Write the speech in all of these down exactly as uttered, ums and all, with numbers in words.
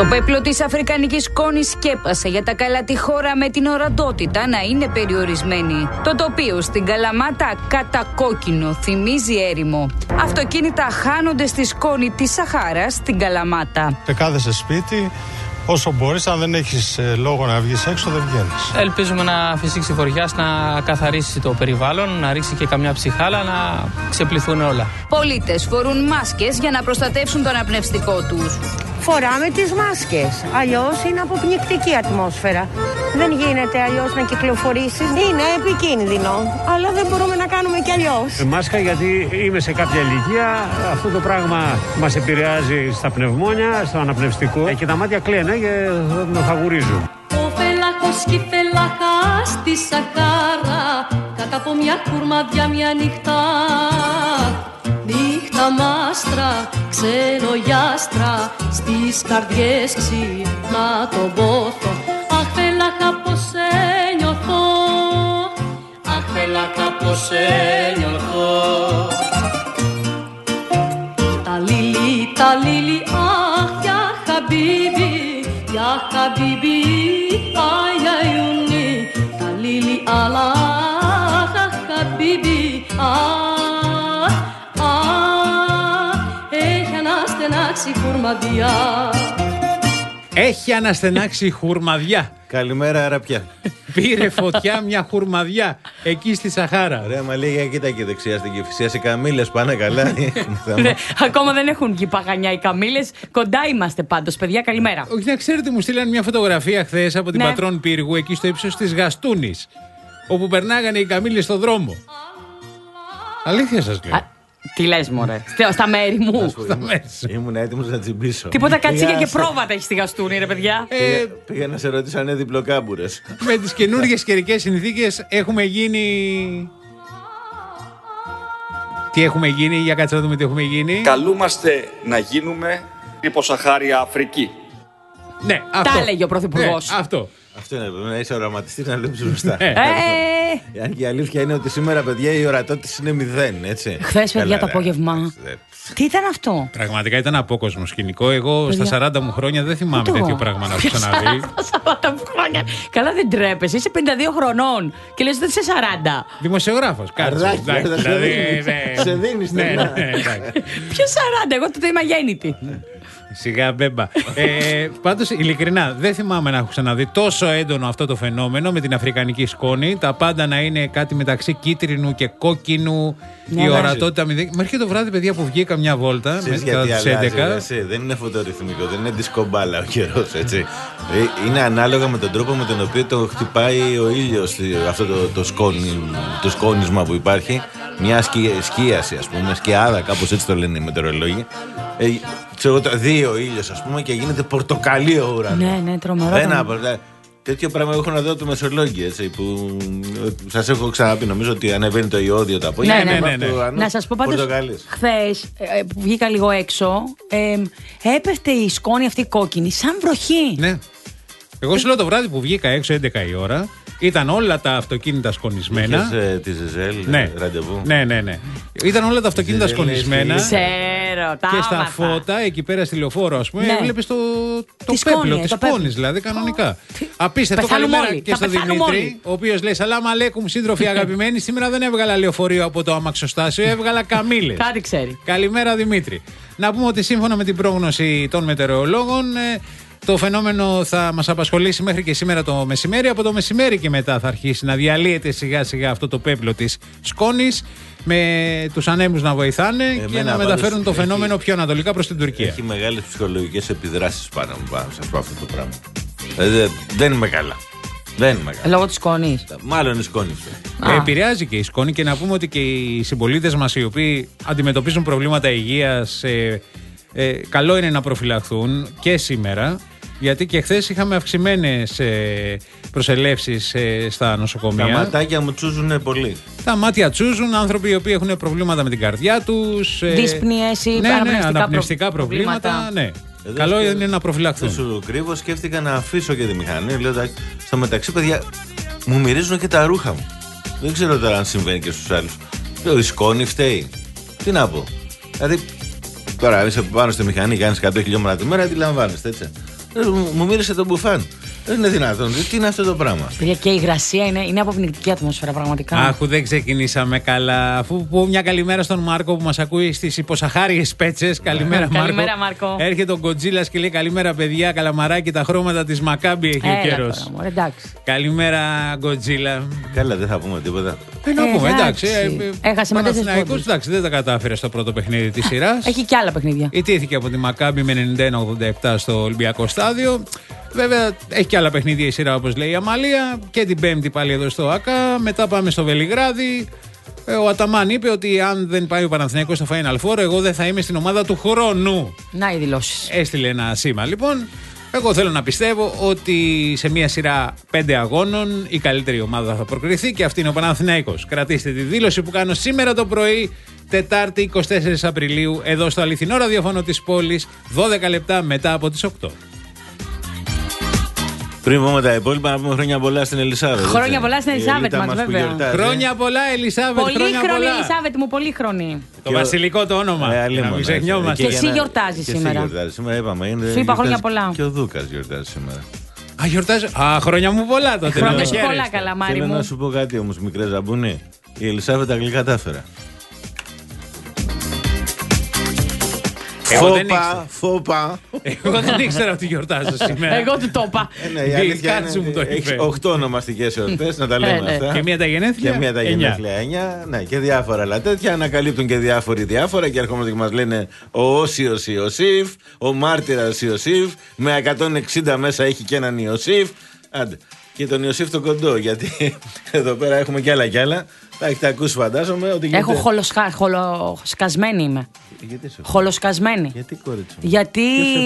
Το πέπλο της αφρικανικής σκόνης σκέπασε για τα καλά τη χώρα με την ορατότητα να είναι περιορισμένη. Το τοπίο στην Καλαμάτα κατακόκκινο, θυμίζει έρημο. Αυτοκίνητα χάνονται στη σκόνη της Σαχάρας στην Καλαμάτα. Και κάθεσαι σπίτι, όσο μπορείς, αν δεν έχεις ε, λόγο να βγεις έξω, δεν βγαίνεις. Ελπίζουμε να φυσήξει φοριάς, να καθαρίσει το περιβάλλον, να ρίξει και καμιά ψυχάλα, να ξεπληθούν όλα. Πολίτες φορούν μάσκες για να προστατεύσουν το αναπνευστικό τους. Φοράμε τις μάσκες, αλλιώς είναι αποπνικτική ατμόσφαιρα. Δεν γίνεται αλλιώς να κυκλοφορήσεις. Είναι επικίνδυνο, αλλά δεν μπορούμε να κάνουμε κι αλλιώς. Μάσκα γιατί είμαι σε κάποια ηλικία, αυτό το πράγμα μας επηρεάζει στα πνευμόνια, στο αναπνευστικό και τα μάτια κλαίνε και με φαγουρίζουν. Ο φελάχος και η φελάχα στη Σαχάρα, κάτω από μια κουρμαδιά μια νύχτα. Νύχτα μάστρα, ξενογιάστρα, στις καρδιές ξυπνά τον πόθο. Αχ, φελάχα πως σε νιώθω, αχ, φελάχα πως σε νιώθω. Τα λίλι, τα λίλι, αχ, για χαμπίμπι, για χαμπίμπι, αι, αι, τα λίλι, αλλά, αχ, χαμπίμπι, αχ. Χουρμαδιά. Έχει αναστενάξει χουρμαδιά. Καλημέρα, Αραπιά. Πήρε φωτιά μια χουρμαδιά εκεί στη Σαχάρα. Ωραία, μα λέει, κοίτα και δεξιά στην Κηφισία. Σε καμήλες πάνε καλά. Ακόμα δεν έχουν βγει παγανιά οι καμήλες. Κοντά είμαστε πάντως, παιδιά. Καλημέρα. Όχι, να ξέρετε, μου στείλαν μια φωτογραφία χθες από την ναι. Πατρών Πύργου, εκεί στο ύψος της Γαστούνης, όπου περνάγανε οι καμήλες στο δρόμο. Αλήθεια σας λέω. Α, τι λες, μωρέ, στα μέρη μου. Ήμουν έτοιμος να τσιμπήσω. Τίποτα κατσίκια και πρόβατα έχει στη Γαστούνη, ρε παιδιά. Ε, πήγα, πήγα να σε ρωτήσω αν είναι διπλοκάμπουρες. Με τις καινούργιες καιρικές συνθήκες έχουμε γίνει... Τι έχουμε γίνει, για κάτσε να δούμε τι έχουμε γίνει. Καλούμαστε να γίνουμε υποσαχάρια Αφρική. Ναι, αυτό. Τα έλεγε ο Πρωθυπουργός. Ναι, αυτό. Αυτό είναι, να είσαι οραματιστής, να βλέπεις μπροστά. Ε, Αν και η αλήθεια είναι ότι σήμερα, παιδιά, η ορατότητα είναι μηδέν, έτσι. Χθες, παιδιά, το απόγευμα. Τι ήταν αυτό? Πραγματικά ήταν απόκοσμο σκηνικό. Εγώ παιδιά, στα σαράντα μου χρόνια δεν θυμάμαι το τέτοιο πράγμα να έχω ξαναδεί. Στα σαράντα μου χρόνια. Καλά, δεν τρέπεσαι. Είσαι πενήντα δύο χρονών και λες ότι είσαι σαράντα. Δημοσιογράφος. Κάτσε. Σε δίνει την ώρα. Ποιο σαράντα, εγώ τότε είμαι αγέννητη. Σιγά μπέμπα. ε, Πάντως, ειλικρινά, δεν θυμάμαι να έχω ξαναδεί τόσο έντονο αυτό το φαινόμενο με την αφρικανική σκόνη. Τα πάντα να είναι κάτι μεταξύ κίτρινου και κόκκινου. Ναι, η ορατότητα μηδέν. Μέχρι το βράδυ, παιδιά, που βγήκα μια βόλτα μετά τις έντεκα. Δεν είναι φωτορυθμικό, δεν είναι δισκομπάλα ο καιρός, έτσι. Είναι ανάλογα με τον τρόπο με τον οποίο το χτυπάει ο ήλιος, αυτό το, το, σκόνη, το σκόνισμα που υπάρχει. Μια σκι, σκίαση, ας πούμε, σκιάδα, κάπως έτσι το λένε οι μετεωρολόγοι. Ε, ξέρω, δύο ο ήλιος, ας πούμε, και γίνεται πορτοκαλί ο ουρανός. Ναι, ναι, τρομερό. Ένα, τέτοιο πράγμα έχω να δω από το Μεσολόγγι, έτσι, που σας έχω ξαναπεί. Νομίζω ότι ανεβαίνει το ιόδιο το απόγευμα. Ναι, ναι, ναι, ναι, ναι. Να σας πω πάντως, χθες ε, που βγήκα λίγο έξω, ε, έπεφτε η σκόνη αυτή κόκκινη, σαν βροχή. Ναι. Εγώ σου λέω το βράδυ που βγήκα έξω έντεκα η ώρα, ήταν όλα τα αυτοκίνητα σκονισμένα. Είχες ε, τη Ζεζέλ, ναι. ραντεβού. Ναι, ναι, ναι. Ήταν όλα τα αυτοκίνητα σκονισμένα. Ξέρω, τα και στα άμαθα. φώτα, εκεί πέρα στη λεωφόρο, ας πούμε, ναι. έβλεπες το, το τη πέπλο σκόνη, της το σκόνης, δηλαδή, κανονικά. Oh. Απίστευτο. Καλημέρα όλοι. Και στον Δημήτρη, όλοι. Ο οποίος λέει: Σαλάμ αλέκουμ, σύντροφοι αγαπημένοι. Σήμερα δεν έβγαλα λεωφορείο από το αμαξοστάσιο, έβγαλα καμήλες. Κάτι ξέρει. Καλημέρα, Δημήτρη. Να πούμε ότι σύμφωνα με την πρόγνωση των μετεωρολόγων, το φαινόμενο θα μας απασχολήσει μέχρι και σήμερα το μεσημέρι. Από το μεσημέρι και μετά θα αρχίσει να διαλύεται σιγά σιγά αυτό το πέπλο της σκόνης, με τους ανέμους να βοηθάνε Εμένα και να μεταφέρουν το φαινόμενο έχει, πιο ανατολικά προς την Τουρκία. Έχει μεγάλες ψυχολογικές επιδράσεις πάνω μου, πάνω, σας πω αυτό το πράγμα. Δηλαδή, δεν είμαι καλά. Δεν είμαι καλά. Λόγω της σκόνης. Μάλλον η σκόνη αυτό. Ε, επηρεάζει και η σκόνη, και να πούμε ότι και οι συμπολίτες μας οι οποίοι αντιμετωπίζουν προβλήματα υγείας, ε, ε, καλό είναι να προφυλαχθούν και σήμερα. Γιατί και χθες είχαμε αυξημένες ε, προσελεύσεις ε, στα νοσοκομεία. Τα ματάκια μου τσούζουν πολύ. Τα μάτια τσούζουν, άνθρωποι οι οποίοι έχουν προβλήματα με την καρδιά τους. Ε, Δυσπνίες ή ναι, αναπνευστικά, ναι, αναπνευστικά προ... προβλήματα. προβλήματα. Ναι. Εδώ καλό στο... είναι να προφυλαχθούν. Δεν σου κρύβω, σκέφτηκα να αφήσω και τη μηχανή. Λέω, στο μεταξύ, παιδιά, μου μυρίζουν και τα ρούχα μου. Δεν ξέρω τώρα αν συμβαίνει και στους άλλους. Λέω, η σκόνη φταίει. Τι να πω. Δηλαδή, τώρα είσαι πάνω στη μηχανή, κάνεις εκατό χιλιόμετρα τη μέρα, αντιλαμβάνεστε, έτσι. Μου μίλησε τον μπουφάν. Δεν είναι δυνατόν. Τι είναι αυτό το πράγμα. Παιδιά, και η υγρασία είναι, είναι αποπνικτική ατμόσφαιρα, πραγματικά. Αχ, δεν ξεκινήσαμε καλά. Αφού πω μια καλημέρα στον Μάρκο που μας ακούει στις υποσαχάριες Πέτσες. Καλημέρα, Μάρκο. Καλημέρα, Μάρκο. Έρχεται ο Γκοτζίλας και λέει καλημέρα, παιδιά. Καλαμαράκι, τα χρώματα της Μακάμπι έχει ο καιρός. Καλημέρα, Γκοτζίλα. Καλά, δεν θα πούμε τίποτα. Ε, να πούμε, εντάξει. Έχασε με τέσσερις πόντους. Εντάξει, δεν τα κατάφερε στο πρώτο παιχνίδι της σειράς. Έχει και άλλα παιχνίδια. Ιτήθηκε από τη Μακάμπι με ενενήντα ένα ογδόντα επτά στο Ολυμπιακό Στάδιο. Βέβαια, έχει και άλλα παιχνίδια η σειρά, όπως λέει η Αμαλία. Και την Πέμπτη πάλι εδώ στο ΑΚΑ. Μετά πάμε στο Βελιγράδι. Ο Αταμάν είπε ότι αν δεν πάει ο Παναθηναϊκός στο Final Four, εγώ δεν θα είμαι στην ομάδα του χρόνου. Να οι δηλώσεις. Έστειλε ένα σήμα. Λοιπόν, εγώ θέλω να πιστεύω ότι σε μια σειρά πέντε αγώνων η καλύτερη ομάδα θα προκριθεί και αυτή είναι ο Παναθηναϊκός. Κρατήστε τη δήλωση που κάνω σήμερα το πρωί, Τετάρτη εικοστή τέταρτη Απριλίου, εδώ στο αληθινό ραδιόφωνο της πόλης, δώδεκα λεπτά μετά από τις οκτώ. Πριν πούμε τα υπόλοιπα, να πούμε χρόνια πολλά στην Ελισάβετ. Χρόνια πολλά στην Ελισάβετ μας, βέβαια. Χρόνια πολλά, Ελισάβετ. Πολύχρονη, Ελισάβετ μου, πολύχρονη. Το βασιλικό το όνομα. Ε, να μην ξεχνιόμαστε. Και εσύ γιορτάζει σήμερα. Γιορτάζει σήμερα, είπαμε. Είναι, σου είπα χρόνια πολλά. Και ο Δούκας γιορτάζει σήμερα. Α, γιορτάζει. Α, χρόνια μου πολλά τότε. Χρόνια σου πολλά, καλαμάρι μου. Θέλω να σου πω κάτι όμως, μικρέ ζαμπούνι. Η Ελισάβετ αγγλικά τα έφερα. Φόπα, φόπα. Εγώ δεν ήξερα ότι γιορτάζω σήμερα. Εγώ του το είπα. Έχει οκτώ ονομαστικές εορτές, να τα λέμε αυτά. Και μία τα γενέθλια. Και μία τα γενέθλια εννιά. Ναι, και διάφορα άλλα τέτοια. Ανακαλύπτουν και διάφοροι διάφορα και έρχομαστε και μας λένε ο Όσιος Ιωσήφ, ο Μάρτυρας Ιωσήφ. Με εκατόν εξήντα μέσα έχει και έναν Ιωσήφ. Άντε. Και τον Ιωσήφ τον κοντό, γιατί εδώ πέρα έχουμε κι άλλα κι άλλα. Θα έχετε ακούσει, φαντάζομαι. Ότι Έχω χολοσκα... χολοσκασμένη είμαι. Γιατί είσαι χολοσκασμένη. Γιατί, κόρητσο. Γιατί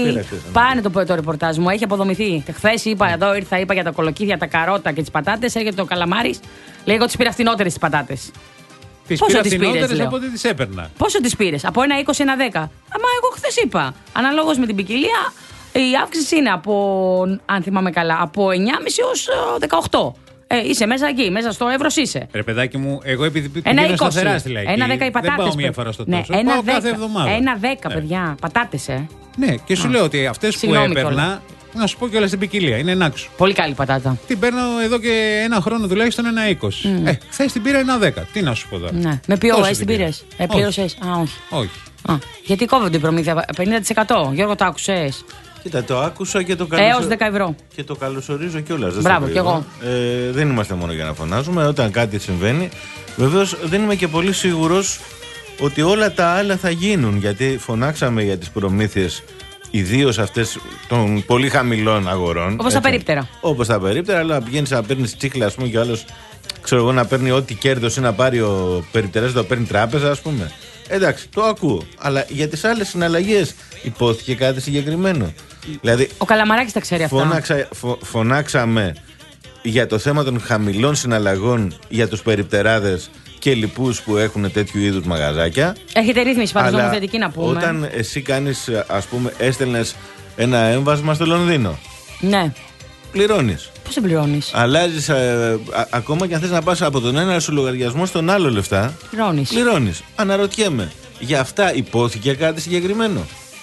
πάνε το, το ρεπορτάζ μου, έχει αποδομηθεί. Χθες είπα εδώ, ήρθα, είπα για τα κολοκύθια, τα καρότα και τις πατάτες. Έρχεται το καλαμάρις, λέει εγώ τις πήρα φθηνότερες τις πατάτες. Τις πήρα φθηνότερες από ό,τι τις έπαιρνα. Πόσο τις πήρες, από ένα είκοσι, ένα δέκα. Αμα εγώ χθες είπα. Αναλόγως με την ποικιλία, η αύξηση είναι από, αν θυμάμαι καλά, από εννιά κόμμα πέντε έως δεκαοκτώ. Ε, είσαι μέσα εκεί, μέσα στο Εύρος είσαι. Ρε παιδάκι μου, εγώ επειδή πηγαίνω σταθερά στη Λαϊκή. Ένα δέκα οι πατάτες. Δεν πάω μία φορά στο τόσο. Ναι, πάω δέκα, κάθε εβδομάδα. Ένα δέκα, ναι. παιδιά. Πατάτες, ε. Ναι, και σου Α. λέω ότι αυτές που έπαιρνα, να σου πω κιόλας στην ποικιλία, είναι ενάξου. Πολύ καλή πατάτα. Την παίρνω εδώ και ένα χρόνο τουλάχιστον ένα είκοσι. Mm. Ε, χθες την πήρα ένα δέκα. Τι να σου πω τώρα. Ναι. Με ποιο την πήρες. Ε, πλήρωσες. Α, όχι. όχι. Α, γιατί κόβονται την προμήθεια. πενήντα τοις εκατό. Γιώργο, το άκουσες. Κοίτα, το άκουσα και το καλωσορίζω. Έως δέκα ευρώ. Και το καλωσορίζω κιόλας. Μπράβο, κι εγώ. Ε, δεν είμαστε μόνο για να φωνάζουμε. Όταν κάτι συμβαίνει, βεβαίως δεν είμαι και πολύ σίγουρος ότι όλα τα άλλα θα γίνουν. Γιατί φωνάξαμε για τις προμήθειες, ιδίως αυτές των πολύ χαμηλών αγορών. Όπως τα περίπτερα. Όπως τα περίπτερα, αλλά πηγαίνεις να παίρνεις τσίχλα, ας πούμε, και ο άλλος, ξέρω εγώ, να παίρνει ό,τι κέρδος ή να πάρει ο περιπτεράς, το παίρνει τράπεζα, ας πούμε. Εντάξει, το ακούω. Αλλά για τις άλλες συναλλαγές υπόθηκε κάτι συγκεκριμένο. Δηλαδή, ο Καλαμαράκης τα ξέρει αυτά. Φωνάξα, φω, φωνάξαμε για το θέμα των χαμηλών συναλλαγών για τους περιπτεράδες και λοιπούς που έχουν τέτοιου είδους μαγαζάκια. Έχετε ρύθμιση πάντως νομοθετική να πούμε. Όταν εσύ κάνεις, ας πούμε, έστελνες ένα έμβασμα στο Λονδίνο. Ναι. Πληρώνεις. Πώς δεν πληρώνεις. Αλλάζεις, α, α, ακόμα και αν θες να πας από τον ένα σου λογαριασμό στον άλλο λεφτά. Πληρώνεις. Πληρώνεις. Αναρωτιέμαι, για αυτά υπόθηκε κάτι συγκεκριμένο.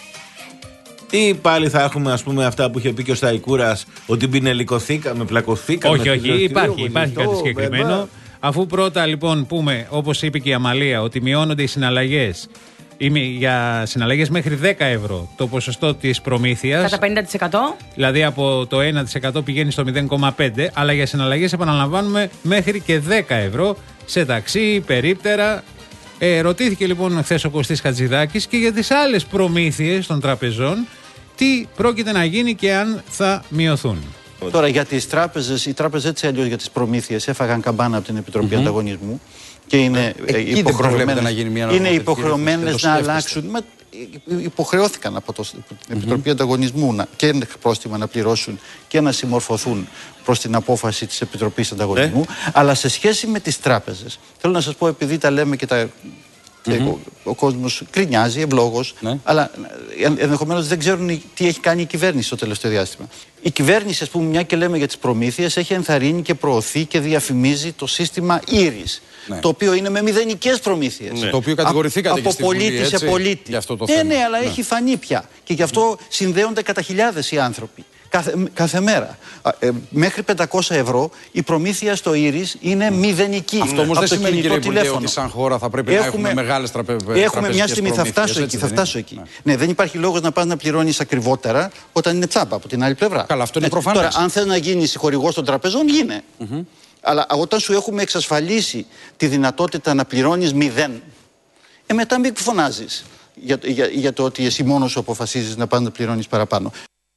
Ή πάλι θα έχουμε, ας πούμε, αυτά που είχε πει και ο Σταϊκούρας, ότι πινελικοθήκαμε, πλακωθήκαμε. Όχι, όχι, υπάρχει, υπάρχει κάτι συγκεκριμένο. Βέβαια. Αφού πρώτα λοιπόν πούμε, όπως είπε και η Αμαλία, ότι μειώνονται οι συναλλαγές. Για συναλλαγές μέχρι δέκα ευρώ το ποσοστό της προμήθειας. Κατά πενήντα τοις εκατό. Δηλαδή από το ένα τοις εκατό πηγαίνει στο μηδέν κόμμα πέντε τοις εκατό. Αλλά για συναλλαγές επαναλαμβάνουμε μέχρι και δέκα ευρώ σε ταξί, περίπτερα. Ε, ρωτήθηκε λοιπόν χθες ο Κωστής Χατζηδάκης και για τις άλλες προμήθειες των τραπεζών τι πρόκειται να γίνει και αν θα μειωθούν. Τώρα για τις τράπεζες, οι τράπεζες έτσι αλλιώς για τις προμήθειες έφαγαν καμπάνα από την Επιτροπή mm-hmm. Ανταγωνισμού και είναι ε, υποχρεωμένες να, γίνει μια είναι υποχρεωμένες να αλλάξουν. Μα, υποχρεώθηκαν από, το, από την Επιτροπή mm-hmm. Ανταγωνισμού να, και πρόστιμα να πληρώσουν και να συμμορφωθούν προς την απόφαση της Επιτροπής Ανταγωνισμού. Ε? Αλλά σε σχέση με τις τράπεζες, θέλω να σας πω, επειδή τα λέμε και τα. Mm-hmm. Ο, ο κόσμος κρινιάζει, ευλόγως, ναι. αλλά ενδεχομένως δεν ξέρουν τι έχει κάνει η κυβέρνηση το τελευταίο διάστημα. Η κυβέρνηση, ας πούμε, μια και λέμε για τις προμήθειες, έχει ενθαρρύνει και προωθεί και διαφημίζει το σύστημα Ήρις. Ναι. Το οποίο είναι με μηδενικές προμήθειες. Ναι. Το οποίο κατηγορηθήκατε από και πολίτη έτσι, σε πολίτη. Για αυτό το ναι, θέμα. ναι, αλλά ναι. έχει φανεί πια. Και γι' αυτό συνδέονται κατά χιλιάδες οι άνθρωποι. Κάθε, κάθε μέρα. Ε, μέχρι πεντακόσια ευρώ η προμήθεια στο Iris είναι μηδενική. Αυτό όμως δεν σημαίνει, κύριε Υπουργέ, ότι σαν χώρα θα πρέπει έχουμε, να έχουμε μεγάλες τραπεζικές. Έχουμε μια στιγμή, θα φτάσω εκεί. Θα φτάσω εκεί. Ναι. ναι, δεν υπάρχει λόγος να πας να πληρώνεις ακριβότερα όταν είναι τσάμπα από την άλλη πλευρά. Καλά, αυτό είναι ναι, προφανές. Τώρα, αν θέλει να γίνει χορηγός των τραπεζών, γίνε. Mm-hmm. Αλλά όταν σου έχουμε εξασφαλίσει τη δυνατότητα να πληρώνεις μηδέν, ε, μετά μην φωνάζεις για, για, για το ότι εσύ μόνος σου αποφασίζεις να πας να πληρώνεις παραπάνω.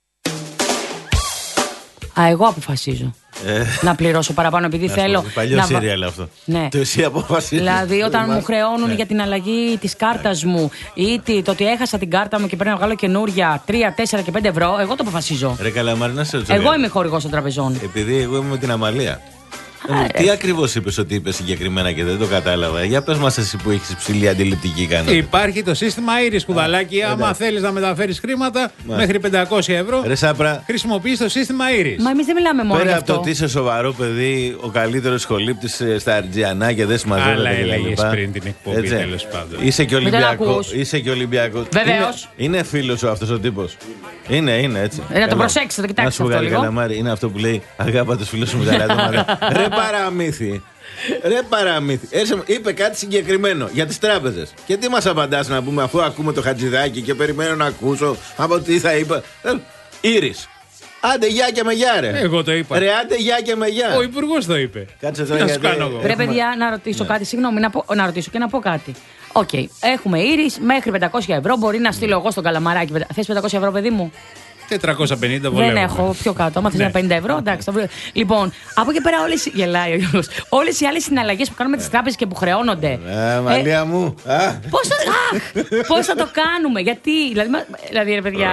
Α, εγώ αποφασίζω. Ε, να πληρώσω παραπάνω επειδή θέλω. Παλιό να... σύριαλ αυτό. Ναι. Το εσύ αποφασίζεις. Δηλαδή, όταν μου χρεώνουν ναι. για την αλλαγή της κάρτας μου ή το ότι έχασα την κάρτα μου και πρέπει να βγάλω καινούρια τρία, τέσσερα και πέντε ευρώ, εγώ το αποφασίζω. Ρε Καλαμάρη, να σε εγώ είμαι χορηγός των τραπεζών. Επειδή εγώ είμαι με την Αμαλία. Ε, τι ακριβώς είπες ότι είπες συγκεκριμένα και δεν το κατάλαβα. Για πες μας εσύ που έχεις υψηλή αντιληπτική ικανότητα. Υπάρχει το σύστημα Iris, κουδαλάκι. Άμα θέλεις να μεταφέρεις χρήματα μέχρι πεντακόσια ευρώ, Ρε Σάπρα, χρησιμοποιείς το σύστημα Iris. Μα εμείς δεν μιλάμε μόνο πέρα για αυτό. από το ότι είσαι σοβαρό παιδί, ο καλύτερος σχολήπτης στα Αρτζιανά και δεν συμμαζεύεται. Αλλά έλεγες πριν την εκπομπή, τέλος πάντων. Είσαι και Ολυμπιακός. Είσαι και Ολυμπιακός. Βεβαίως. Είναι, είναι φίλος σου αυτός ο τύπος. Είναι, είναι έτσι. Ε, να το προσέξετε, το κοιτάξτε αυτό λίγο. Καλαμάρι, είναι αυτό που λέει αγάπα τους φίλους σου με τα λάθη. Ρε παραμύθι. Ρε παραμύθι. Έρσε, είπε κάτι συγκεκριμένο για τις τράπεζες. Και τι μας απαντάς να πούμε, αφού ακούμε το Χατζηδάκι και περιμένω να ακούσω από τι θα είπα. Iris. Άντε γεια και με γεια, ρε. Εγώ το είπα. Ρε, άντε γεια και με γεια. Ο Υπουργός το είπε. Κάτσε τώρα γιατί... Ρε παιδιά, να ρωτήσω ναι. κάτι, συγγνώμη, να, πω, να ρωτήσω και να πω κάτι. Οκ, okay. Έχουμε Iris μέχρι πεντακόσια ευρώ. Μπορεί να στείλω εγώ στον Καλαμαράκι. Θες πεντακόσια ευρώ, παιδί μου? τετρακόσια πενήντα βολεύω. Δεν έχω πιο κάτω. Άμα θες ένα πενήντα ευρώ, εντάξει. Το... Λοιπόν, από εκεί πέρα όλες. Γελάει ο Γιώργος. Όλες οι άλλες συναλλαγές που κάνουμε με τις τράπεζες και που χρεώνονται. Ε, Μαλία μου. Πώς θα... Πώς θα το κάνουμε, γιατί. Δηλαδή, δηλαδή ρε παιδιά.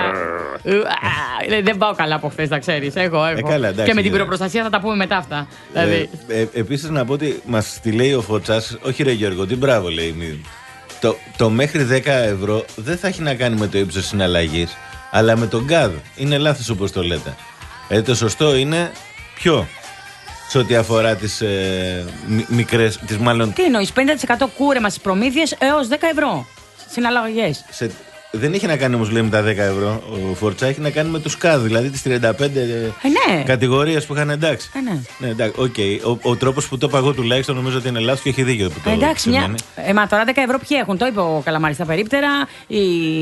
Δεν πάω καλά από χθες, τα ξέρεις. Έχω, έχω. Και με την πυροπροστασία θα τα πούμε μετά αυτά. Επίσης να πω ότι μας τη λέει ο Φωτσάς. Όχι, ρε Γιώργο, τι μπράβο λέει. Το, το μέχρι δέκα ευρώ δεν θα έχει να κάνει με το ύψος συναλλαγής, αλλά με τον γκάδ. Είναι λάθος όπως το λέτε. Ε, το σωστό είναι ποιο, σε ό,τι αφορά τις ε, μικρές, τις μάλλον... Τι εννοείς, πενήντα τοις εκατό κούρεμα στις προμήθειες έως δέκα ευρώ συναλλαγές. Σε, δεν έχει να κάνει όμως, λέει, με τα δέκα ευρώ ο Φορτσά, έχει να κάνει με τους ΚΑΔ, δηλαδή τις τριάντα πέντε ε, ναι. κατηγορίες που είχαν εντάξει. Ε, ναι. Ναι, εντάξει, okay. Ο, ο τρόπος που το είπα εγώ τουλάχιστον νομίζω ότι είναι λάθος και έχει δίκιο που το ε, εντάξει, μια... ε, μα τώρα δέκα ευρώ ποιοι έχουν, το είπε ο Καλαμάρης, τα περίπτερα, οι,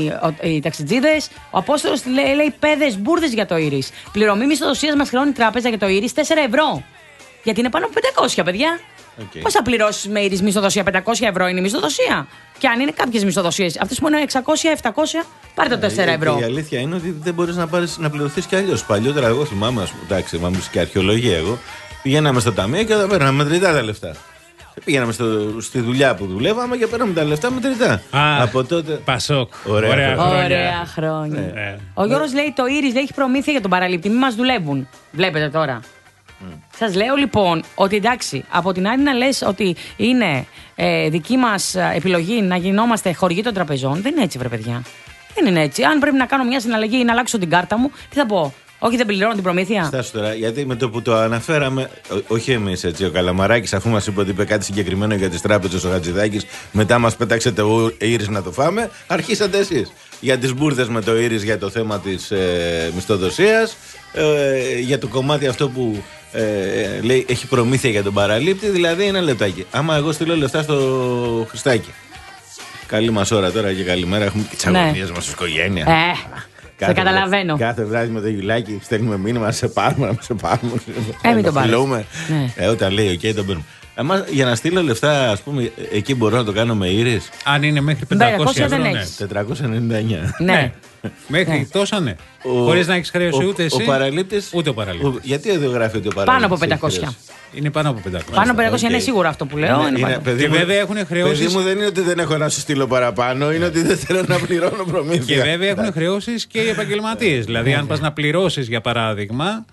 οι ταξιτζίδες. Ο Απόστολος λέει, λέει παιδες μπουρδες για το Iris. Πληρωμή μισθοδοσίας μας χρεώνει η τράπεζα για το Iris τέσσερα ευρώ. Γιατί είναι πάνω από πεντακόσια, παιδιά. Okay. Πώς θα πληρώσεις με Iris μισθοδοσία? πεντακόσια ευρώ είναι η μισθοδοσία. Και αν είναι κάποιες μισθοδοσίες, αυτές που είναι εξακόσια επτακόσια, πάρε το τέσσερα ευρώ. Η αλήθεια είναι ότι δεν μπορείς να, πάρεις, να πληρωθείς κι αλλιώς. Παλιότερα, εγώ θυμάμαι, ας πούμε, εντάξει, μα και αρχαιολογία εγώ, πηγαίναμε στο ταμείο και τα παίρναμε μετρητά τα λεφτά. Πήγαμε στο, στη δουλειά που δουλεύαμε και παίρναμε τα λεφτά μετρητά. Α, από τότε. Πασόκ. Ωραία, ωραία χρόνια. Ωραία χρόνια. Ναι. Ναι. Ο Γιώργος λέει το Iris λέει, έχει προμήθεια για τον παραλήπτη. Μην μας δουλεύουν. Βλέπετε τώρα. Mm. Σας λέω λοιπόν ότι εντάξει, από την άλλη να λες ότι είναι ε, δική μας επιλογή να γινόμαστε χορηγοί των τραπεζών, δεν είναι έτσι, βρε παιδιά. Δεν είναι έτσι. Αν πρέπει να κάνω μια συναλλαγή ή να αλλάξω την κάρτα μου, τι θα πω? Όχι, δεν πληρώνω την προμήθεια. Στάσου τώρα, γιατί με το που το αναφέραμε, ό, όχι εμείς έτσι, ο Καλαμαράκης, αφού μας είπε ότι είπε κάτι συγκεκριμένο για τις τράπεζες, ο Χατζηδάκης, μετά μας πέταξε το Iris να το φάμε, αρχίσατε εσείς. Για τις μπουρδες με το Iris για το θέμα της ε, μισθοδοσίας, ε, για το κομμάτι αυτό που ε, ε, λέει έχει προμήθεια για τον παραλήπτη, δηλαδή ένα λεπτάκι. Άμα εγώ στείλω λεφτά στο Χριστάκι. Καλή μας ώρα τώρα και καλημέρα, έχουμε και τις αγωνίες μας, οικογένεια. Ε. Κάθε, σε καταλαβαίνω. Κάθε βράδυ με το Γιουλάκι στέλνουμε μήνυμα, να σε πάρουμε, να σε πάρουμε. Ε, μην το πάρεις. Ναι. Ε, όταν λέει, οκ, okay, τον παίρνουμε. Εμάς, για να στείλω λεφτά, ας πούμε, εκεί μπορώ να το κάνω με Iris. Αν είναι μέχρι πεντακόσια ευρώ, ναι. τετρακόσια ενενήντα εννιά. Ναι. Μέχρι ναι. τόσο, ναι. Χωρίς να έχεις χρέωση ούτε εσύ. Ο παραλήπτης. Ούτε ο παραλήπτης. Γιατί εδώ γράφει ότι ο παραλήπτης. Πάνω από πεντακόσια. Είναι πάνω από πεντακόσια. Πάνω από πεντακόσια είναι σίγουρο αυτό που λέω. Είναι, είναι, παιδί και μου, βέβαια έχουν χρεώσεις. Παιδί μου δεν είναι ότι δεν έχω να σου στείλω παραπάνω, είναι ότι δεν θέλω να πληρώνω προμήθεια. Και βέβαια έχουν χρεώσεις και οι επαγγελματίες. Δηλαδή, αν πας να πληρώσεις, για παράδειγμα,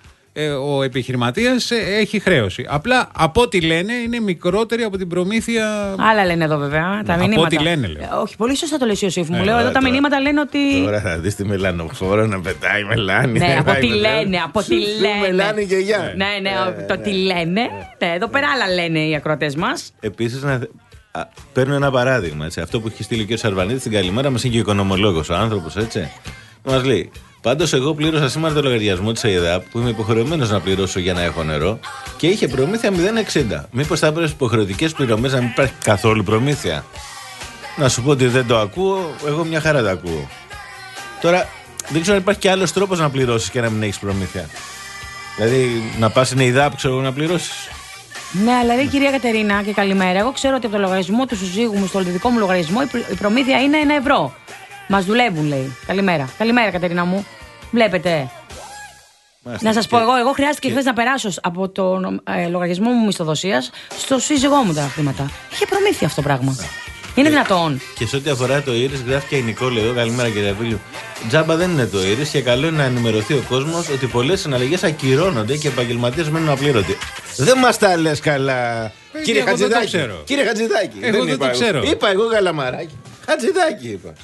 ο επιχειρηματίας έχει χρέωση. Απλά από ό,τι λένε είναι μικρότερη από την προμήθεια. Άλλα λένε εδώ βέβαια. Τα μηνύματα. Από ό,τι λένε, λέω. Όχι, πολύ σωστά το λέει ο Ιωσήφ μου. Λέω εδώ τα μηνύματα λένε ότι. Τώρα θα δεις τη μελανοφόρα να πετάει μελάνι. Ναι, από ό,τι λένε. Από ό,τι λένε. Μελάνι και γεια. Ναι, ναι, το τι λένε. Εδώ πέρα άλλα λένε οι ακροατές μας. Επίσης να. Α, παίρνω ένα παράδειγμα. Έτσι. Αυτό που έχει στείλει ο κ. Σαρβανίδης στην καλημέρα μας είναι και ο οικονομολόγος, ο άνθρωπος, έτσι. Μας λέει. Πάντως, εγώ πλήρωσα σήμερα το λογαριασμό της ΕΙΔΑΠ που είμαι υποχρεωμένος να πληρώσω για να έχω νερό και είχε προμήθεια μηδέν κόμμα εξήντα. Μήπως θα έπρεπε στις υποχρεωτικές πληρωμές να μην υπάρχει καθόλου προμήθεια? Να σου πω ότι δεν το ακούω, εγώ μια χαρά το ακούω. Τώρα, δεν ξέρω αν υπάρχει και άλλος τρόπος να πληρώσεις και να μην έχεις προμήθεια. Δηλαδή, να πας στην ΕΙΔΑΠ, ξέρω να πληρώσεις. Ναι, αλλά ρε κυρία Κατερίνα, και καλημέρα. Εγώ ξέρω ότι από το λογαριασμό του συζύγου μου, στο δικό μου λογαριασμό, η προμήθεια είναι ένα ευρώ. Μας δουλεύουν, λέει. Καλημέρα. Καλημέρα, Κατερίνα μου. Βλέπετε. Μάλιστα. Να σας πω, εγώ, εγώ χρειάστηκε και... χθες να περάσω από το ε, λογαριασμό μου μισθοδοσίας στο σύζυγό μου τα χρήματα. Είχε προμήθεια αυτό το πράγμα. Είναι δυνατόν? Και σε ό,τι αφορά το Ήρις, γράφει και η Νικόλη εδώ. Καλημέρα, κύριε Φίλου. Τζάμπα δεν είναι το Ήρις και καλό είναι να ενημερωθεί ο κόσμος ότι πολλές συναλλαγές ακυρώνονται και οι επαγγελματίες μένουν απλήρωτοι. Δεν μας τα λες καλά, ε, κύριε Χατζηδάκη. Κύριε Χατζηδάκη. Εγώ δεν, δεν το ξέρω. Εγώ. Είπα εγώ Καλαμαράκι. Χατζηδάκη είπα.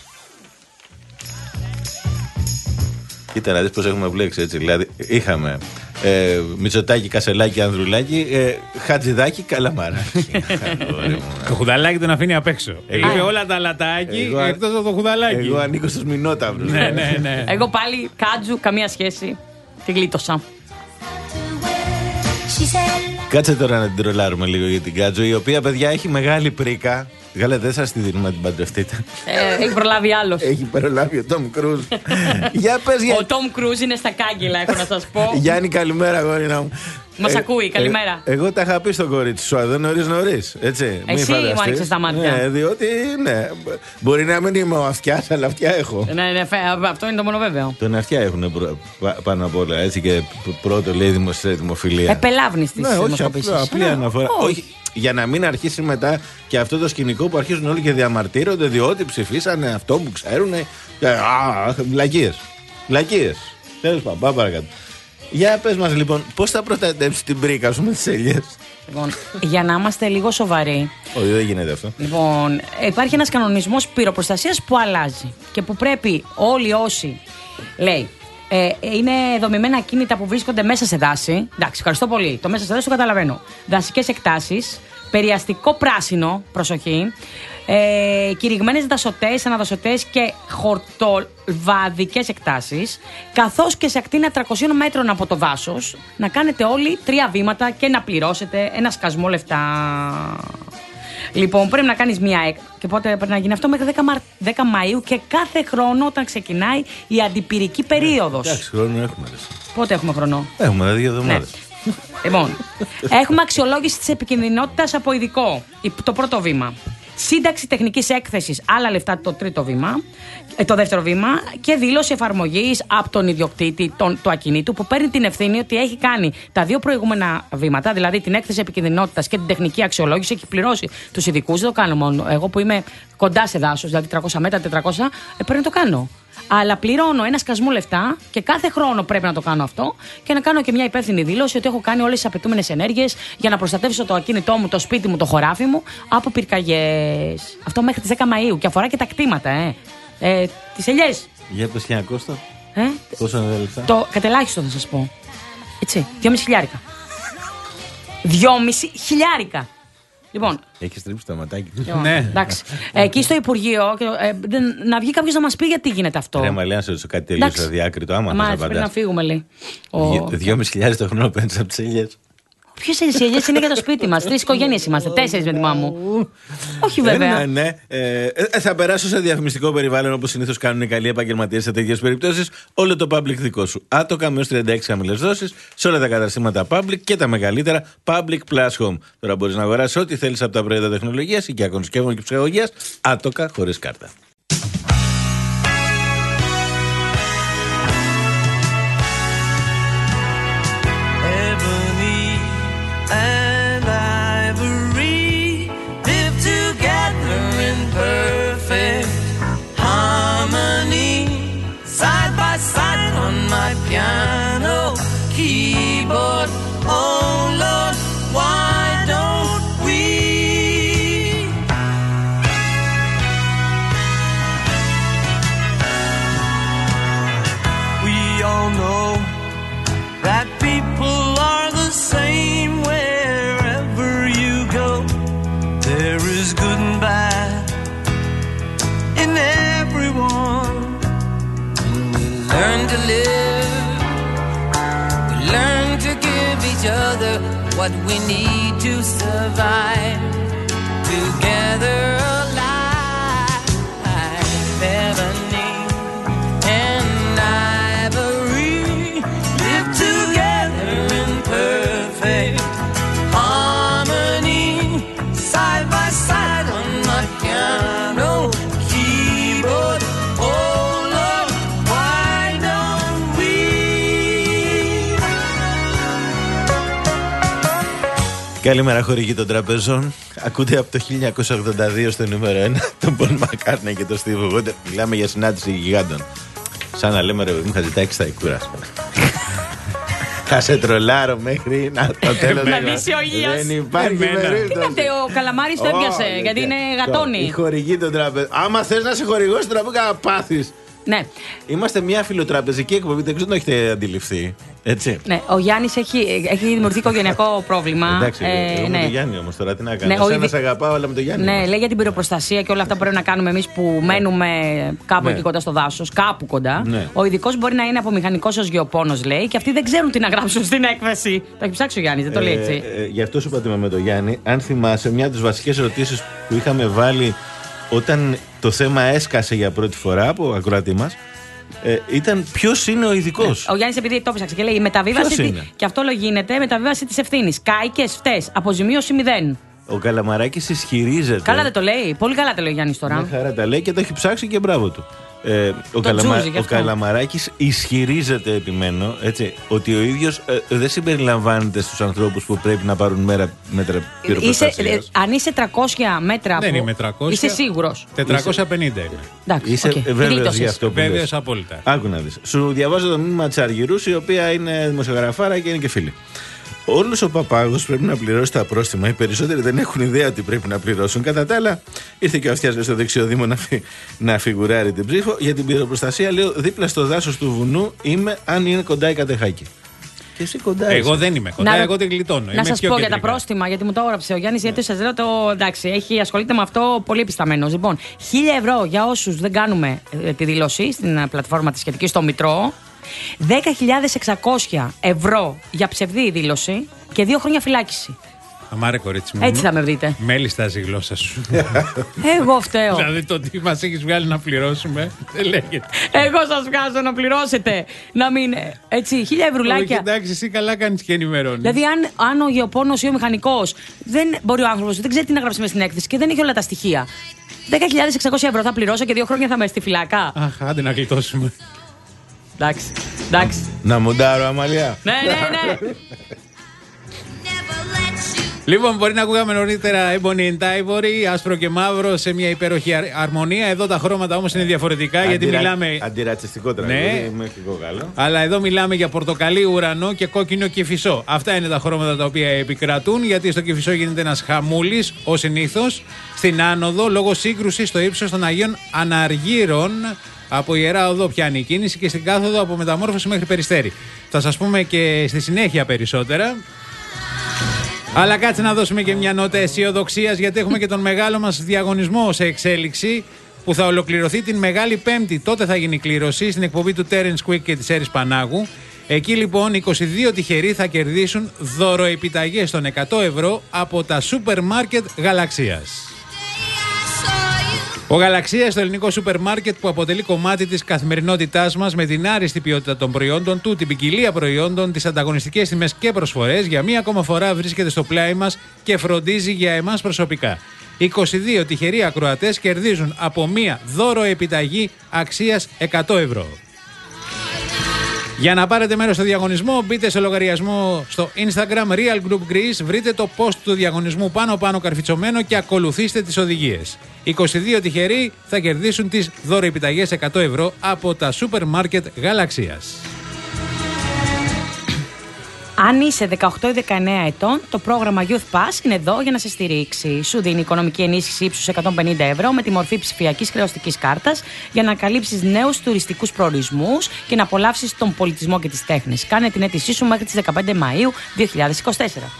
Κοίτα να δεις πως έχουμε βλέξει έτσι. Δηλαδή είχαμε ε, Μητσοτάκη, Κασελάκη, Ανδρουλάκη, ε, Χατζηδάκη, Καλαμαράκι. Το χουδαλάκι τον αφήνει απ' έξω. Είπε όλα τα λατάκι εκτός από το χουδαλάκι. Εγώ ανήκω στους Μινόταυρους. Ναι, ναι, ναι. Εγώ πάλι Κάτζου, καμία σχέση. Τη γλίτωσα. Κάτσε τώρα να την τρολάρουμε λίγο για την Κάτζου, η οποία, παιδιά, έχει μεγάλη πρίκα. Γάλα, δεν σας τη δίνουμε να την παντρευτείτε. Ε, έχει προλάβει άλλος. Έχει προλάβει ο Τόμ Κρούζ. Για πες, για... Ο Τόμ Κρούζ είναι στα κάγκελα, έχω να σας πω. Γιάννη, καλημέρα, γόρινα μου. Μας ε, ακούει, καλημέρα. Ε, εγώ τα είχα πει στο κορίτσι σου, εδώ νωρίς νωρίς. Έτσι, εσύ μου άνοιξες τα μάτια. Ναι, διότι ναι. Μπορεί να μην είμαι ο αυτιάς, αλλά αυτιά έχω. Ναι, ναι, αυτό είναι το μόνο βέβαιο. Τον αυτιά έχουν πάνω απ' όλα. Έτσι και πρώτο λέει δημοφιλία. Επελάβνης της δημοσκοπήσεις. Όχι, απλή αναφορά. Όχι. Για να μην αρχίσει μετά και αυτό το σκηνικό που αρχίζουν όλοι και διαμαρτύρονται διότι ψηφίσανε αυτό που ξέρουν. Βλακίες. Βλακίες. Τέλος πάντων, πάμε παρακάτω. Για πες μας λοιπόν, πώς θα προστατεύσεις την πρίκα σου με τις ελιές? Λοιπόν, για να είμαστε λίγο σοβαροί. Όχι, δεν γίνεται αυτό. Λοιπόν, υπάρχει ένας κανονισμός πυροπροστασίας που αλλάζει και που πρέπει όλοι όσοι, λέει, ε, είναι δομημένα ακίνητα που βρίσκονται μέσα σε δάση. Εντάξει, ευχαριστώ πολύ. Το μέσα σε δάση το καταλαβαίνω. Δασικές εκτάσεις, περιαστικό πράσινο, προσοχή. Ε, κηρυγμένες δασωτές, αναδασωτές και χορτοβαδικές εκτάσεις, καθώς και σε ακτίνα τριακοσίων μέτρων από το δάσος, να κάνετε όλοι τρία βήματα και να πληρώσετε ένα σκασμό λεφτά. Λοιπόν, πρέπει να κάνεις μία έκ... και πότε πρέπει να γίνει αυτό? Μέχρι δέκα Μαΐου και κάθε χρόνο όταν ξεκινάει η αντιπυρική περίοδος. Εντάξει, χρόνο έχουμε. Πότε έχουμε χρόνο? Έχουμε δύο εβδομάδες. Ναι. Λοιπόν, έχουμε αξιολόγηση της επικινδυνότητας από ειδικό. Το πρώτο βήμα. Σύνταξη τεχνικής έκθεσης, άλλα λεφτά το τρίτο βήμα, το δεύτερο βήμα, και δήλωση εφαρμογής από τον ιδιοκτήτη τον, του ακινήτου που παίρνει την ευθύνη ότι έχει κάνει τα δύο προηγούμενα βήματα, δηλαδή την έκθεση επικινδυνότητας και την τεχνική αξιολόγηση, έχει πληρώσει τους ειδικούς. Δεν το κάνω μόνο εγώ που είμαι κοντά σε δάσος, δηλαδή τριακόσια μέτρα, τετρακόσια, ε, πρέπει να το κάνω. Αλλά πληρώνω ένα σκασμό λεφτά και κάθε χρόνο πρέπει να το κάνω αυτό και να κάνω και μια υπεύθυνη δήλωση ότι έχω κάνει όλες τις απαιτούμενες ενέργειες για να προστατεύσω το ακίνητό μου, το σπίτι μου, το χωράφι μου από πυρκαγιές. Αυτό μέχρι τις δέκα Μαΐου και αφορά και τα κτήματα, ε. ε τις ελιές. Για πες ένα κόστο. Ε? Πόσο είναι λεφτά? Το κατελάχιστο θα σας πω. Έτσι, δυόμισι χιλιάρικα. Δυόμισι χιλιάρικα. Λοιπόν. Έχει στρίψει το ματάκι του. Ναι. Εντάξει. Εκεί στο Υπουργείο, ε, να βγει κάποιος να μας πει γιατί γίνεται αυτό. Ρε Μαλέα, να σε ρωτήσω κάτι τελείως αδιάκριτο. Άμα Μάλιστα, πρέπει να φύγουμε, λέει. Δυόμισι χιλιάδες το χρόνο παίρνεις από τις ελιές. Ποιες είναι οι ελιές? Είναι για το σπίτι μας. Τρεις οικογένειες είμαστε. Τέσσερις με τη μάμα μου. Όχι βέβαια. Ναι, ναι. Ε, ε, θα περάσω σε διαφημιστικό περιβάλλον όπως συνήθως κάνουν οι καλοί επαγγελματίες σε τέτοιες περιπτώσεις. Όλο το public δικό σου. Άτοκα με έως τριάντα έξι χαμηλές δόσεις σε όλα τα καταστήματα public και τα μεγαλύτερα Public Plus Home. Τώρα μπορείς να αγοράσεις ό,τι θέλεις από τα προϊόντα τεχνολογίας, οικιακών συσκευών και ψυχαγωγίας. Άτοκα χωρίς κάρτα. And ivory live together in perfect harmony, side by side on my piano keyboard. Oh Lord, why don't we? We all know that people are the same wherever you go. There is good and bad in everyone. And with learn to live. We learn to give each other what we need to survive. Together alive, ebony and ivory live together in perfect harmony, side by side on my piano keyboard. Oh Lord, why don't we? Καλημέρα χορηγοί των τραπεζών. Ακούτε από το χίλια εννιακόσια ογδόντα δύο στο νούμερο ένα τον Paul McCartney και τον Steve Wonder. Μιλάμε για συνάντηση γιγάντων. Σαν να λέμε ρε παιδί μου, θα ζητάει εξήντα κούρας. Θα σε τρολάρω μέχρι να το τέλος. Να δεις ο ήλιος. Δεν υπάρχει περίπτωση. Κοίτατε, ο Καλαμάρης το έπιασε, γιατί είναι γατόνι. Η χορηγή των τραπεζών. Άμα θες να σε χορηγός, τώρα που να πάθεις. Ναι. Είμαστε μια φιλοτραπεζική εκπομπή, δεν ξέρω αν το έχετε αντιληφθεί. Έτσι. Ναι, ο Γιάννης έχει, έχει δημιουργηθεί οικογενειακό πρόβλημα. Εντάξει, ε, εγώ ναι. με τον Γιάννη όμως τώρα τι να κάνω. Ναι, Εσένα ειδη... σε αγαπάω, αλλά με τον Γιάννη. Ναι, λέει για την πυροπροστασία και όλα αυτά που πρέπει να κάνουμε εμείς που μένουμε κάπου Ναι. εκεί κοντά στο δάσος, κάπου κοντά. Ναι. Ο ειδικός μπορεί να είναι από μηχανικός ως γεωπόνος, λέει, και αυτοί δεν ξέρουν τι να γράψουν στην έκθεση. Το έχει ψάξει ο Γιάννης, δεν το λέει έτσι. Ε, ε, γι' αυτό σου είπα ότι είμαι με τον Γιάννη. Αν θυμάσαι, μια από τις βασικές ερωτήσεις που είχαμε βάλει όταν το θέμα έσκασε για πρώτη φορά από ακροατή μας. Ε, ήταν ποιος είναι ο ειδικός. Ο Γιάννης επειδή το ψάξε και λέει η μεταβίβαση. Ποιος είναι? Και αυτό γίνεται μεταβίβαση της ευθύνης. Κάηκες, φταίς. Αποζημίωση μηδέν. Ο Καλαμαράκης ισχυρίζεται. Καλά δεν το λέει. Πολύ καλά το λέει ο Γιάννης τώρα. Με χαρά τα λέει και το έχει ψάξει και μπράβο του. Ε, ο, Καλαμα... ο Καλαμαράκης ισχυρίζεται, επιμένω, έτσι, ότι ο ίδιος ε, δεν συμπεριλαμβάνεται στους ανθρώπους που πρέπει να πάρουν μέρα μέτρα πυροπροστασίας. Είσαι, ε, αν είσαι τριακόσια μέτρα. Δεν από... είμαι τριακόσια. Είσαι σίγουρος. τετρακόσια πενήντα είμαι. Εντάξει, είσαι okay. βέβαιος για αυτό που Βέβαιος λες. απόλυτα. Άκου να δεις. Σου διαβάζω το μήνυμα της Αργυρούς, η οποία είναι δημοσιογραφάρα και είναι και φίλη. Όλος ο παπάγος πρέπει να πληρώσει τα πρόστιμα. Οι περισσότεροι δεν έχουν ιδέα ότι πρέπει να πληρώσουν. Κατά τα άλλα, ήρθε και ο Αυτιάς στο δεξιοδήμο να, φι... να φιγουράρει την ψήφο. Για την πυροπροστασία, λέω, δίπλα στο δάσος του βουνού είμαι, αν είναι κοντά η Κατεχάκη. Και εσύ κοντά. Εγώ είσαι. δεν είμαι κοντά, Να... εγώ την γλιτώνω. Να είμαι σας πιο πω κεντρικά. για τα πρόστιμα, γιατί μου το έγραψε ο Γιάννης, γιατί σας λέω το. Εντάξει, έχει ασχολείται με αυτό πολύ επισταμένος. Λοιπόν, χίλια ευρώ για όσους δεν κάνουμε ε, τη δήλωση στην ε, πλατφόρμα τη σχετική στο Μητρό. δέκα χιλιάδες εξακόσια ευρώ για ψευδή δήλωση και δύο χρόνια φυλάκιση. Αμάρε κορίτσι μου. Έτσι θα με βρείτε. Μέλη στάζει η γλώσσα σου. Εγώ φταίω. Δηλαδή το τι μας έχεις βγάλει να πληρώσουμε δεν λέγεται. Εγώ σας βγάζω να πληρώσετε. Να μην. Έτσι, χίλια ευρουλάκια. Όχι, εντάξει, εσύ καλά κάνεις και ενημερώνεις. Δηλαδή, αν, αν ο γεωπόνος ή ο μηχανικός δεν μπορεί ο άνθρωπος, δεν ξέρει τι να γράψει μέσα στην έκθεση και δεν έχει όλα τα στοιχεία. δέκα χιλιάδες εξακόσια ευρώ θα πληρώσω και δύο χρόνια θα είμαι στη φυλακά. Αχ, άντε να γλιτώσουμε. Εντάξει. Εντάξει. Να μοντάρω, Αμαλία. Ναι, ναι, ναι. Λοιπόν, μπορεί να ακούγαμε νωρίτερα Ebony and Ivory, άσπρο και μαύρο σε μια υπέροχη αρμονία. Εδώ τα χρώματα όμως είναι διαφορετικά. Αντιρα... γιατί μιλάμε. Αντιρατσιστικό τραγούδι, ναι. μέχρι κόκαλο. Αλλά εδώ μιλάμε για πορτοκαλί, ουρανό και κόκκινο Κηφισό. Αυτά είναι τα χρώματα τα οποία επικρατούν, γιατί στο Κηφισό γίνεται ένας χαμούλης, ως συνήθως, στην άνοδο λόγω σύγκρουση στο ύψος των Αγίων Αναργύρων. Από Ιερά Οδό πιάνει η κίνηση και στην κάθοδο από Μεταμόρφωση μέχρι Περιστέρι. Θα σας πούμε και στη συνέχεια περισσότερα. Αλλά κάτσε να δώσουμε και μια νότα αισιοδοξίας, γιατί έχουμε και τον μεγάλο μας διαγωνισμό σε εξέλιξη που θα ολοκληρωθεί την Μεγάλη Πέμπτη. Τότε θα γίνει κλήρωση στην εκπομπή του Terence Quick και της Έρης Πανάγου. Εκεί λοιπόν είκοσι δύο τυχεροί θα κερδίσουν δωροεπιταγές των εκατό ευρώ από τα σούπερ μάρκετ Γαλαξίας. Ο Γαλαξίας, το ελληνικό σούπερ μάρκετ που αποτελεί κομμάτι της καθημερινότητάς μας με την άριστη ποιότητα των προϊόντων του, την ποικιλία προϊόντων, τις ανταγωνιστικές τιμές και προσφορές, για μία ακόμα φορά βρίσκεται στο πλάι μας και φροντίζει για εμάς προσωπικά. είκοσι δύο τυχεροί ακροατές κερδίζουν από μία δώρο επιταγή αξίας εκατό ευρώ. Για να πάρετε μέρος στο διαγωνισμό, μπείτε σε λογαριασμό στο Instagram Real Group Greece, βρείτε το post του διαγωνισμού πάνω-πάνω καρφιτσωμένο και ακολουθήστε τις οδηγίες. είκοσι δύο τυχεροί θα κερδίσουν τις δωροεπιταγές εκατό ευρώ από τα σούπερ μάρκετ Γαλαξίας. Αν είσαι δεκαοκτώ ή δεκαεννέα ετών, το πρόγραμμα Youth Pass είναι εδώ για να σε στηρίξει. Σου δίνει οικονομική ενίσχυση ύψους εκατόν πενήντα ευρώ με τη μορφή ψηφιακής χρεωστικής κάρτας για να καλύψεις νέους τουριστικούς προορισμούς και να απολαύσεις τον πολιτισμό και τις τέχνες. Κάνε την αίτησή σου μέχρι τις δεκαπέντε Μαΐου δύο χιλιάδες είκοσι τέσσερα.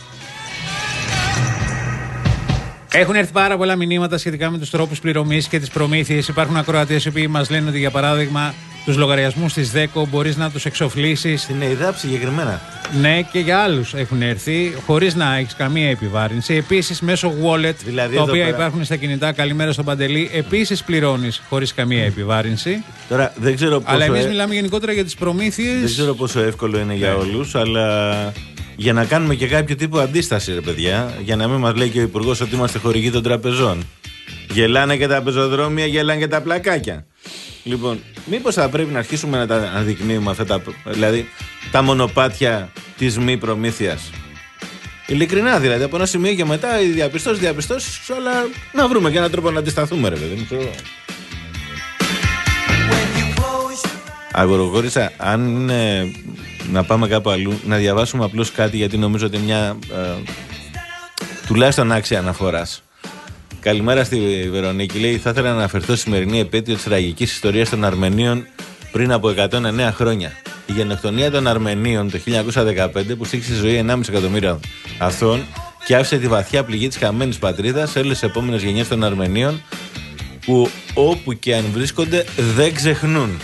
Έχουν έρθει πάρα πολλά μηνύματα σχετικά με τους τρόπους πληρωμής και τις προμήθειες. Υπάρχουν ακροατές οι οποίοι μας λένε ότι, για παράδειγμα, τους λογαριασμούς της ΔΕΚΟ, μπορείς να τους εξοφλήσεις. Στην ΕΙΔΑΠ συγκεκριμένα. Ναι, και για άλλους έχουν έρθει χωρίς να έχεις καμία επιβάρυνση. Επίσης, μέσω wallet, δηλαδή, τα οποία πέρα... υπάρχουν στα κινητά, καλημέρα στον Παντελή, επίσης πληρώνεις χωρίς καμία επιβάρυνση. Τώρα, δεν ξέρω πόσο αλλά εμείς ε... μιλάμε γενικότερα για τις προμήθειες. Δεν ξέρω πόσο εύκολο είναι για όλους, αλλά για να κάνουμε και κάποιο τύπο αντίσταση, ρε παιδιά, για να μην μας λέει και ο Υπουργός ότι είμαστε χορηγοί των τραπεζών. Γελάνε και τα πεζοδρόμια, γελάνε και τα πλακάκια. Λοιπόν, μήπως θα πρέπει να αρχίσουμε να τα αναδεικνύουμε αυτά τα, δηλαδή, τα μονοπάτια της μη προμήθειας. Ειλικρινά δηλαδή, από ένα σημείο και μετά οι διαπιστώσεις, διαπιστώσεις, αλλά να βρούμε και έναν τρόπο να αντισταθούμε, ρε παιδί μου. Αγοροκόρισα, αν είναι να πάμε κάπου αλλού, να διαβάσουμε απλώς κάτι, γιατί νομίζω ότι μια ε, τουλάχιστον άξια αναφοράς. Καλημέρα στη Βερονίκη. Λέει: θα ήθελα να αναφερθώ στη σημερινή επέτειο της τραγικής ιστορίας των Αρμενίων πριν από εκατόν εννέα χρόνια. Η γενοκτονία των Αρμενίων το χίλια εννιακόσια δεκαπέντε, που στήχησε τη ζωή ενάμιση εκατομμύρια αθώων και άφησε τη βαθιά πληγή της χαμένης πατρίδας σε όλες τις επόμενες γενιές των Αρμενίων, που όπου και αν βρίσκονται δεν ξεχνούν.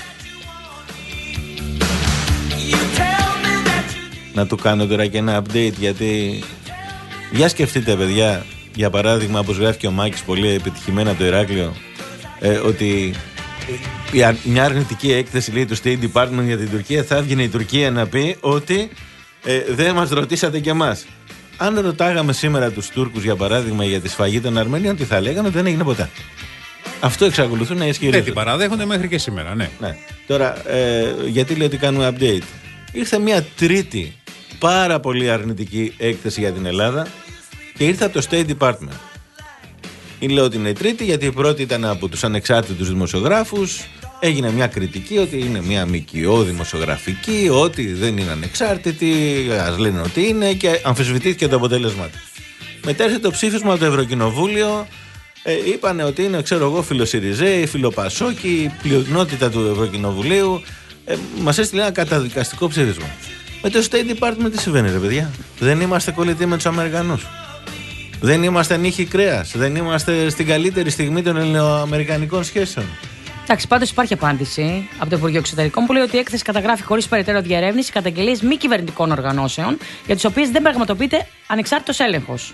Να του κάνω τώρα και ένα update, γιατί για σκεφτείτε, παιδιά. Για παράδειγμα, όπως γράφει και ο Μάκης πολύ επιτυχημένα από το Ηράκλειο, ε, ότι μια αρνητική έκθεση, λέει, του State Department για την Τουρκία, θα έβγαινε η Τουρκία να πει ότι ε, δεν μας ρωτήσατε κι εμάς. Αν ρωτάγαμε σήμερα τους Τούρκους, για παράδειγμα, για τη σφαγή των Αρμενίων, τι θα λέγανε? Δεν έγινε ποτέ. Αυτό εξακολουθούν να ισχυρίζονται. Δεν την παραδέχονται μέχρι και σήμερα, ναι. ναι. Τώρα, ε, γιατί λέω ότι κάνουμε update? Ήρθε μια τρίτη πάρα πολύ αρνητική έκθεση για την Ελλάδα. Και ήρθε από το State Department. Λέω ότι είναι η τρίτη, γιατί η πρώτη ήταν από τους ανεξάρτητους δημοσιογράφους. Έγινε μια κριτική ότι είναι μια ΜΚΟ δημοσιογραφική, ότι δεν είναι ανεξάρτητη, ας λένε ότι είναι, και αμφισβητήθηκε το αποτέλεσμα του. Μετά ήρθε το ψήφισμα από το Ευρωκοινοβούλιο. Ε, είπανε ότι είναι, ξέρω εγώ, φιλοσυριζέοι, φιλοπασόκοι, πλειονότητα του Ευρωκοινοβουλίου. Ε, μας έστειλε ένα καταδικαστικό ψήφισμα. Με το State Department τι συμβαίνει, ρε παιδιά? Δεν είμαστε κολλητοί με τους Αμερικανούς. Δεν είμαστε νύχοι κρέας. Δεν είμαστε στην καλύτερη στιγμή των ελληνοαμερικανικών σχέσεων. Εντάξει, πάντως υπάρχει απάντηση από το Υπουργείο Εξωτερικών που λέει ότι η έκθεση καταγράφει χωρίς περαιτέρω διερεύνηση καταγγελίες μη κυβερνητικών οργανώσεων, για τις οποίες δεν πραγματοποιείται ανεξάρτητος έλεγχος.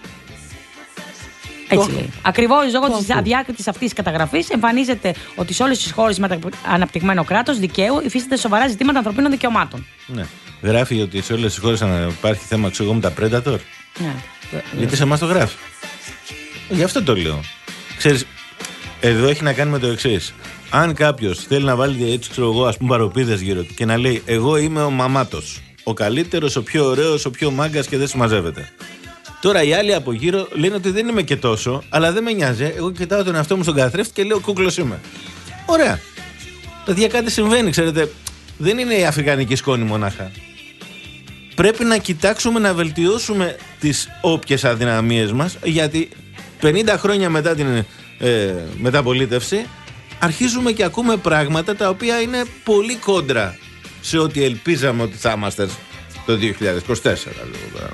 Έτσι λέει. Ακριβώς λόγω της αδιάκριτης αυτής καταγραφής εμφανίζεται ότι σε όλες τις χώρες με αναπτυγμένο κράτος δικαίου υφίσταται σοβαρά ζητήματα ανθρωπίνων δικαιωμάτων. Ναι. Γράφει ότι σε όλες τις χώρες υπάρχει θέμα, ξέρω εγώ, με τα Predator. Ναι. Γιατί σε εμάς το γράφει. Γι' αυτό το λέω. Ξέρεις, εδώ έχει να κάνει με το εξής. Αν κάποιος θέλει να βάλει, έτσι ξέρω εγώ, ας πούμε, παροπίδες γύρω του και να λέει: εγώ είμαι ο μαμάτος, ο καλύτερος, ο πιο ωραίος, ο πιο μάγκας και δεν συμμαζεύεται. Τώρα οι άλλοι από γύρω λένε ότι δεν είμαι και τόσο, αλλά δεν με νοιάζει. Εγώ κοιτάω τον εαυτό μου στον καθρέφτη και λέω: κούκλος είμαι. Ωραία. Παιδιά, κάτι συμβαίνει, ξέρετε. Δεν είναι η αφρικανική σκόνη μονάχα. Πρέπει να κοιτάξουμε να βελτιώσουμε τις όποιες αδυναμίες μας, γιατί πενήντα χρόνια μετά την ε, μεταπολίτευση αρχίζουμε και ακούμε πράγματα τα οποία είναι πολύ κόντρα σε ό,τι ελπίζαμε ότι θα είμαστε το δύο χιλιάδες είκοσι τέσσερα. Λίγο.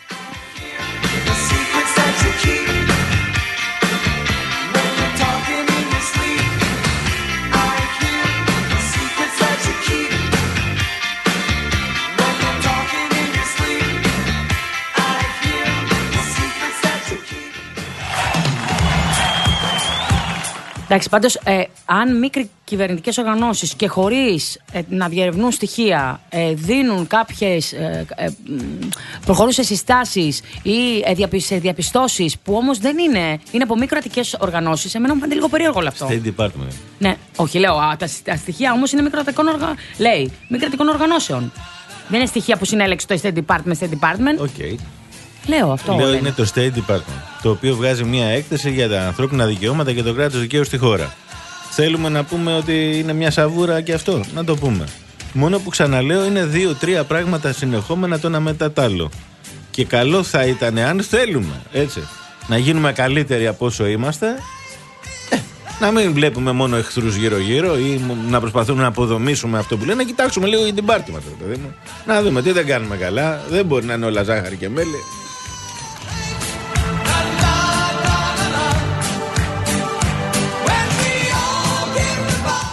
Εντάξει, πάντως, ε, αν μη κυβερνητικές οργανώσεις και χωρίς ε, να διερευνούν στοιχεία ε, δίνουν κάποιες, ε, ε, προχωρούν σε συστάσεις ή ε, διαπι, σε διαπιστώσεις που όμως δεν είναι, είναι από μη κρατικές οργανώσεις, εμένα μου φαίνεται λίγο περίεργο όλο αυτό. State Department. Ναι, όχι, λέω, α, τα, τα στοιχεία όμως είναι μη κρατικών, οργα... λέει, μη κρατικών οργανώσεων. Δεν είναι στοιχεία που συνέλεξε το State Department, State Department. Okay. Λέω αυτό. Λέω είναι το State Department, το οποίο βγάζει μια έκθεση για τα ανθρώπινα δικαιώματα και το κράτος δικαίου στη χώρα. Θέλουμε να πούμε ότι είναι μια σαβούρα και αυτό, να το πούμε. Μόνο που ξαναλέω είναι δύο-τρία πράγματα συνεχόμενα το ένα μετά τ' άλλο. Και καλό θα ήταν, αν θέλουμε, έτσι, να γίνουμε καλύτεροι από όσο είμαστε, ε, να μην βλέπουμε μόνο εχθρούς γύρω-γύρω ή να προσπαθούμε να αποδομήσουμε αυτό που λένε, να κοιτάξουμε λίγο για την πάρτι μας, παιδί μου. Να δούμε τι δεν κάνουμε καλά, δεν μπορεί να είναι όλα ζάχαρη και μέλι.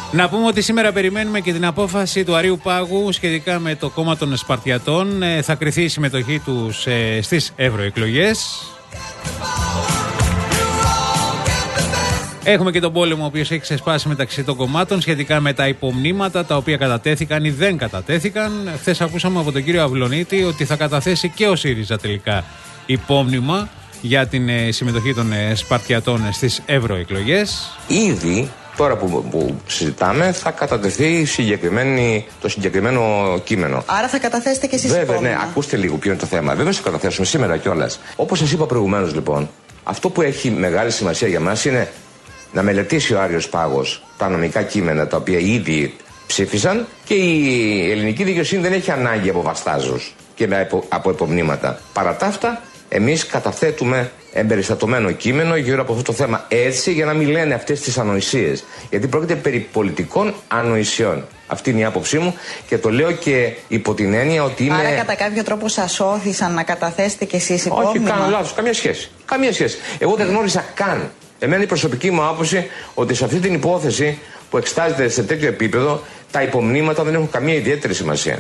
Να πούμε ότι σήμερα περιμένουμε και την απόφαση του Αρείου Πάγου σχετικά με το κόμμα των Σπαρτιατών. Ε, θα κριθεί η συμμετοχή τους ε, στις ευρωεκλογές. Έχουμε και τον πόλεμο ο οποίος έχει ξεσπάσει μεταξύ των κομμάτων σχετικά με τα υπομνήματα τα οποία κατατέθηκαν ή δεν κατατέθηκαν. Χθες ακούσαμε από τον κύριο Αυλωνίτη ότι θα καταθέσει και ο ΣΥΡΙΖΑ τελικά υπόμνημα για την ε, συμμετοχή των ε, Σπαρτιατών στις ευρωεκλογές. Ήδη τώρα που, που συζητάμε θα κατατεθεί συγκεκριμένη, το συγκεκριμένο κείμενο. Άρα θα καταθέσετε και εσείς Βέβαια, υπόμνημα. ναι, ακούστε λίγο ποιο είναι το θέμα. Βέβαια, θα το καταθέσουμε σήμερα κιόλας. Όπως σας είπα προηγουμένως, λοιπόν, αυτό που έχει μεγάλη σημασία για μας είναι να μελετήσει ο Άριος Πάγος τα νομικά κείμενα τα οποία ήδη ψήφισαν και η ελληνική δικαιοσύνη δεν έχει ανάγκη από βαστάζους και από υπομνήματα. Παρά τα αυτά, εμείς καταθέτουμε εμπεριστατωμένο κείμενο γύρω από αυτό το θέμα, έτσι για να μην λένε αυτές τις ανοησίες. Γιατί πρόκειται περί πολιτικών ανοησιών. Αυτή είναι η άποψή μου και το λέω και υπό την έννοια ότι είμαι. Άρα, κατά κάποιο τρόπο σας όθησαν να καταθέσετε κι εσείς υπόμνημα. Όχι, κάνω λάθος. Καμία σχέση. Καμία σχέση. Εγώ δεν γνώρισα καν. Εμένα η προσωπική μου άποψη ότι σε αυτή την υπόθεση που εξετάζεται σε τέτοιο επίπεδο, τα υπομνήματα δεν έχουν καμία ιδιαίτερη σημασία.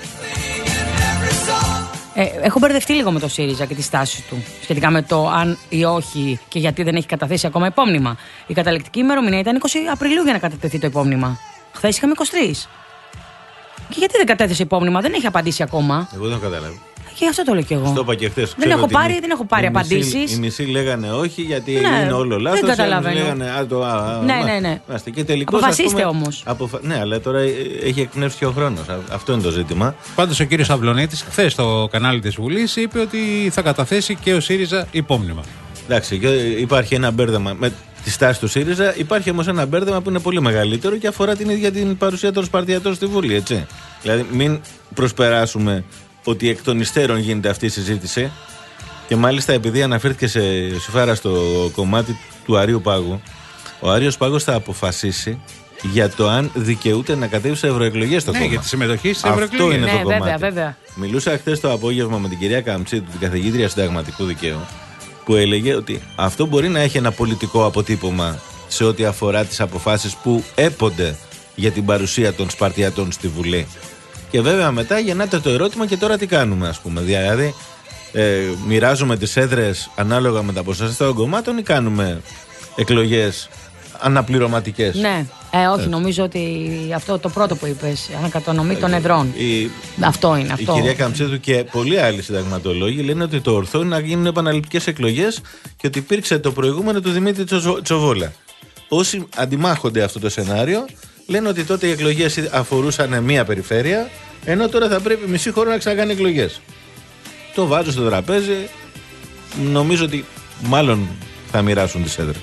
Ε, έχω μπερδευτεί λίγο με το ΣΥΡΙΖΑ και τη στάση του σχετικά με το αν ή όχι και γιατί δεν έχει καταθέσει ακόμα υπόμνημα. Η καταληκτική ημερομηνία ήταν είκοσι Απριλίου για να κατατεθεί το υπόμνημα. Χθες είχαμε είκοσι τρεις. Και γιατί δεν κατέθεσε υπόμνημα, δεν έχει απαντήσει ακόμα. Εγώ δεν καταλάβω. Και αυτό το λέω κι εγώ. Το είπα και χθες. Δεν έχω πάρει, δεν έχω πάρει απαντήσεις. Οι μισοί λέγανε όχι γιατί ναι, είναι όλο λάθος. Δεν καταλαβαίνω. Λέγανε, α, το, α, α, ναι, μα, ναι, ναι. Μάστε, και τελικώς, αποφασίστε όμως. Αποφα... Ναι, αλλά τώρα έχει εκπνεύσει και ο χρόνος. Αυτό είναι το ζήτημα. Πάντως ο κύριος Αυλωνίτης χθες στο κανάλι της Βουλής είπε ότι θα καταθέσει και ο ΣΥΡΙΖΑ υπόμνημα. Εντάξει, υπάρχει ένα μπέρδεμα με τη στάση του ΣΥΡΙΖΑ. Υπάρχει όμως ένα μπέρδεμα που είναι πολύ μεγαλύτερο και αφορά την ίδια την παρουσία των Σπαρτιατών στη Βουλή, έτσι. Δηλαδή, μην προσπεράσουμε ότι εκ των υστέρων γίνεται αυτή η συζήτηση και μάλιστα επειδή αναφέρθηκε σε συμφάρα στο κομμάτι του Αρείου Πάγου, ο Άριος Πάγος θα αποφασίσει για το αν δικαιούται να κατέβει σε ευρωεκλογές το ναι, κόμμα. για τη συμμετοχή σε ευρωεκλογές. Αυτό είναι ναι, το βέβαια, κομμάτι. βέβαια. Μιλούσα χθες το απόγευμα με την κυρία Καμψίδου, την καθηγήτρια συνταγματικού δικαίου, που έλεγε ότι αυτό μπορεί να έχει ένα πολιτικό αποτύπωμα σε ό,τι αφορά τις αποφάσεις που έπονται για την παρουσία των Σπαρτιατών στη Βουλή. Και βέβαια μετά γεννάται το ερώτημα και τώρα τι κάνουμε, ας πούμε. Δηλαδή, ε, μοιράζουμε τις έδρες ανάλογα με τα ποσοστά των κομμάτων ή κάνουμε εκλογές αναπληρωματικές. Ναι, ε, όχι, ε. νομίζω ότι αυτό το πρώτο που είπες, ανακατανομή των εδρών. Η, αυτό είναι αυτό. Η κυρία Καμψίδου και πολλοί άλλοι συνταγματολόγοι λένε ότι το ορθό είναι να γίνουν επαναληπτικές εκλογές και ότι υπήρξε το προηγούμενο του Δημήτρη Τσοβόλα. Όσοι αντιμάχονται αυτό το σενάριο λένε ότι τότε οι εκλογές αφορούσαν μία περιφέρεια, ενώ τώρα θα πρέπει μισή χώρα να ξανακάνει εκλογές. Το βάζω στο τραπέζι, νομίζω ότι μάλλον θα μοιράσουν τις έδρες.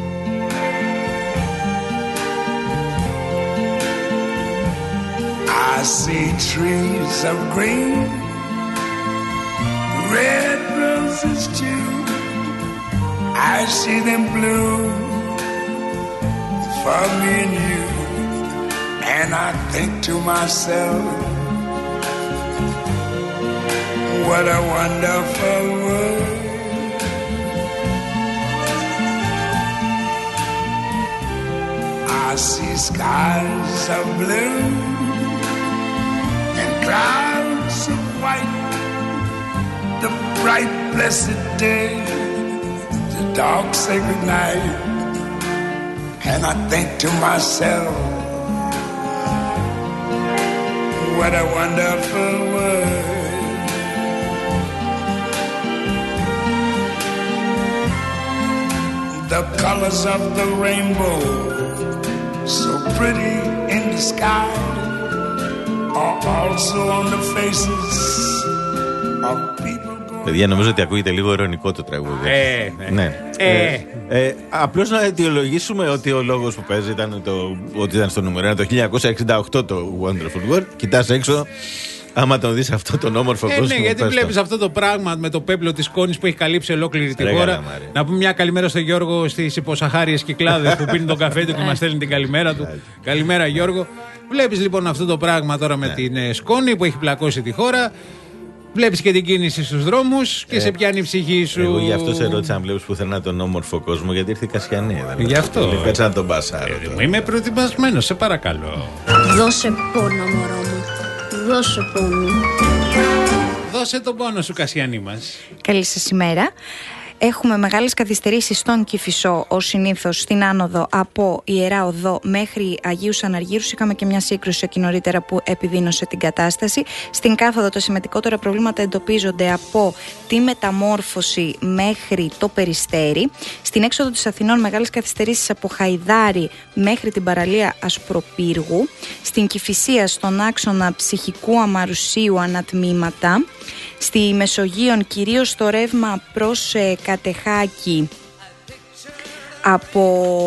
I see trees of green, red roses too. I see them bloom for me and you. And I think to myself, what a wonderful world. I see skies of blue and clouds of white, the bright blessed day, the dark sacred night. And I think to myself, what a wonderful world. The colors of the rainbow, so pretty in the sky, are also on the faces of people. Παιδιά, νομίζω ότι ακούγεται λίγο ειρωνικό το τραγούδι. Ε, ναι. ναι. Ε. Ε, ε, απλώς να αιτιολογήσουμε ότι ο λόγος που παίζει ήταν το, ότι ήταν στο νούμερο ένα το χίλια εννιακόσια εξήντα οκτώ το Wonderful World. Κοιτάς έξω, άμα τον δεις αυτό τον όμορφο ε, κόσμο. Ναι, γιατί βλέπεις αυτό το πράγμα με το πέπλο της Κόνης που έχει καλύψει ολόκληρη τη χώρα. Να πούμε μια καλημέρα στον Γιώργο στις υποσαχάριες Κυκλάδες που πίνει τον καφέ του και μας στέλνει την καλημέρα του. Καλημέρα, Γιώργο. Βλέπεις λοιπόν αυτό το πράγμα τώρα με την Σκόνη που έχει πλακώσει τη χώρα. Βλέπεις και την κίνηση στους δρόμους και ε, σε πιάνει η ψυχή σου. Εγώ γι' αυτό σε ρώτησα αν βλέπεις πουθενά τον όμορφο κόσμο, γιατί ήρθε η Κασιανή. Γι' αυτό. Πέτσα να τον πασάρω. Ε, είμαι προετοιμασμένος, σε παρακαλώ. Δώσε πόνο, μωρό μου. Δώσε πόνο. Δώσε τον πόνο σου, Κασιανή μας. Καλή σας ημέρα. Έχουμε μεγάλες καθυστερήσεις στον Κηφισό, ως συνήθως στην άνοδο από Ιερά Οδό μέχρι Αγίους Αναργύρους. Είχαμε και μια σύγκρουση εκεί νωρίτερα που επιδίνωσε την κατάσταση. Στην κάθοδο τα σημαντικότερα προβλήματα εντοπίζονται από τη Μεταμόρφωση μέχρι το Περιστέρι. Στην έξοδο της Αθηνών μεγάλες καθυστερήσεις από Χαϊδάρι μέχρι την παραλία Ασπροπύργου. Στην Κηφισία στον άξονα Ψυχικού Αμαρουσίου ανατμήματα. Στη Μεσογείον κυρίως το ρεύμα προς ε, Κατεχάκη από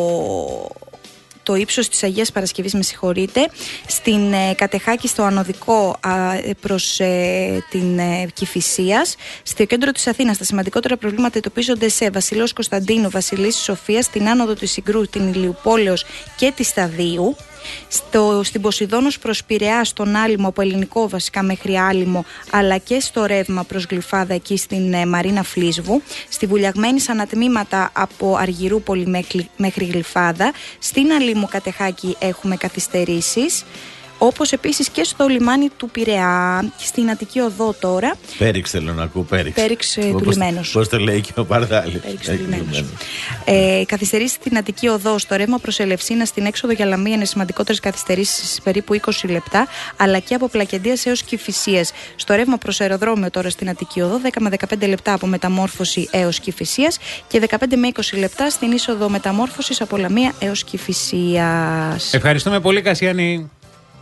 το ύψος της Αγίας Παρασκευής, με συγχωρείτε, στην ε, Κατεχάκη στο ανωδικό α, προς ε, την ε, Κηφισίας. Στο κέντρο της Αθήνας τα σημαντικότερα προβλήματα εντοπίζονται σε Βασιλός Κωνσταντίνου, Βασιλίσσης Σοφίας, στην άνοδο της Συγκρού, την Ηλιουπόλεως και τη Σταδίου. Στο, στην Ποσειδώνος προς Πειραιά, στον Άλυμο από Ελληνικό βασικά μέχρι Άλυμο, αλλά και στο ρεύμα προς Γλυφάδα εκεί στην ε, Μαρίνα Φλίσβου. Στη Βουλιαγμένη ανατμήματα από Αργυρούπολη μέχρι, μέχρι Γλυφάδα. Στην Αλήμου Κατεχάκη έχουμε καθυστερήσεις. Όπως επίσης και στο λιμάνι του Πειραιά, στην Αττική Οδό τώρα. Πέριξ θέλω να ακούω, πέριξ. Πέριξ ε, του λιμένους. Πώς το λέει και ο Παρδάλης. Πέριξ του λιμένους. Ε, καθυστερήσεις στην Αττική Οδό, στο ρεύμα προς Ελευσίνα, στην έξοδο για Λαμία είναι σημαντικότερες καθυστερήσεις περίπου είκοσι λεπτά, αλλά και από Πλακεντίας έως Κηφισίας. Στο ρεύμα προς αεροδρόμιο τώρα στην Αττική Οδό, δέκα με δεκαπέντε λεπτά από Μεταμόρφωση έως Κηφισίας και δεκαπέντε με είκοσι λεπτά στην είσοδο Μεταμόρφωσης από Λαμία έως Κηφισίας. Ευχαριστούμε πολύ, Κασιανή.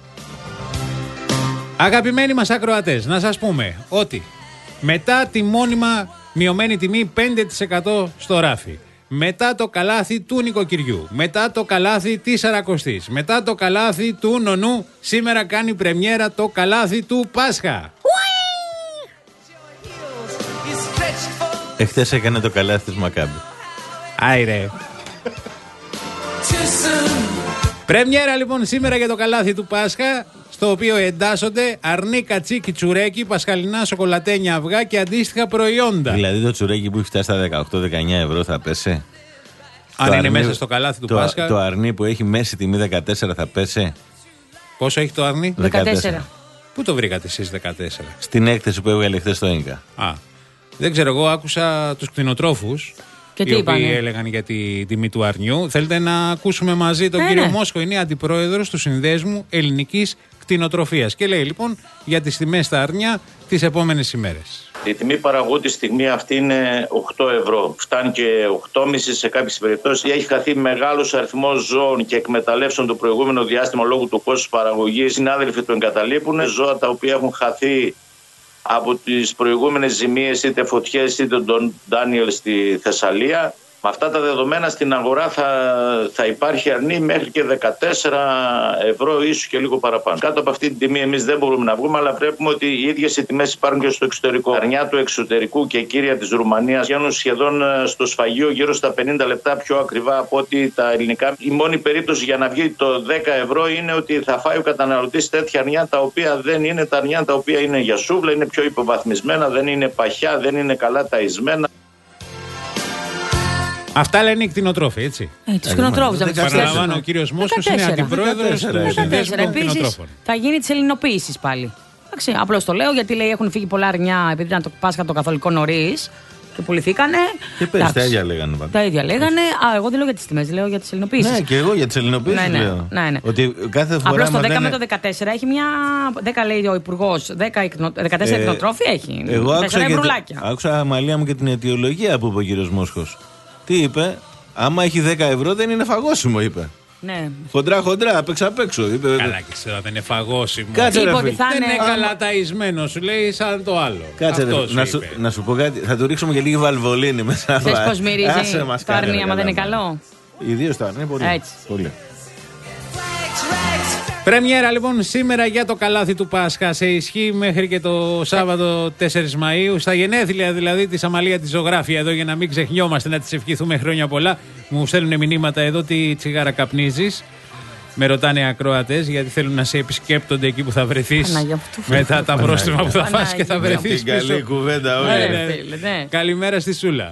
Αγαπημένοι μας ακροατές, να σας πούμε ότι μετά τη μόνιμα μειωμένη τιμή πέντε τοις εκατό στο ράφι, μετά το καλάθι του νοικοκυριού, μετά το καλάθι της Σαρακοστής, μετά το καλάθι του Νονού, σήμερα κάνει πρεμιέρα το καλάθι του Πάσχα. Εχθές έκανε το καλάθι της Μακάμπη. Άιρε. Πρεμιέρα λοιπόν σήμερα για το καλάθι του Πάσχα, στο οποίο εντάσσονται αρνί, κατσίκι, τσουρέκι, πασχαλινά σοκολατένια αυγά και αντίστοιχα προϊόντα. Δηλαδή το τσουρέκι που έχει φτάσει στα δεκαοκτώ με δεκαεννιά ευρώ θα πέσει. Αν το είναι αρνί, μέσα στο καλάθι του το, Πάσχα. Το αρνί που έχει μέση τιμή δεκατέσσερα θα πέσει. Πόσο έχει το αρνί? δεκατέσσερα. Πού το βρήκατε εσείς δεκατέσσερα? Στην έκθεση που έβγαλε χθες στο Ίνκα. Α, δεν ξέρω, εγώ άκουσα τους κτηνοτρόφους. Και τι οι είπανε? οποίοι έλεγαν για τη τιμή του αρνιού. Θέλετε να ακούσουμε μαζί τον ναι, κύριο ναι. Μόσχο, είναι αντιπρόεδρος του Συνδέσμου Ελληνικής Κτηνοτροφίας. Και λέει λοιπόν για τις τιμές στα αρνιά τις επόμενες ημέρες. Η τιμή παραγωγού τη στιγμή αυτή είναι οκτώ ευρώ. Φτάνει και οκτώ κόμμα πέντε σε κάποιες περιπτώσεις. Έχει χαθεί μεγάλος αριθμός ζώων και εκμεταλλεύσεων το προηγούμενο διάστημα λόγω του κόστους παραγωγής. Οι συνάδελφοι το εγκαταλείπουν. Ζώα τα οποία έχουν χαθεί από τις προηγούμενες ζημίες, είτε φωτιές είτε τον Ντάνιελ στη Θεσσαλία. Με αυτά τα δεδομένα στην αγορά θα, θα υπάρχει αρνί μέχρι και δεκατέσσερα ευρώ, ίσως και λίγο παραπάνω. Κάτω από αυτή την τιμή εμείς δεν μπορούμε να βγούμε, αλλά βλέπουμε ότι οι ίδιες οι τιμές υπάρχουν και στο εξωτερικό. Τα αρνιά του εξωτερικού και κύρια της Ρουμανίας βγαίνουν σχεδόν στο σφαγείο γύρω στα πενήντα λεπτά πιο ακριβά από ότι τα ελληνικά. Η μόνη περίπτωση για να βγει το δέκα ευρώ είναι ότι θα φάει ο καταναλωτής τέτοια αρνιά τα οποία δεν είναι τα αρνιά τα οποία είναι για σούβλα, είναι πιο υποβαθμισμένα, δεν είναι παχιά, δεν είναι καλά ταϊσμένα. Αυτά λένε οι κτηνοτρόφοι, έτσι. Ε, τους κτηνοτρόφους. Παραλαμβάνω, ο κύριος Μόσχος είναι αντιπρόεδρος του Συνδέσμου των Κτηνοτρόφων. Θα γίνει της ελληνοποίησης πάλι. Απλώς το λέω γιατί λέει έχουν φύγει πολλά αρνιά επειδή ήταν το Πάσχα το καθολικό νωρίς και πουληθήκανε. Και πες, τα ίδια λέγανε. Τα ίδια λέγανε. Α, εγώ δεν λέω για τις τιμές, λέω για τις ελληνοποίησεις. Ναι, και εγώ για τις ελληνοποίησεις ναι, ναι, λέω. Ναι, ναι. Ότι κάθε φορά. Απλώς το δέκα λένε... με το δεκατέσσερα έχει μια. δέκα λέει ο Υπουργός, δεκατέσσερα κτηνοτρόφοι έχει. Εγώ άκουσα, άκουσα μαλλιά μου και την αιτιολογία που είπε ο κύριος Μόσχος. Τι είπε? Άμα έχει δέκα ευρώ δεν είναι φαγώσιμο, είπε. Ναι. Χοντρά, χοντρά, απ' έξω απ' έξω. Είπε. Καλά, και ξέρω, δεν είναι φαγώσιμο. Κάτσε, ρε, δεν είναι, είναι καλά ταισμένο, σου λέει σαν το άλλο. Κάτσε, ρε, να, σου, να σου πω κάτι. Θα του ρίξουμε και λίγη βαλβολίνη μέσα. Θες πως μυρίζει το αρνί, άμα δεν είναι καλό. Ιδίως το αρνί, πολύ. Έτσι. πολύ. Πρεμιέρα λοιπόν σήμερα για το καλάθι του Πάσχα, σε ισχύ μέχρι και το Σάββατο τέσσερις Μαΐου, στα γενέθλια δηλαδή της Αμαλία τη Ζωγράφια εδώ, για να μην ξεχνιόμαστε, να της ευχηθούμε χρόνια πολλά. Μου στέλνουν μηνύματα εδώ, τι τσιγάρα καπνίζεις. Με ρωτάνε οι ακροατές γιατί θέλουν να σε επισκέπτονται εκεί που θα βρεθείς. Μετά τα πρόστιμα που θα φας και θα βρεθείς πίσω. Καλή κουβέντα, όλοι. Καλημέρα στη Σούλα.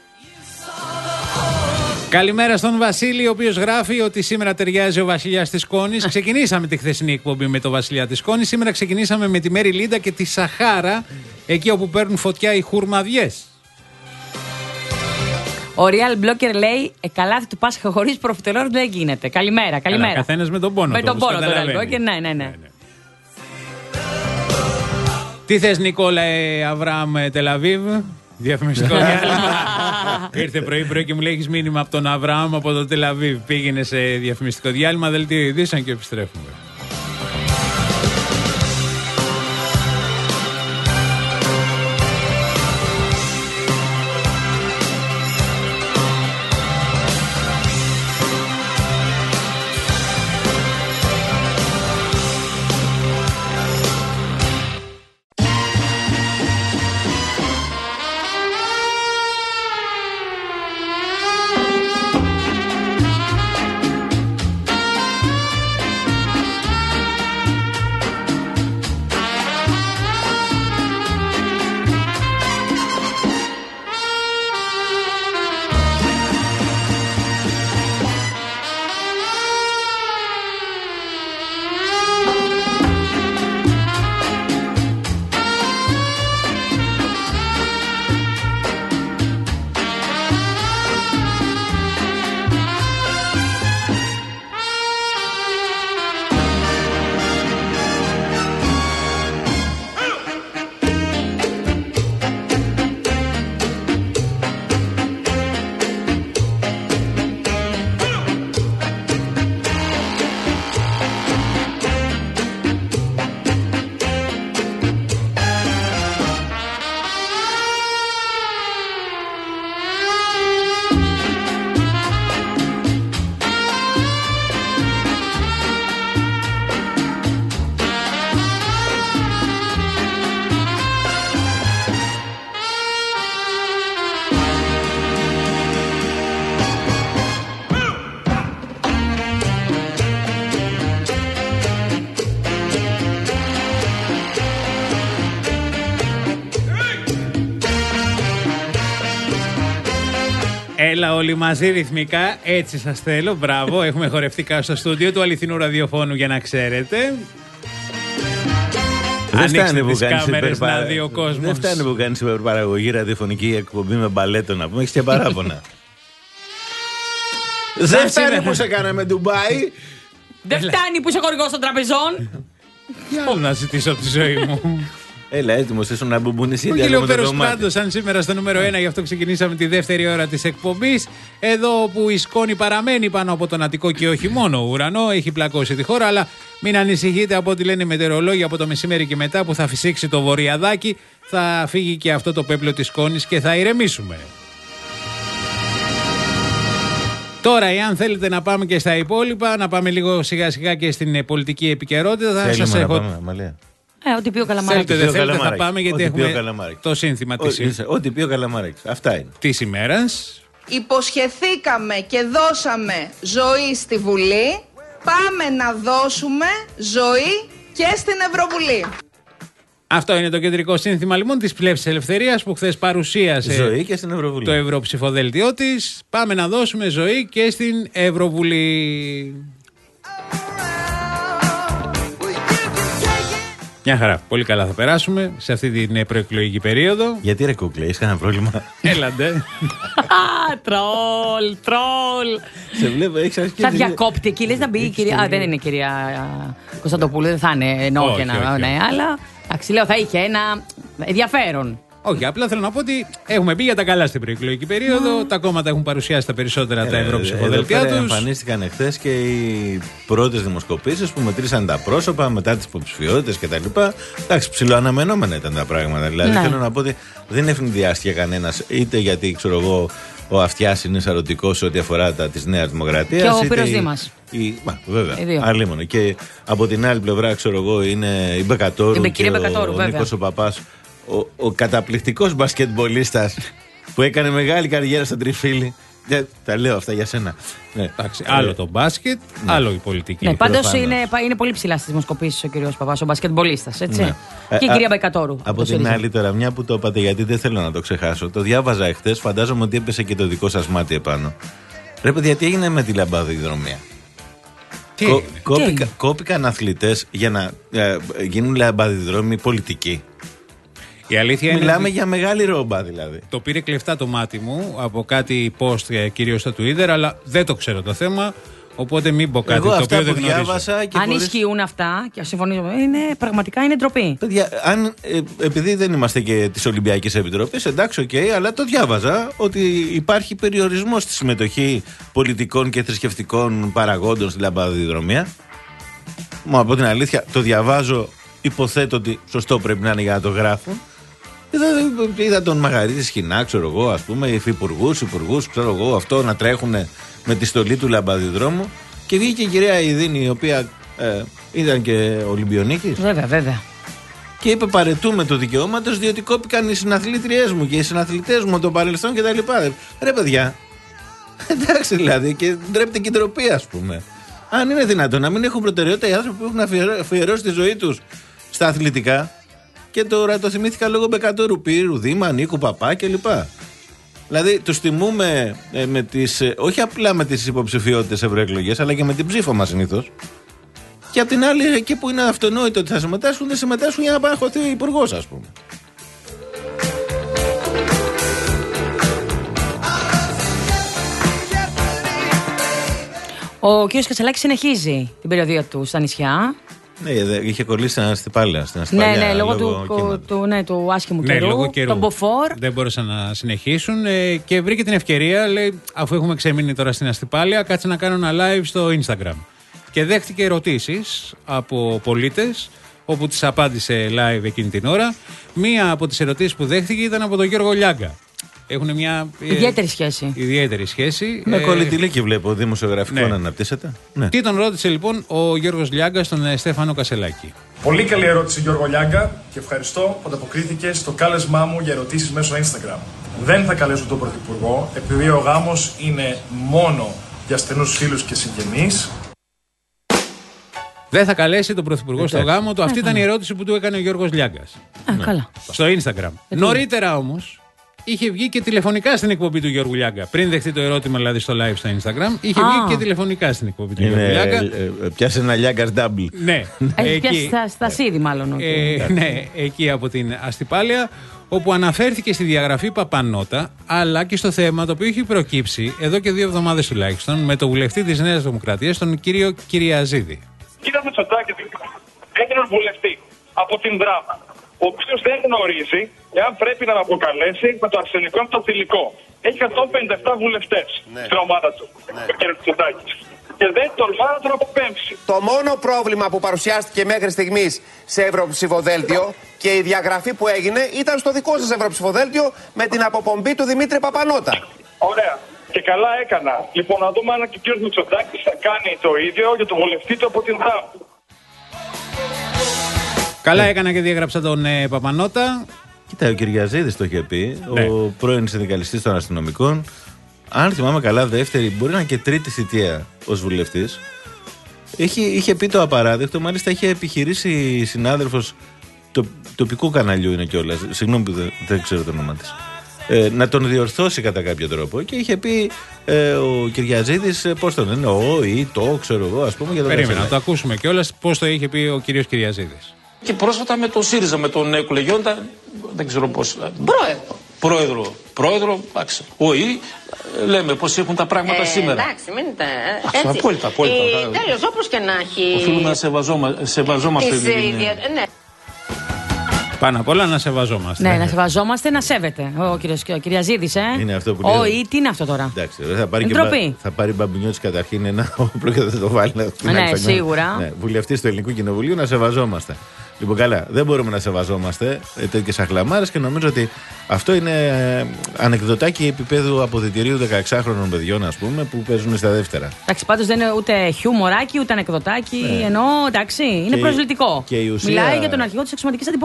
Καλημέρα στον Βασίλη, ο οποίος γράφει ότι σήμερα ταιριάζει ο Βασιλιάς της Κόνης. Ξεκινήσαμε τη χθεσινή εκπομπή με το Βασιλιά της Κόνης. Σήμερα ξεκινήσαμε με τη Μέρη Λίντα και τη Σαχάρα, εκεί όπου παίρνουν φωτιά οι χουρμαδιές. Ο Real Blocker λέει: ε, καλάθι του Πάσχα χωρίς προφιτελόρ δεν γίνεται. Καλημέρα, καλημέρα. Καθένας με τον πόνο. Με τον πόνο, τον Real Blocker, ναι, ναι, ναι. ναι, ναι. Τι θες, Νικόλα ε, Αβραάμ Τελαβίβ? Διαφημιστικό διάλειμμα. Ήρθε πρωί-πρωί και μου λέει: έχεις μήνυμα από τον Αβραάμ από το Τελαβίβ. Πήγαινε σε διαφημιστικό διάλειμμα, δελτίο ειδήσεων και επιστρέφουμε. Έλα όλοι μαζί ρυθμικά, έτσι σας θέλω, μπράβο. Έχουμε χορευτεί κάτω στο στούντιο του αληθινού ραδιοφώνου για να ξέρετε. Δεν φτάνει που κάνεις υπερπαρα... Δεν φτάνει που κάνεις υπερπαραγωγή ραδιοφωνική εκπομπή με μπαλέτο να πούμε, έχεις και παράπονα. Δεν φτάνει που σε κάναμε Ντουμπάι. Δεν φτάνει που είσαι χορηγός των τραπεζών. Τι άλλο να ζητήσω από τη ζωή μου. Έλα, έτοιμος ήσουν να μπουμπουνίσει. Ο Γελιοπέρος πάντως, σαν σήμερα στο νούμερο ένα, γι' αυτό ξεκινήσαμε τη δεύτερη ώρα της εκπομπής. Εδώ που η σκόνη παραμένει πάνω από τον Αττικό και όχι μόνο ουρανό, έχει πλακώσει τη χώρα, αλλά μην ανησυχείτε από ό,τι λένε οι μετεωρολόγοι, από το μεσημέρι και μετά που θα φυσήξει το βορειαδάκι, θα φύγει και αυτό το πέπλο της σκόνης και θα ηρεμήσουμε. Τώρα, εάν θέλετε να πάμε και στα υπόλοιπα, να πάμε λίγο σιγά σιγά και στην πολιτική επικαιρότητα, θα σας έχω. Πάμε, Ε, ό,τι πει ο Καλαμάρης. Θέλετε, δεν θέλετε, θα πάμε γιατί έχουμε το σύνθημα της ημέρας. Ό,τι πει ο Καλαμάρης. Αυτά είναι. Της ημέρας. Υποσχεθήκαμε και δώσαμε ζωή στη Βουλή. Πάμε να δώσουμε ζωή και στην Ευρωβουλή. Αυτό είναι το κεντρικό σύνθημα λοιπόν της Πλεύσης Ελευθερίας που χθες παρουσίασε ζωή και στην Ευρωβουλή. Το ευρωψηφοδέλτιό της. Πάμε να δώσουμε ζωή και στην Ευρωβουλή. Μια χαρά. Πολύ καλά θα περάσουμε σε αυτή την προεκλογική περίοδο. Γιατί ρε κούκλε, έχεις κανένα πρόβλημα? Έλαντε. Τρόλ, τρόλ. Σε βλέπω, έχεις αρχίσει. Θα διακόπτει εκεί, λες να μπει η κυρία. Α, δεν είναι η κυρία Κωνσταντοπούλου, δεν θα είναι εννοώ και να. Ναι, αλλά εντάξει, λέω θα είχε ένα ενδιαφέρον. Όχι, απλά θέλω να πω ότι έχουμε πει για τα καλά στην προεκλογική περίοδο. Mm. Τα κόμματα έχουν παρουσιάσει τα περισσότερα ε, τα ευρωψηφοδέλτια τους. Εμφανίστηκαν εχθές και οι πρώτες δημοσκοπήσεις που μετρήσαν τα πρόσωπα μετά τις υποψηφιότητες κτλ. Εντάξει, ψιλοαναμενόμενα ήταν τα πράγματα. Δηλαδή ναι. Θέλω να πω ότι δεν ευνηδιάστηκε κανένας, είτε γιατί ξέρω εγώ ο Αυτιάς είναι σαρωτικός ό,τι αφορά τα της Νέας Δημοκρατίας. Και ο Πύρος Δήμας. Η, μα, βέβαια, αλίμονο. Και από την άλλη πλευρά, ξέρω εγώ, είναι η Μπεκατόρου η και ο, ο Νίκος ο Παπάς. Ο, ο καταπληκτικός μπασκετμπολίστας που έκανε μεγάλη καριέρα στον Τριφύλι Τα λέω αυτά για σένα. Ναι. Εντάξει, άλλο το μπάσκετ, ναι. άλλο η πολιτική. Ναι, πάντως είναι, είναι πολύ ψηλά στις δημοσκοπήσεις ο κύριος Παπάς, ο μπασκετμπολίστας, έτσι. Ναι. Και η κυρία Μπαϊκατόρου. Από την άλλη, τώρα, μια που το είπατε, γιατί δεν θέλω να το ξεχάσω. Το διάβαζα εχθές, φαντάζομαι ότι έπεσε και το δικό σας μάτι επάνω. Ρε παιδιά, τι έγινε με τη λαμπαδιδρομία? Τι Κό, κόπηκα, κόπηκαν αθλητές για να ε, γίνουν λαμπαδιδρόμοι πολιτικοί. Η αλήθεια Μιλάμε είναι για μεγάλη ρόμπα δηλαδή. Το πήρε κλεφτά το μάτι μου από κάτι post κυρίως στο Twitter, αλλά δεν το ξέρω το θέμα. Οπότε μην πω κάτι. Εγώ το αυτά οποίο που δεν διάβασα και αν μπορείς... ισχύουν αυτά και συμφωνήσουμε, είναι, πραγματικά είναι ντροπή. Παιδιά, αν, ε, επειδή δεν είμαστε και της Ολυμπιακής Επιτροπής, εντάξει, οκ, okay, αλλά το διάβαζα ότι υπάρχει περιορισμός στη συμμετοχή πολιτικών και θρησκευτικών παραγόντων στη λαμπαδιδρομία. Μα από την αλήθεια, το διαβάζω, υποθέτω ότι σωστό πρέπει να είναι για να το γράφουν. Είδα, είδα τον Μαγαρίτη Σχοινά, ξέρω εγώ, ας πούμε, υφυπουργούς, υπουργούς, ξέρω εγώ, αυτό να τρέχουν με τη στολή του λαμπαδιδρόμου. Και βγήκε η κυρία Ιδίνη, η οποία ε, ήταν και Ολυμπιονίκης. Βέβαια, βέβαια. Και είπε: παρετούμε το δικαιώματος, διότι κόπηκαν οι συναθλήτριές μου και οι συναθλητές μου των παρελθόν κτλ. Ρε παιδιά, εντάξει δηλαδή, και ντρέπεται και η ντροπή, ας πούμε. Αν είναι δυνατόν να μην έχουν προτεραιότητα οι άνθρωποι που έχουν αφιερώσει τη ζωή τους στα αθλητικά. Και τώρα το θυμήθηκα λόγω Μπεκατόρου, Πύρου, Δήμα, Νίκου, Παπά κλπ. Δηλαδή τους τιμούμε ε, με τις, ε, όχι απλά με τις υποψηφιότητες ευρωεκλογές, αλλά και με την ψήφο μας συνήθως. Και απ' την άλλη, εκεί που είναι αυτονόητο ότι θα συμμετάσχουν, δεν συμμετάσχουν για να πάνε χωθεί ο υπουργός, ας πούμε. Ο κ. Κασελάκης συνεχίζει την περιοδία του στα νησιά. Ναι, είχε κολλήσει στην Αστυπάλαια. Στην Αστυπάλαια, ναι, ναι, λόγω, λόγω του, του, ναι, του άσχημου ναι, καιρού, λόγω καιρού. Τον μποφόρ. Δεν μπόρεσαν να συνεχίσουν ε, και βρήκε την ευκαιρία, λέει, αφού έχουμε ξεμείνει τώρα στην Αστυπάλαια, κάτσε να κάνω ένα live στο Instagram. Και δέχτηκε ερωτήσεις από πολίτες, όπου τις απάντησε live εκείνη την ώρα. Μία από τις ερωτήσεις που δέχτηκε ήταν από τον Γιώργο Λιάγκα. Έχουν μια ιδιαίτερη σχέση. Ιδιαίτερη σχέση. Με ε, κολλητηλίκη βλέπω, δημοσιογραφικό ναι. να αναπτύσσεται. Ναι. Τι τον ρώτησε λοιπόν ο Γιώργος Λιάγκα στον ε, Στέφανο Κασελάκη. Πολύ καλή ερώτηση, Γιώργο Λιάγκα, και ευχαριστώ που ανταποκρίθηκε στο κάλεσμά μου για ερωτήσεις μέσω Instagram. Δεν θα καλέσω τον Πρωθυπουργό, επειδή ο γάμος είναι μόνο για στενούς φίλους και συγγενείς. Δεν θα καλέσει τον Πρωθυπουργό στο γάμο του. Αυτή ήταν η ερώτηση που του έκανε ο Γιώργος Λιάγκας. Ναι. Καλά. Στο Instagram. Ε, Νωρίτερα όμως είχε βγει και τηλεφωνικά στην εκπομπή του Γιώργου Λιάγκα. Πριν δεχτεί το ερώτημα, δηλαδή στο live στο Instagram, είχε Α. βγει και τηλεφωνικά στην εκπομπή του Είναι, Γιώργου Λιάγκα. Ε, ε, πιάσε ένα Λιάγκας double. Ναι. Έχει πιάσει στα, στα σίδη, μάλλον. Ε, ναι, εκεί από την Αστυπάλαια, όπου αναφέρθηκε στη διαγραφή Παπανότα, αλλά και στο θέμα το οποίο έχει προκύψει εδώ και δύο εβδομάδες τουλάχιστον με τον βουλευτή της Νέας Δημοκρατίας, τον κύριο Κυριαζίδη. Κύριε Μητσοτάκη, έγινε βουλευτή από την Δράμα, ο οποίος δεν γνωρίζει εάν πρέπει να αποκαλέσει με το αρσενικό και το θηλυκό. Έχει εκατόν πενήντα επτά βουλευτές ναι. στην ομάδα του, ναι. ο κύριος Μητσοτάκης. Και δεν τολμά να τον αποπέμψει. Το μόνο πρόβλημα που παρουσιάστηκε μέχρι στιγμής σε ευρωψηφοδέλτιο και η διαγραφή που έγινε ήταν στο δικό σας ευρωψηφοδέλτιο με την αποπομπή του Δημήτρη Παπανότα. Ωραία. Και καλά έκανα. Λοιπόν, να δούμε αν και ο κύριος Μητσοτάκης θα κάνει το ίδιο για τον βουλευτή του από την Δράμα. Καλά έκανα και διέγραψα τον ε, Παπανότα. Κοίτα, ο Κυριαζίδης το είχε πει, ναι. ο πρώην συνδικαλιστής των αστυνομικών. Αν θυμάμαι καλά, δεύτερη, μπορεί να είναι και τρίτη θητεία ως βουλευτής. Είχε, είχε πει το απαράδεκτο, μάλιστα είχε επιχειρήσει συνάδελφος το, τοπικού καναλιού είναι κιόλας. Συγγνώμη που δεν, δεν ξέρω το όνομα της. Ε, να τον διορθώσει κατά κάποιο τρόπο. Και είχε πει ε, ο Κυριαζίδης, ε, πώς τον λένε, ο ή το, ξέρω εγώ, ας πούμε. Για τον Περίμενα, να το ακούσουμε κιόλας πώς το είχε πει ο κύριος Κυριαζίδης. Και πρόσφατα με τον ΣΥΡΙΖΑ, με τον εκλεγιόντα, δεν ξέρω πώς. Πρόεδρο. Πρόεδρο, πρόεδρο, εντάξει. Όχι, λέμε πώς έχουν τα πράγματα ε, σήμερα. Εντάξει, μην τα. Έτσι. Απόλυτα, απόλυτα. Ε, τέλος, όπως και να έχει. Οφείλουμε να σεβαζόμα, σεβαζόμαστε. Τις, την... ναι. Πάνω απ' όλα να σεβαζόμαστε. Ναι, να σεβαζόμαστε, να σέβεται. Ο κύριος Κυριαζίδης, ε. Είναι αυτό που λέει. Όχι, τι είναι αυτό τώρα. Εντάξει, θα πάρει και μπα, θα πάρει Μπαμπινιώτης καταρχήν ένα όπλο και θα το βάλει. Ναι, σίγουρα. Ναι, βουλευτής του Ελληνικού Κοινοβουλίου, να σεβαζόμαστε. Λοιπόν, καλά, δεν μπορούμε να σεβαζόμαστε τέτοιες αχλαμάρες και νομίζω ότι αυτό είναι ανεκδοτάκι επίπεδου αποδυτηρίου δεκαεξάχρονων παιδιών, ας πούμε, που παίζουν στα δεύτερα. Εντάξει, πάντως δεν είναι ούτε χιούμοράκι, ούτε ανεκδοτάκι. Ναι. Ενώ, εντάξει, είναι και προσβλητικό. Και η ουσία... Μιλάει για τον αρχηγό της εξωματικής αντιπολίτευσης. Και η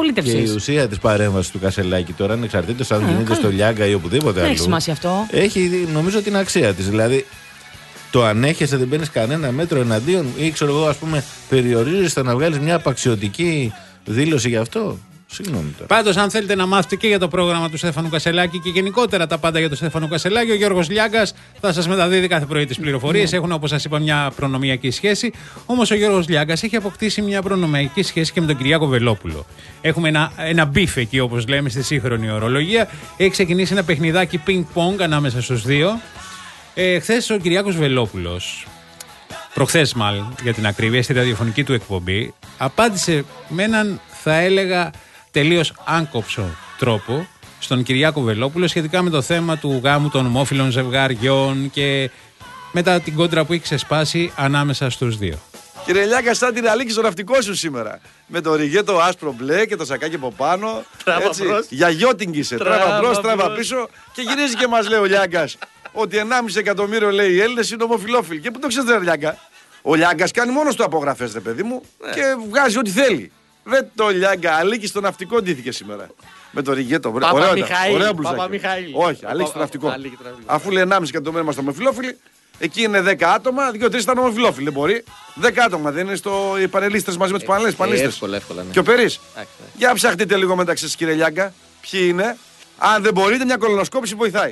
η ουσία της παρέμβασης του Κασελάκη τώρα, ανεξαρτήτως αν γίνεται στο Λιάγκα ή οπουδήποτε άλλο. Έχει σημασία αυτό. Έχει νομίζω την αξία της. Δηλαδή, το ανέχεσαι, δεν παίρνεις κανένα μέτρο εναντίον ή ξέρω εγώ, ας πούμε, περιορίζεσαι να βγάλεις μια απαξιωτική δήλωση γι' αυτό. Συγγνώμη τώρα. Πάντως, αν θέλετε να μάθετε και για το πρόγραμμα του Στέφανου Κασελάκη και γενικότερα τα πάντα για τον Στέφανο Κασελάκη, ο Γιώργος Λιάγκας θα σας μεταδίδει κάθε πρωί τις πληροφορίες. Mm. Έχουν, όπως σας είπα, μια προνομιακή σχέση. Όμως ο Γιώργος Λιάγκας έχει αποκτήσει μια προνομιακή σχέση και με τον Κυριάκο Βελόπουλο. Έχουμε ένα, ένα μπιφ εκεί, όπως λέμε στη σύγχρονη ορολογία. Έχει ξεκινήσει ένα παιχνιδάκι ping-pong ανάμεσα στους δύο. Ε, χθες ο Κυριάκος Βελόπουλος, προχθές μάλλον για την ακρίβεια, στη ραδιοφωνική του εκπομπή, απάντησε με έναν, θα έλεγα, τελείως άγκοψο τρόπο στον Κυριάκο Βελόπουλο σχετικά με το θέμα του γάμου των ομόφυλων ζευγαριών και μετά την κόντρα που έχει ξεσπάσει ανάμεσα στους δύο. Κύριε Λιάγκα, σαν την αλήκη στο ναυτικό σου σήμερα. Με το ριγέτο άσπρο μπλε και το σακάκι από πάνω. Τράβα μπρος. Για γιώτινγκ είσαι. Τράβα μπρος, τράβα πίσω. Και γυρίζει και μας λέει ο Λιάγκας ότι ενάμιση εκατομμύριο, λέει, οι Έλληνες είναι ομοφυλόφιλοι. Και πού το ξέρετε, ρε Λιάγκα? Ο Λιάγκας κάνει μόνος του απογραφές, ρε παιδί μου, ναι. Και βγάζει ό,τι θέλει. Ρε το Λιάγκα, αλήκη στο ναυτικό ντύθηκε σήμερα. Με το ριγέτο. Παπα Μιχαήλ. Παπα Μιχαήλ. Όχι, αλήκη στο ναυτικό. Αφού λέει ενάμιση εκατομμύρια είμαστε ομοφυλόφιλοι, εκεί είναι δέκα άτομα, δύο-τρεις ήταν ομοφυλόφιλοι. Δεν μπορεί. δέκα άτομα δεν είναι στο... οι πανελίστες μαζί με τους πανελίστες. Εύκολα, εύκολα. Ναι. Και ο Περής. Για ψαχτείτε λίγο μεταξύ σας, κύριε Λιάγκα. Ποιοι είναι. Αν δεν μπορείτε, μια κολονοσκόπηση βοηθάει.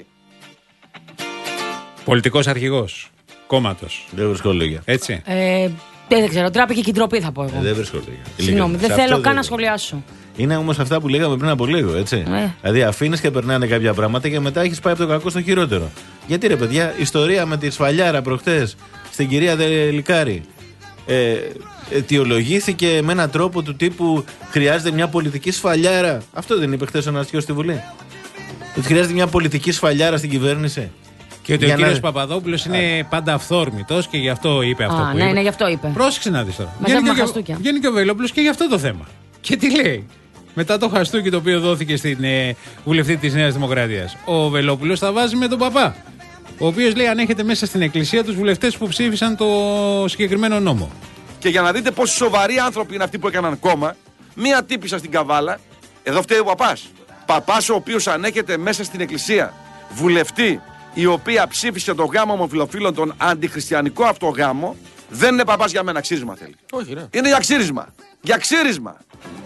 Πολιτικός αρχηγός κόμματος. Δεν βρίσκω λόγια. Έτσι. Ε, δεν ξέρω, τράπηκε και η ντροπή θα πω εγώ. Ε, δεν βρίσκω λόγια. Συγγνώμη, δεν θέλω καν δεν... να σχολιάσω. Είναι όμως αυτά που λέγαμε πριν από λίγο, έτσι. Ε. Δηλαδή αφήνεις και περνάνε κάποια πράγματα και μετά έχεις πάει από το κακό στο χειρότερο. Γιατί ρε παιδιά, ιστορία με τη σφαλιάρα προχτές στην κυρία Δελικάρη. Ε, αιτιολογήθηκε με έναν τρόπο του τύπου χρειάζεται μια πολιτική σφαλιάρα. Αυτό δεν είπε χθες ο Ναστιός στη Βουλή? Ότι χρειάζεται μια πολιτική σφαλιάρα στην κυβέρνηση. Και ότι ο κύριος Παπαδόπουλος είναι πάντα αυθόρμητος και γι' αυτό είπε αυτό Α, που ναι, είπε. Ναι, γι' αυτό είπε. Πρόσεξε να δεις τώρα. Βγαίνει και ο Βελόπουλος και γι' αυτό το θέμα. Και τι λέει? Μετά το χαστούκι το οποίο δόθηκε στην ε, βουλευτή της Νέας Δημοκρατίας, ο Βελόπουλος θα βάζει με τον παπά. Ο οποίος λέει ανέχεται μέσα στην εκκλησία τους βουλευτές που ψήφισαν το συγκεκριμένο νόμο. Και για να δείτε πόσο σοβαροί άνθρωποι είναι αυτοί που έκαναν κόμμα, μία τύπισσα στην Καβάλα, εδώ φταίει ο παπάς. Παπάς ο οποίος ανέχεται μέσα στην εκκλησία βουλευτή η οποία ψήφισε το γάμο ομοφυλοφίλων, τον αντιχριστιανικό αυτό γάμο, δεν είναι παπάς για μένα, ξύρισμα θέλει. Όχι, ναι. Είναι για ξύρισμα. Για ξύρισμα.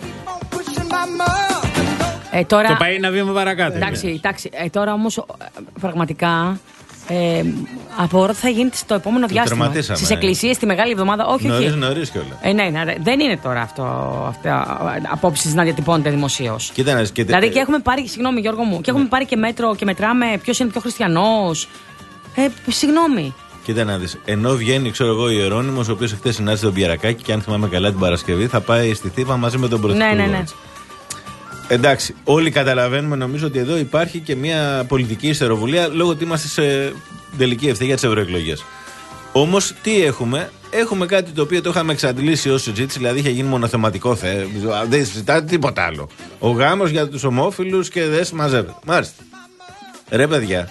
Ε, τώρα... Το πάει ένα βήμα παρακάτω. Εντάξει, εντάξει. Ε, τώρα όμως πραγματικά ε, απορώ τι θα γίνει στο επόμενο το διάστημα. Στις εκκλησίες, τη Μεγάλη Εβδομάδα. Όχι, νωρίς, όχι. Νωρίς κιόλας. Ε, ναι, ναι, δεν είναι τώρα αυτό, αυτά απόψεις να διατυπώνεται δημοσίως. Κοίτα, και... Δηλαδή και έχουμε πάρει, συγγνώμη Γιώργο μου, και έχουμε πάρει και μέτρο και μετράμε ποιος είναι πιο χριστιανός. Ε, συγγνώμη. Κοίτα να δεις, ενώ βγαίνει, ξέρω εγώ, ο Ιερώνυμος, ο οποίος χτες συνάντησε τον Πιερακάκη και αν θυμάμαι καλά την Παρασκευή, θα πάει στη Θήβα μαζί με τον Πρωθυπουργό. Ναι, ναι, ναι. Εντάξει, όλοι καταλαβαίνουμε νομίζω ότι εδώ υπάρχει και μια πολιτική ιστεροβουλία λόγω ότι είμαστε σε τελική ευθύνη για τις ευρωεκλογές. Όμως τι έχουμε, έχουμε κάτι το οποίο το είχαμε εξαντλήσει ως συζήτηση, δηλαδή είχε γίνει μονοθεματικό θέμα. Δεν συζητάτε τίποτα άλλο. Ο γάμος για τους ομόφυλους και δεν συμμαζεύεται. Μάλιστα. Ρε παιδιά,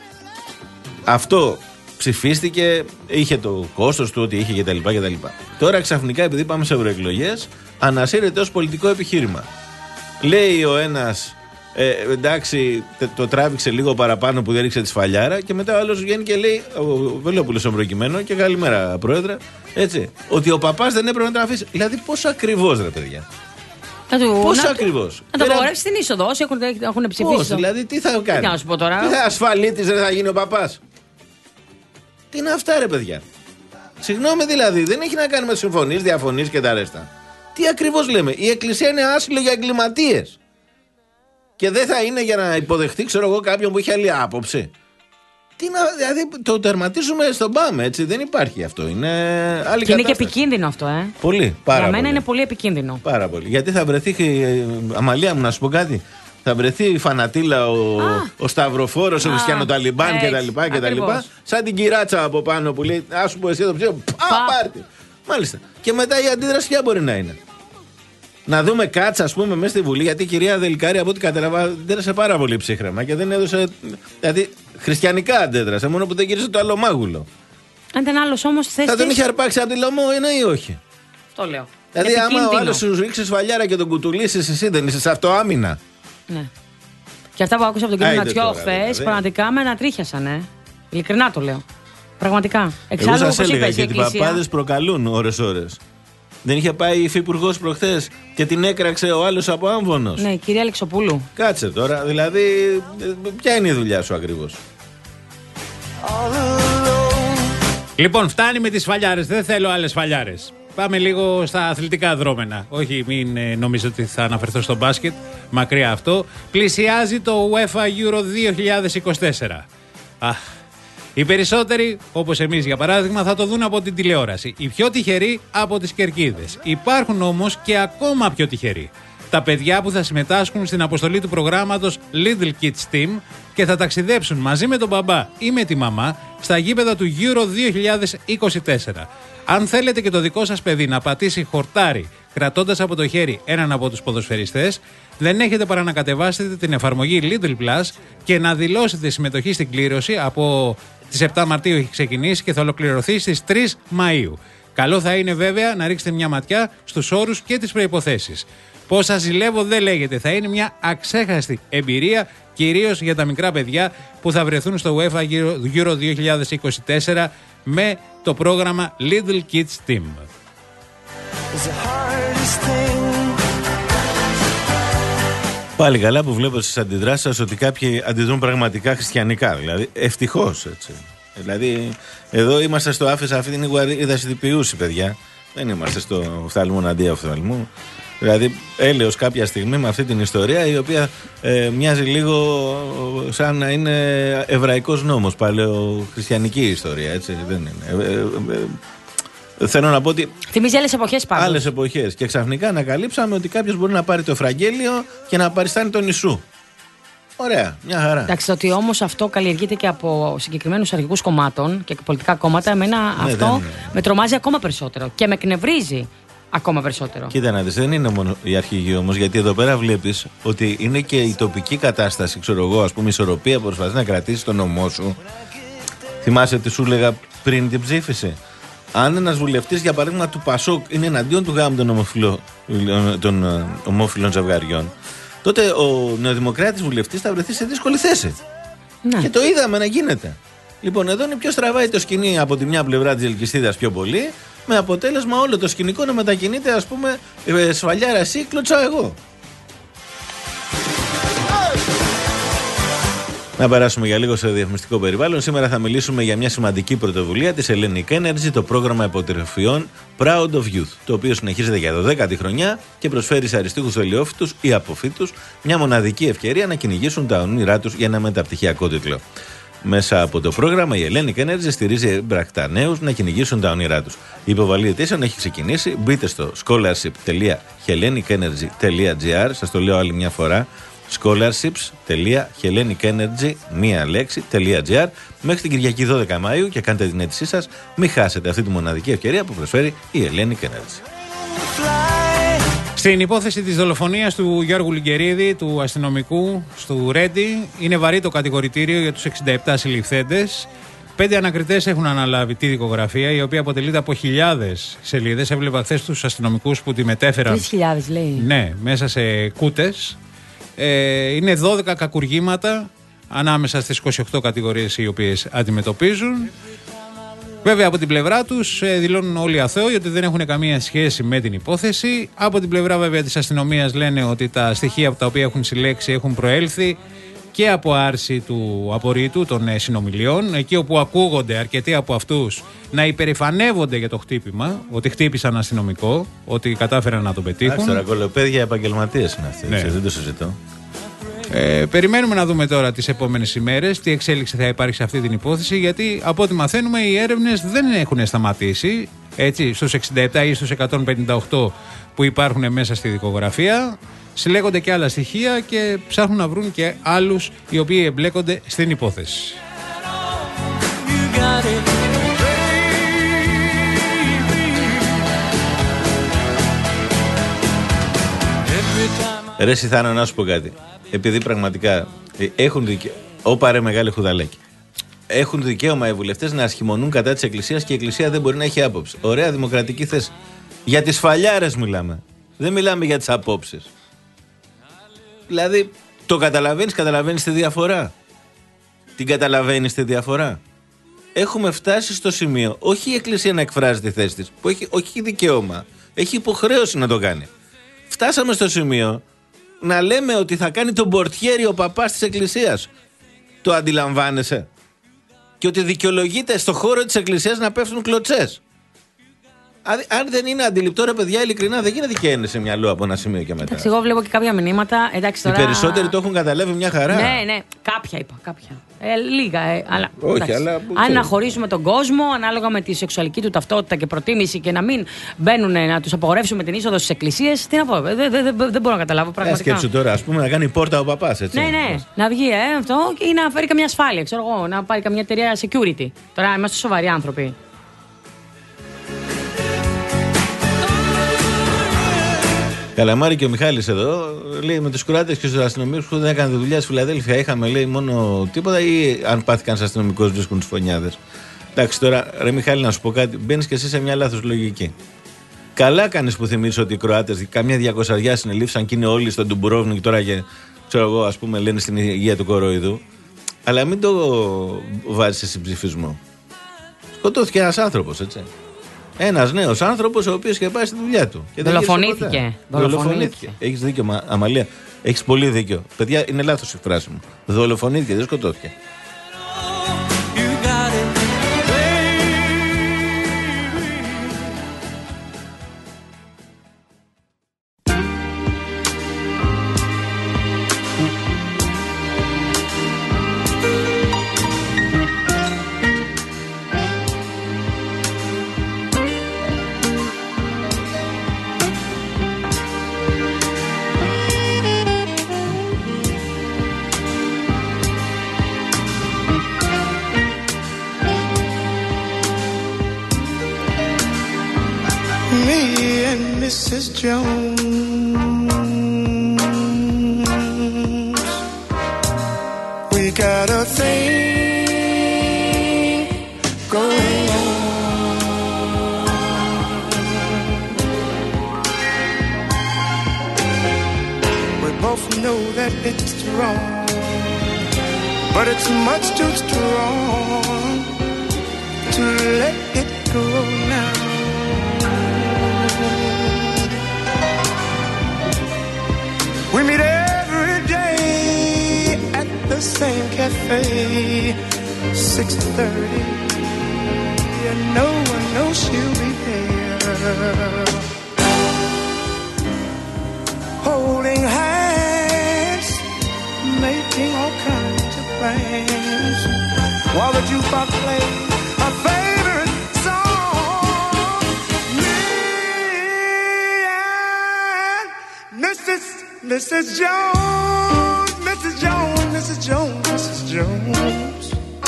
αυτό ψηφίστηκε, είχε το κόστος του ότι είχε κτλ. κτλ. Τώρα ξαφνικά, επειδή πάμε σε ευρωεκλογές, ανασύρεται ως πολιτικό επιχείρημα. Λέει ο ένας, ε, εντάξει, το τράβηξε λίγο παραπάνω που δεν ρίξε τη σφαλιάρα, και μετά ο άλλος βγαίνει και λέει, ο Βελόπουλος προκειμένου, και καλημέρα πρόεδρε, έτσι, ότι ο παπάς δεν έπρεπε να τον αφήσει. Δηλαδή πόσο ακριβώς, ρε παιδιά. Πόσο ακριβώς. Να το απαγορεύσει στην είσοδο, όσοι έχουν, έχουν ψηφίσει. Πώς, δηλαδή τι θα κάνει. Τι να σου πω τώρα. Τι θα ασφαλίτης δεν θα γίνει ο παπάς. Τι είναι αυτά, ρε παιδιά. Συγγνώμη δηλαδή, δεν έχει να κάνει με συμφωνίες, διαφωνίες και τα ρέστα. Τι ακριβώς λέμε, η εκκλησία είναι άσυλο για εγκληματίες. Και δεν θα είναι για να υποδεχτεί, ξέρω εγώ, κάποιον που έχει άλλη άποψη. Τι να, δηλαδή το τερματίζουμε στον πάμε, έτσι, δεν υπάρχει αυτό. Είναι άλλη κατάσταση. Και είναι και επικίνδυνο αυτό, ε. Πολύ, πάρα για μένα πολύ. Είναι πολύ επικίνδυνο. Πάρα πολύ. Γιατί θα βρεθεί, Αμαλία μου, να σου πω κάτι. Θα βρεθεί η Φανατήλα, ο, ο Σταυροφόρος, ο Χριστιανοταλιμπάν κτλ. Σαν την κυράτσα από πάνω που λέει, α σου πω εσύ το ψήφο. Πάρτι. Μάλιστα. Και μετά η αντίδραση ποια μπορεί να είναι. Να δούμε κάτσα, ας πούμε, μέσα στη Βουλή, γιατί η κυρία Δελικάρη, από ό,τι κατάλαβα, αντέδρασε πάρα πολύ ψύχρεμα και δεν έδωσε. Δηλαδή, χριστιανικά αντέδρασε, μόνο που δεν γύρισε το άλλο μάγουλο. Αν ήταν άλλο όμως θέση. Θα τον είχε αρπάξει από τη Λωμό, είναι ή όχι. Αυτό λέω. Δηλαδή, άμα ο άλλος σου ρίξει σφαλιάρα και τον κουτουλήσεις, εσύ δεν είσαι σε αυτοάμυνα. Ναι. Και αυτά που άκουσα από τον κύριο Νατσιό χθες, πραγματικά με ανατρίχιασαν, ε. Ειλικρινά το λέω. Πραγματικά. Εξάλλου, εγώ σας έλεγα και οι παπάδες προκαλούν ώρες-ώρες. Δεν είχε πάει η υφυπουργός προχθές και την έκραξε ο άλλος από Άμβονος. Ναι, η κυρία Αλεξοπούλου. Κάτσε τώρα, δηλαδή, ποια είναι η δουλειά σου ακριβώς? Λοιπόν, φτάνει με τις σφαλιάρες. Δεν θέλω άλλες σφαλιάρες. Πάμε λίγο στα αθλητικά δρόμενα. Όχι, μην ε, νομίζω ότι θα αναφερθώ στο μπάσκετ. Μακριά αυτό. Πλησιάζει το UEFA Euro δύο χιλιάδες είκοσι τέσσερα. Αχ. Οι περισσότεροι, όπως εμείς για παράδειγμα, θα το δουν από την τηλεόραση. Οι πιο τυχεροί από τις κερκίδες. Υπάρχουν όμως και ακόμα πιο τυχεροί. Τα παιδιά που θα συμμετάσχουν στην αποστολή του προγράμματος Little Kids Team και θα ταξιδέψουν μαζί με τον μπαμπά ή με τη μαμά στα γήπεδα του Euro δύο χιλιάδες είκοσι τέσσερα. Αν θέλετε και το δικό σας παιδί να πατήσει χορτάρι κρατώντας από το χέρι έναν από τους ποδοσφαιριστές, δεν έχετε παρά να κατεβάσετε την εφαρμογή Lidl Plus και να δηλώσετε συμμετοχή στην κλήρωση. Από τις επτά Μαρτίου έχει ξεκινήσει και θα ολοκληρωθεί στις τρεις Μαΐου. Καλό θα είναι βέβαια να ρίξετε μια ματιά στους όρους και τις προϋποθέσεις. Πώς σας ζηλεύω δεν λέγεται. Θα είναι μια αξέχαστη εμπειρία, κυρίως για τα μικρά παιδιά που θα βρεθούν στο UEFA Euro δύο χιλιάδες είκοσι τέσσερα με το πρόγραμμα Little Kids Team. Πάλι καλά που βλέπω στις αντιδράσεις σας ότι κάποιοι αντιδρούν πραγματικά χριστιανικά. Δηλαδή, ευτυχώς έτσι. Δηλαδή, εδώ είμαστε στο άφησα αυτή την iguarida συνθηπιούση, παιδιά. Δεν είμαστε στο οφθαλμού αντί οφθαλμού. Δηλαδή, έλεος κάποια στιγμή με αυτή την ιστορία η οποία ε, μοιάζει λίγο σαν να είναι εβραϊκός νόμος, παλαιοχριστιανική ιστορία, έτσι. Δεν είναι. Ε, ε, ε, θέλω να πω ότι. Θυμίζει άλλες εποχές πάντως. Άλλες εποχές. Και ξαφνικά ανακαλύψαμε ότι κάποιος μπορεί να πάρει το Ευαγγέλιο και να παριστάνει τον Ιησού. Ωραία, μια χαρά. Εντάξει, ότι όμως αυτό καλλιεργείται και από συγκεκριμένους αρχηγούς κομμάτων και πολιτικά κόμματα, εμένα ναι, αυτό δεν... με τρομάζει ακόμα περισσότερο και με εκνευρίζει ακόμα περισσότερο. Κοίτα να δεις, δεν είναι μόνο η αρχηγοί όμως, γιατί εδώ πέρα βλέπεις ότι είναι και η τοπική κατάσταση, ξέρω εγώ, ας πούμε, η ισορροπία που προσπαθείς να κρατήσεις τον νομό σου. Θυμάσαι τι σου έλεγα πριν την ψήφιση? Αν ένας βουλευτής, για παράδειγμα, του Πασόκ είναι εναντίον του γάμου των, ομοφυλο... των ομόφυλων ζευγαριών, τότε ο νεοδημοκράτης βουλευτής θα βρεθεί σε δύσκολη θέση. Ναι. Και το είδαμε να γίνεται. Λοιπόν, εδώ είναι ποιος τραβάει το σκηνή από τη μια πλευρά της ελκυστίδας πιο πολύ, με αποτέλεσμα όλο το σκηνικό να μετακινείται, ας πούμε, σφαλιάρα εσύ, κλωτσά εγώ. Να περάσουμε για λίγο σε διαφημιστικό περιβάλλον. Σήμερα θα μιλήσουμε για μια σημαντική πρωτοβουλία της Hellenic Energy, το πρόγραμμα υποτροφιών Proud of Youth, το οποίο συνεχίζεται για δωδέκατη χρονιά και προσφέρει σε αριστούχους ελαιόφυτους ή αποφύτους μια μοναδική ευκαιρία να κυνηγήσουν τα όνειρά τους για ένα μεταπτυχιακό τίτλο. Μέσα από το πρόγραμμα, η Hellenic Energy στηρίζει έμπρακτα νέους να κυνηγήσουν τα όνειρά τους. Η υποβολή αιτήσεων έχει ξεκινήσει. Μπείτε στο scholarship τελεία hellenic energy τελεία gr. Σας το λέω άλλη μια φορά. scholarships τελεία hellenic energy, μία λέξη, .gr μέχρι την Κυριακή δώδεκα Μαΐου και κάντε την αίτησή σας. Μην χάσετε αυτή τη μοναδική ευκαιρία που προσφέρει η Hellenic Energy. Στην υπόθεση της δολοφονίας του Γιώργου Λιγκερίδη, του αστυνομικού στο Ρέντι, είναι βαρύ το κατηγορητήριο για τους εξήντα επτά συλληφθέντες. Πέντε ανακριτές έχουν αναλάβει τη δικογραφία, η οποία αποτελείται από χιλιάδες σελίδες. Έβλεπα χθες τους αστυνομικούς που τη μετέφεραν. Τρεις χιλιάδες λέει. Ναι, μέσα σε κούτες. Ε, είναι δώδεκα κακουργήματα ανάμεσα στις είκοσι οκτώ κατηγορίες οι οποίες αντιμετωπίζουν. Βέβαια, από την πλευρά τους ε, δηλώνουν όλοι αθώοι ότι δεν έχουν καμία σχέση με την υπόθεση. Από την πλευρά βέβαια της αστυνομίας λένε ότι τα στοιχεία από τα οποία έχουν συλλέξει έχουν προέλθει και από άρση του απορρίτου των ε, συνομιλιών, εκεί όπου ακούγονται αρκετοί από αυτούς να υπερηφανεύονται για το χτύπημα, ότι χτύπησαν αστυνομικό, ότι κατάφεραν να τον πετύχουν. Άξερα, κολοπαίδια επαγγελματίες είναι αυτοί, ναι. Δεν το συζητώ. Ε, περιμένουμε να δούμε τώρα τις επόμενες ημέρες τι εξέλιξη θα υπάρχει σε αυτή την υπόθεση, γιατί από ό,τι μαθαίνουμε οι έρευνες δεν έχουν σταματήσει, έτσι, στους εξήντα επτά ή στους εκατόν πενήντα οκτώ που υπάρχουν μέσα στη δικογραφία. Συλλέγονται και άλλα στοιχεία και ψάχνουν να βρουν και άλλους οι οποίοι εμπλέκονται στην υπόθεση. Ρε Σιθάνο, να σου πω κάτι. Επειδή πραγματικά έχουν δικαίωμα. Όπα ρε μεγάλη χουδαλέκη. Έχουν δικαίωμα οι βουλευτές να ασχημονούν κατά της Εκκλησίας και η Εκκλησία δεν μπορεί να έχει άποψη. Ωραία δημοκρατική θέση. Για τις φαλιάρες μιλάμε. Δεν μιλάμε για τις απόψεις. Δηλαδή, το καταλαβαίνεις, καταλαβαίνεις τη διαφορά. Την καταλαβαίνεις τη διαφορά. Έχουμε φτάσει στο σημείο, όχι η Εκκλησία να εκφράζει τη θέση της, που έχει, όχι δικαίωμα, έχει υποχρέωση να το κάνει. Φτάσαμε στο σημείο να λέμε ότι θα κάνει τον πορτιέρι ο παπάς της Εκκλησίας. Το αντιλαμβάνεσαι? Και ότι δικαιολογείται στο χώρο της Εκκλησίας να πέφτουν κλωτσές. Αν δεν είναι αντιληπτό, ρε παιδιά, ειλικρινά δεν γίνεται και ένεση μυαλό από ένα σημείο και μετά. Εντάξει, εγώ βλέπω και κάποια μηνύματα. Εντάξει, τώρα... Οι περισσότεροι το έχουν καταλάβει μια χαρά. Ναι, ναι, κάποια είπα. Κάποια. Ε, λίγα. Ε, αλλά, όχι, εντάξει. αλλά. Αν να χωρίσουμε τον κόσμο ανάλογα με τη σεξουαλική του ταυτότητα και προτίμηση και να μην μπαίνουν, να τους απαγορεύσουμε την είσοδο στις εκκλησίες, τι να πω. Δεν δε, δε, δε μπορώ να καταλάβω πραγματικά. Σκέψου τώρα, ας πούμε, να κάνει πόρτα ο παπάς, έτσι. Ναι, ναι. Να βγει ε, αυτό ή να φέρει καμιά ασφάλεια, ξέρω εγώ, να πάρει καμιά εταιρεία security. Τώρα είμαστε σοβαροί άνθρωποι. Καλαμάρη και ο Μιχάλης εδώ λέει με τους κουράτες και τους αστυνομικούς που δεν έκανε τη δουλειά στη Φιλαδέλφια. Είχαμε λέει μόνο τίποτα ή αν πάθηκαν σε αστυνομικούς βρίσκουν τους φωνιάδες. Εντάξει τώρα, ρε Μιχάλη, να σου πω κάτι. Μπαίνεις και εσύ σε μια λάθος λογική. Καλά κάνεις που θυμίζεις ότι οι Κροάτες, καμιά διακοσαριά συνελήφθησαν και είναι όλοι στον Ντουμπρόβνικ τώρα και ξέρω εγώ, ας πούμε, λένε στην υγεία του κοροϊδού. Αλλά μην το βάζεις σε συμψηφισμό. Σκοτώθηκε ένας άνθρωπος, έτσι. Ένας νέος άνθρωπος ο οποίος είχε πάει στη δουλειά του. Δολοφονήθηκε. Δολοφονήθηκε. Έχεις δίκιο, Αμαλία. Έχεις πολύ δίκιο. Παιδιά, είναι λάθος η φράση μου. Δολοφονήθηκε, δεν σκοτώθηκε. Missus Jones, we got a thing going on. We both know that it's wrong, but it's much too strong to let it go now. We meet every day at the same cafe, six thirty, and no one knows she'll be there. Holding hands, making all kinds of plans, while the jukebox plays our favorite song. Me and Missus Missus Jones, Missus Jones, Missus Jones, Missus Jones.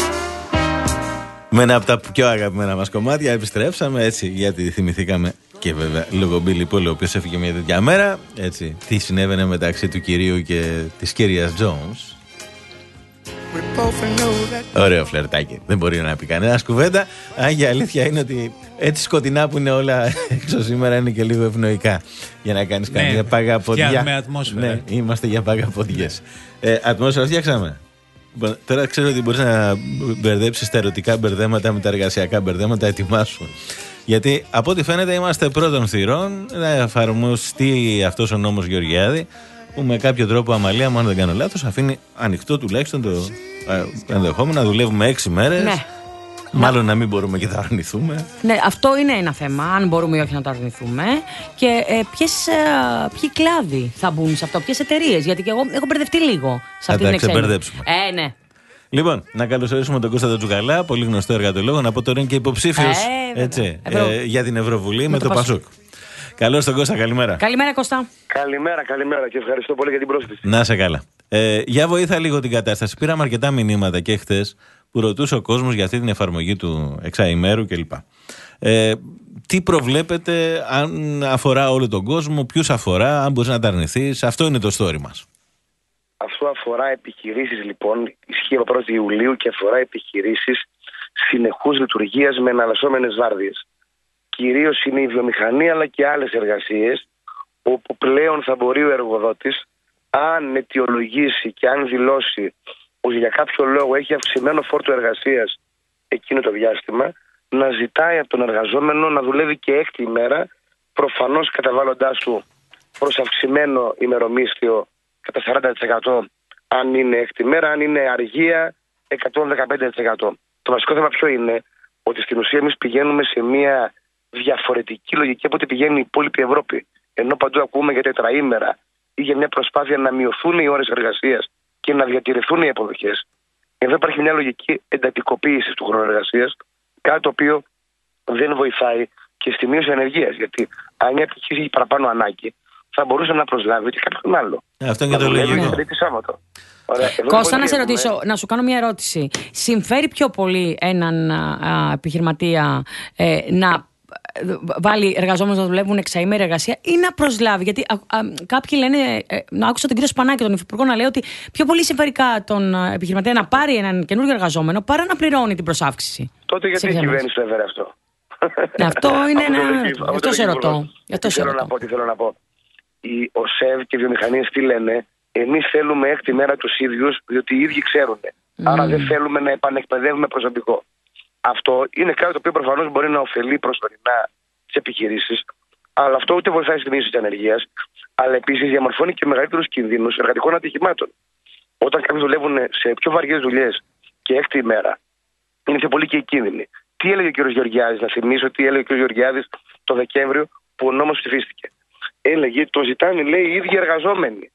Με ένα από τα πιο αγαπημένα μας κομμάτια επιστρέψαμε έτσι γιατί θυμηθήκαμε και βέβαια λόγω Billy Paul ο οποίος έφυγε μια τέτοια μέρα έτσι τι συνέβαινε μεταξύ του κυρίου και της κυρίας Jones. Ωραίο φλερτάκι. Δεν μπορεί να πει κανένα κουβέντα. Αν και αλήθεια είναι ότι έτσι σκοτεινά που είναι όλα έξω σήμερα είναι και λίγο ευνοϊκά για να κάνεις ναι, καμία παγαποδιά. Με ατμόσφαιρα. Ναι, είμαστε για παγαποδιές. Ε, ατμόσφαιρα φτιάξαμε. Τώρα ξέρω ότι μπορείς να μπερδέψεις τα ερωτικά μπερδέματα με τα εργασιακά μπερδέματα. Ετοιμάσου. Γιατί από ό,τι φαίνεται είμαστε πρώτων θυρών να εφαρμοστεί αυτός ο νόμος Γεωργιάδη που με κάποιο τρόπο, Αμαλία μου αν δεν κάνω λάθος, αφήνει ανοιχτό τουλάχιστον το ενδεχόμενο να δουλεύουμε έξι μέρες. Ναι. Μάλλον να μην μπορούμε και να αρνηθούμε. Ναι, αυτό είναι ένα θέμα, αν μπορούμε ή όχι να το αρνηθούμε. Και ε, ποιες, ε, ποιοι κλάδοι θα μπουν σε αυτό, ποιες εταιρείες. Γιατί και εγώ έχω μπερδευτεί λίγο σε αυτή την εξέλιξη. Θα τα ξεμπερδέψουμε. Ε, ναι. Λοιπόν, να καλωσορίσουμε τον Κώστα τον Τζουκαλά, πολύ γνωστό εργατολόγο. Να πω τώρα είναι και υποψήφιος ε, έτσι, ε, για την Ευρωβουλή με, με το, το Πασούκ. Καλώς τον Κώστα, καλημέρα. Καλημέρα, Κώστα. Καλημέρα, καλημέρα και ευχαριστώ πολύ για την πρόσκληση. Να σε καλά. Ε, για βοήθα λίγο την κατάσταση. Πήραμε αρκετά μηνύματα και χτες που ρωτούσε ο κόσμος για αυτή την εφαρμογή του εξαημέρου κλπ. Ε, τι προβλέπετε αν αφορά όλο τον κόσμο, ποιους αφορά, αν μπορείς να τα αρνηθείς. Αυτό είναι το story μας. Αυτό αφορά επιχειρήσεις λοιπόν, ισχύει από πρώτη Ιουλίου και αφορά επιχειρήσεις συνεχούς λειτουργίας με εναλλασσόμενες βάρδιες. κυρίως είναι η βιομηχανία αλλά και άλλες εργασίες, όπου πλέον θα μπορεί ο εργοδότης, αν αιτιολογήσει και αν δηλώσει ότι για κάποιο λόγο έχει αυξημένο φόρτο εργασίας εκείνο το διάστημα, να ζητάει από τον εργαζόμενο να δουλεύει και έκτη ημέρα, προφανώς καταβάλλοντάς του προς αυξημένο ημερομίσθιο κατά σαράντα τοις εκατό αν είναι έκτη μέρα, αν είναι αργία εκατόν δεκαπέντε τοις εκατό. Το βασικό θέμα ποιο είναι? Ότι στην ουσία εμείς πηγαίνουμε σε μια διαφορετική λογική από ό,τι πηγαίνει η υπόλοιπη Ευρώπη. Ενώ παντού ακούμε για τετραήμερα ή για μια προσπάθεια να μειωθούν οι ώρες εργασίας και να διατηρηθούν οι αποδοχές. Εδώ υπάρχει μια λογική εντατικοποίηση του χρόνου εργασίας, κάτι το οποίο δεν βοηθάει και στη μείωση ανεργίας. Γιατί αν μια επιχείρηση έχει παραπάνω ανάγκη, θα μπορούσε να προσλάβει και κάποιον άλλο. Αυτό είναι και το λογικό. Κώστα, να σε ρωτήσω, να σου κάνω μια ερώτηση. Συμφέρει πιο πολύ έναν α, επιχειρηματία ε, να βάλει εργαζόμενους να δουλεύουν εξαήμερη εργασία ή να προσλάβει? Γιατί α, α, κάποιοι λένε, ε, να άκουσα τον κύριο Σπανάκη, τον Υφυπουργό, να λέει ότι πιο πολύ συμφέρει τον επιχειρηματία να πάρει έναν καινούργιο εργαζόμενο παρά να πληρώνει την προσάυξηση. Τότε γιατί η κυβέρνηση το έφερε αυτό? Ναι, αυτό είναι ένα. Αυτό σε ρωτώ. Τι θέλω να πω, τι θέλω να πω. Οι ΟΣΕΒ και οι βιομηχανίες τι λένε? Εμείς θέλουμε έκτη μέρα τους ίδιους, διότι οι ίδιοι ξέρουν. Mm. Άρα δεν θέλουμε να επανεκπαιδεύουμε προσωπικό. Αυτό είναι κάτι το οποίο προφανώς μπορεί να ωφελεί προσωρινά τις επιχειρήσεις, αλλά αυτό ούτε βοηθάει στη μείωση της ανεργίας, αλλά επίσης διαμορφώνει και μεγαλύτερους κινδύνους εργατικών ατυχημάτων. Όταν κάποιοι δουλεύουν σε πιο βαριές δουλειές και έκτη ημέρα, είναι πιο πολύ και οι κίνδυνοι. Τι έλεγε ο κ. Γεωργιάδης? Να θυμίσω τι έλεγε ο κ. Γεωργιάδης το Δεκέμβριο που ο νόμος ψηφίστηκε. Έλεγε, το ζητάνε, λέει, οι ίδιοι εργαζόμενοι.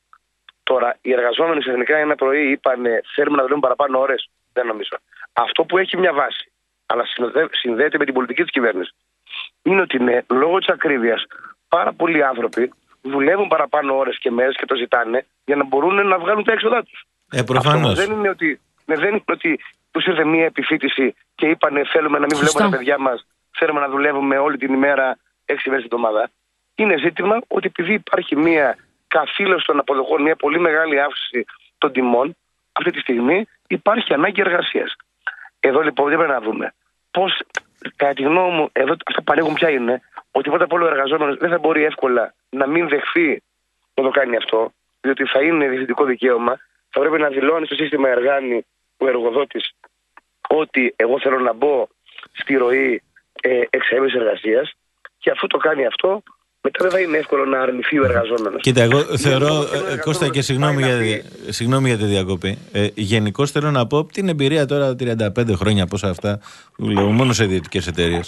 Τώρα, οι εργαζόμενοι ξαφνικά ένα πρωί είπαν, θέλουμε να δουλεύουμε παραπάνω ώρες. Δεν νομίζω. Αυτό που έχει μια βάση, αλλά συνδέεται με την πολιτική της κυβέρνησης, είναι ότι ναι, λόγω της ακρίβειας, πάρα πολλοί άνθρωποι δουλεύουν παραπάνω ώρες και μέρες και το ζητάνε για να μπορούν να βγάλουν τα έξοδά τους. Ε, προφανώς. Αυτό δεν είναι ότι, ναι, δεν είναι ότι τους ήρθε μια επιφύτηση και είπαν, θέλουμε να μην Σωστά. βλέπουμε τα παιδιά μας, θέλουμε να δουλεύουμε όλη την ημέρα, έξι μέρες την εβδομάδα. Είναι ζήτημα ότι επειδή υπάρχει μια καθήλωση των αποδοχών, μια πολύ μεγάλη αύξηση των τιμών, αυτή τη στιγμή υπάρχει ανάγκη εργασίας. Εδώ λοιπόν δεν πρέπει να δούμε πώς, κατά τη γνώμη μου, εδώ αυτά που παρέχουν ποια είναι, ότι πρώτα απ' όλο ο εργαζόμενος δεν θα μπορεί εύκολα να μην δεχθεί να το κάνει αυτό, διότι θα είναι διευθυντικό δικαίωμα, θα πρέπει να δηλώνει στο σύστημα εργάνη ο εργοδότης ότι εγώ θέλω να μπω στη ροή ε, εξαήμερης εργασίας, και αφού το κάνει αυτό, μετά δεν θα είναι εύκολο να αρνηθεί ο εργαζόμενος. Κοίτα, εγώ θεωρώ, ε, Κώστα, και συγγνώμη για, συγγνώμη για τη διακοπή. Ε, Γενικώς θέλω να πω την εμπειρία τώρα τριάντα πέντε χρόνια, πόσα αυτά, που λέω μόνο σε ιδιωτικές εταιρείες.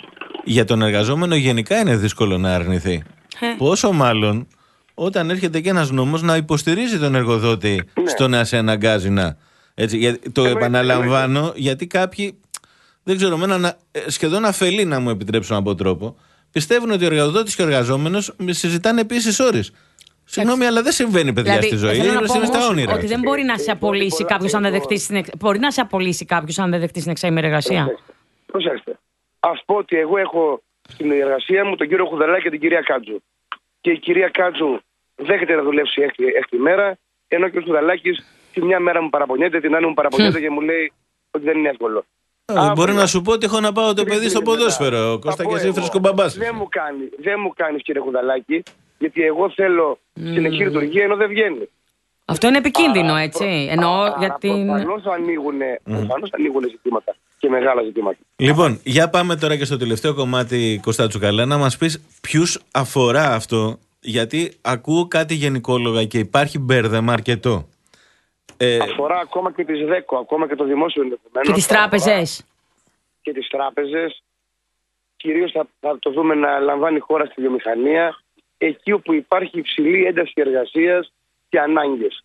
Για τον εργαζόμενο γενικά είναι δύσκολο να αρνηθεί. Πόσο μάλλον όταν έρχεται και ένας νόμος να υποστηρίζει τον εργοδότη ναι. στο να σε αναγκάζει να. Έτσι, για, το Εμείς, επαναλαμβάνω, εμείς. γιατί κάποιοι, δεν ξέρω, μένα, σχεδόν αφελεί να μου επιτρέψουν από τρόπο. Πιστεύουν ότι ο εργοδότης και ο εργαζόμενος συζητάνε επίσης ώρες. Συγγνώμη, αλλά δεν συμβαίνει, παιδιά, δηλαδή, στη ζωή. Είναι στα όνειρα. Ότι δεν μπορεί να σε απολύσει κάποιος αν δεν δεχτεί στην εξ... Μπορεί να σε απολύσει κάποιος αν δεν δεχτεί στην εξαήμερη εργασία. Προσέξτε. Ας πω ότι εγώ έχω στην εργασία μου τον κύριο Χουδαλάκη και την κυρία Κάτζου. Και η κυρία Κάτζου δέχεται να δουλέψει έκτη, έκτη μέρα, ενώ και ο Χουδαλάκης τη μια μέρα μου παραπονιέται, την άλλη μου παραπονιέται και μου λέει ότι δεν είναι εύκολο. Ε, μπορεί να σου πω ότι έχω να πάω το παιδί στο ποδόσφαιρο. Κώστα, και εσύ φρέσκο μπαμπάς. Δεν μου κάνει, δεν μου κάνει, κύριε Χουδαλάκη, γιατί εγώ θέλω mm. συνεχή λειτουργία ενώ δεν βγαίνει. Αυτό είναι επικίνδυνο, έτσι. Προ... Εννοώ Άρα, γιατί. Προφανώς ανοίγουν, mm. ανοίγουν ζητήματα και μεγάλα ζητήματα. Λοιπόν, για πάμε τώρα και στο τελευταίο κομμάτι, Κώστα Τσουκαλά, να μας πεις ποιους αφορά αυτό, γιατί ακούω κάτι γενικόλογα και υπάρχει μπέρδεμα αρκετό. Ε... Αφορά ακόμα και τις ΔΕΚΟ, ακόμα και το δημόσιο ενδεχομένω. Και τις τράπεζες. Και τις τράπεζες. Κυρίως θα, θα το δούμε να λαμβάνει η χώρα στη βιομηχανία, εκεί όπου υπάρχει υψηλή ένταση εργασίας και ανάγκες.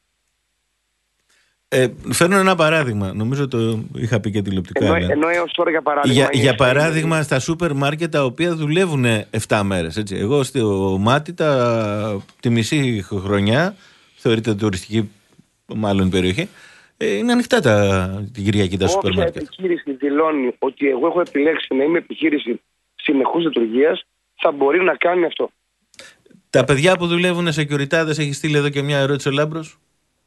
Ε, φέρνω ένα παράδειγμα. Νομίζω το είχα πει και τηλεοπτικά. Ενώ, ενώ έως τώρα για παράδειγμα. Για, για παράδειγμα, στα σούπερ μάρκετ τα οποία δουλεύουν επτά μέρες. Έτσι. Εγώ στο Μάτι τα, τη μισή χρονιά, θεωρείται τουριστική μάλλον περιοχή, ε, είναι ανοιχτά τα, την Κυριακή τα σούπερ μάρκετ. Όποια επιχείρηση δηλώνει ότι εγώ έχω επιλέξει να είμαι επιχείρηση συνεχούς λειτουργίας, θα μπορεί να κάνει αυτό. Τα παιδιά που δουλεύουν σε securityάδες, έχει στείλει εδώ και μια ερώτηση ο Λάμπρος.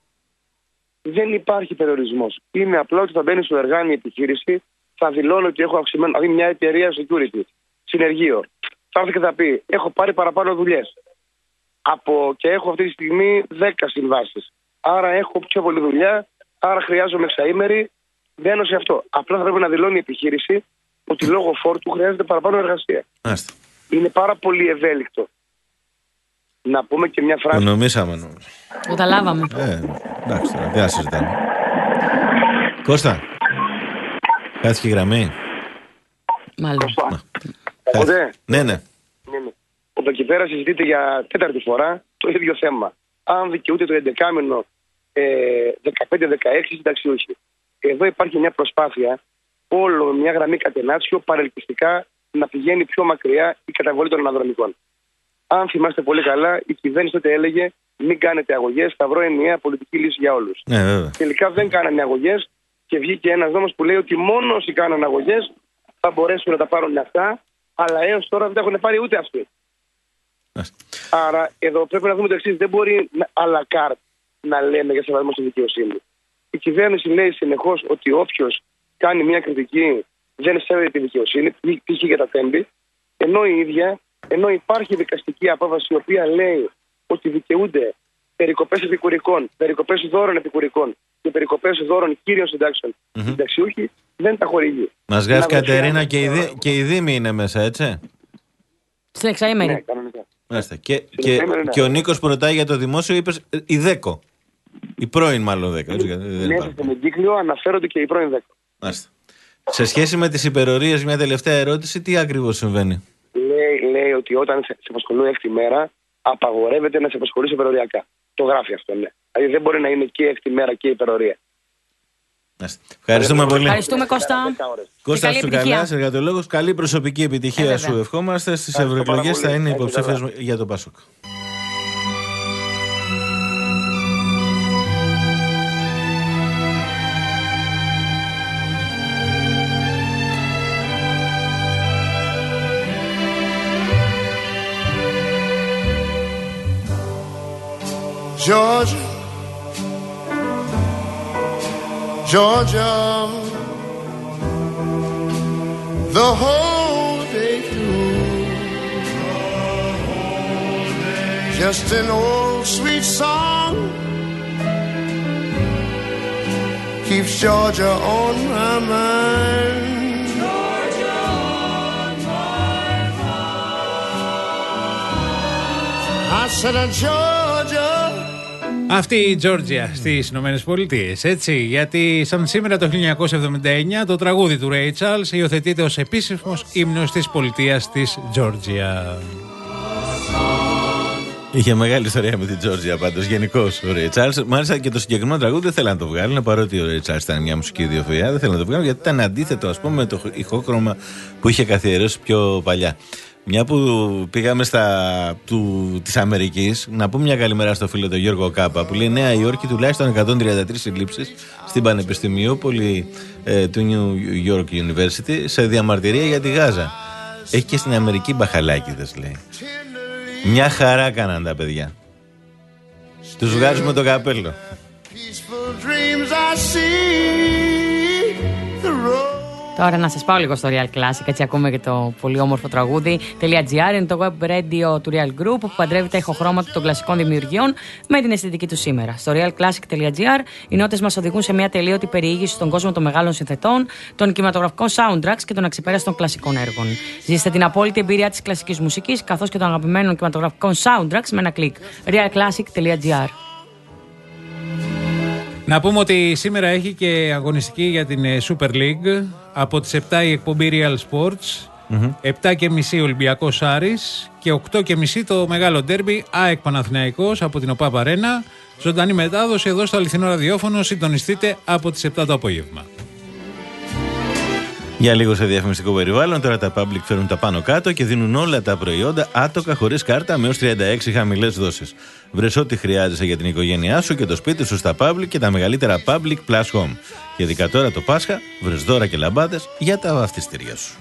Δεν υπάρχει περιορισμός. Είναι απλά ότι θα μπαίνει στο εργάνι η επιχείρηση, θα δηλώνει ότι έχω αυξημένο. Δηλαδή, μια εταιρεία security συνεργείο. Θα έρθει και θα πει: έχω πάρει παραπάνω δουλειές. Από... Και έχω αυτή τη στιγμή δέκα συμβάσεις. Άρα έχω πιο πολλή δουλειά, άρα χρειάζομαι εξαήμερη. Δεν είναι αυτό. Απλά θα πρέπει να δηλώνει η επιχείρηση ότι λόγω φόρτου χρειάζεται παραπάνω εργασία. Άστε. Είναι πάρα πολύ ευέλικτο. Να πούμε και μια φράση. Το νομίσαμε νομίζω. Το τα λάβαμε. Ε, εντάξει τώρα, δεν θα συζητάμε. Κώστα, κάτσε και γραμμή. Μάλλον. Οπότε, ναι, ναι. Εδώ και πέρα συζητείται για τέταρτη φορά το ίδιο θέμα. Αν δικαιούται το έντεκάμηνο ε, δεκαπέντε δεκαέξι συνταξιούχοι. Εδώ υπάρχει μια προσπάθεια, όλο μια γραμμή κατενάτσιο, παρελκυστικά να πηγαίνει πιο μακριά η καταβολή των αναδρομικών. Αν θυμάστε πολύ καλά, η κυβέρνηση τότε έλεγε: μην κάνετε αγωγές, θα βρω ενιαία πολιτική λύση για όλους. Ναι, βέβαια. Τελικά δεν κάνανε αγωγές και βγήκε ένας νόμος που λέει ότι μόνο όσοι κάνουν αγωγές θα μπορέσουν να τα πάρουν αυτά, αλλά έως τώρα δεν τα έχουν πάρει ούτε αυτοί. Άρα εδώ πρέπει να δούμε το εξής: δεν μπορεί à la carte να λέμε για σεβασμό στη δικαιοσύνη. Η κυβέρνηση λέει συνεχώς ότι όποιος κάνει μια κριτική δεν σέβεται τη δικαιοσύνη, π.χ. για τα τέμπη, ενώ η ίδια, ενώ υπάρχει δικαστική απόφαση η οποία λέει ότι δικαιούνται περικοπές επικουρικών, περικοπές δώρων επικουρικών και περικοπές δώρων κύριων συντάξεων mm-hmm. συνταξιούχοι, δεν τα χορηγεί. Μας γράφει Κατερίνα και, δι... και η Δήμη είναι μέσα, έτσι. Στην εξαήμερη. Ναι, κανονικά. Μάλιστα. Και, και, ναι. και ο Νίκος που ρωτάει για το δημόσιο, είπες η ΔΕΚΟ. Η πρώην μάλλον ΔΕΚΟ. Μέσα στον εγκύκλιο αναφέρονται και οι πρώην ΔΕΚΟ. Μάλιστα. Σε σχέση με τις υπερορίες, μια τελευταία ερώτηση, τι ακριβώς συμβαίνει? Λέει, λέει ότι όταν σε απασχολούν έκτη μέρα, απαγορεύεται να σε απασχολήσει υπεροριακά. Το γράφει αυτό, ναι. Δηλαδή δεν μπορεί να είναι και έκτη μέρα και υπερορία. Ευχαριστούμε πολύ. Ευχαριστούμε, Κώστα. Κώστα Τσουκαλάς, εργατολόγος. Καλή προσωπική επιτυχία ε, σου ευχόμαστε. Στις ευρωεκλογές θα είναι υποψήφιος για το Πάσοκ. Georgia, Georgia, the whole day through, just an old sweet song keeps Georgia on my mind. Georgia on my mind. I said, Georgia. Αυτή η Georgia στις Ηνωμένες Πολιτείες, έτσι, γιατί σαν σήμερα το χίλια εννιακόσια εβδομήντα εννιά το τραγούδι του Ray Charles υιοθετείται ως επίσημος ύμνος της πολιτείας της Georgia. Είχε μεγάλη ιστορία με την Georgia πάντως, γενικώς ο Ray Charles. Μάλιστα και το συγκεκριμένο τραγούδι δεν θέλανε να το βγάλουν, παρότι ο Ray Charles ήταν μια μουσική ιδιοφυΐα, δεν θέλανε να το βγάλουν γιατί ήταν αντίθετο, ας πούμε, με το ηχόχρωμα που είχε καθιερώσει πιο παλιά. Μια που πήγαμε στα του, της Αμερικής, να πούμε μια καλημέρα στο φίλο τον Γιώργο Κάπα που λέει Νέα Υόρκη τουλάχιστον εκατόν τριάντα τρεις συλλήψεις στην Πανεπιστημιούπολη ε, του New York University σε διαμαρτυρία για τη Γάζα. Έχει και στην Αμερική μπαχαλάκηδες, λέει. Μια χαρά κάναν τα παιδιά. Τους βγάζουμε το καπέλο. Τώρα να σας πάω λίγο στο Real Classic, έτσι ακούμε και το πολύ όμορφο τραγούδι. .gr είναι το web radio του Real Group που παντρεύει τα ηχοχρώματα των κλασικών δημιουργιών με την αισθητική του σήμερα. Στο realclassic.gr οι νότες μας οδηγούν σε μια τελείωτη περιήγηση στον κόσμο των μεγάλων συνθετών, των κινηματογραφικών soundtracks και των αξιπέραστων κλασικών έργων. Ζήστε την απόλυτη εμπειρία της κλασικής μουσικής καθώς και των αγαπημένων κινηματογραφικών soundtracks με ένα κλικ. realclassic.gr. Να πούμε ότι σήμερα έχει και αγωνιστική για την Super League. Από τις επτά η εκπομπή Real Sports, mm-hmm. επτά και μισή Ολυμπιακός Άρης και οκτώ και μισή το μεγάλο ντέρμπι ΑΕΚ Παναθηναϊκός από την ΟΠΑΠ Αρένα. Ζωντανή μετάδοση εδώ στο αληθινό ραδιόφωνο. Συντονιστείτε από τις επτά το απόγευμα. Για λίγο σε διαφημιστικό περιβάλλον, τώρα τα public φέρουν τα πάνω κάτω και δίνουν όλα τα προϊόντα άτοκα χωρίς κάρτα με έως τριάντα έξι χαμηλές δόσεις. Βρες ό,τι χρειάζεσαι για την οικογένειά σου και το σπίτι σου στα public και τα μεγαλύτερα public plus home. Και ειδικά τώρα το Πάσχα, βρες δώρα και λαμπάδες για τα βαφτιστήρια σου.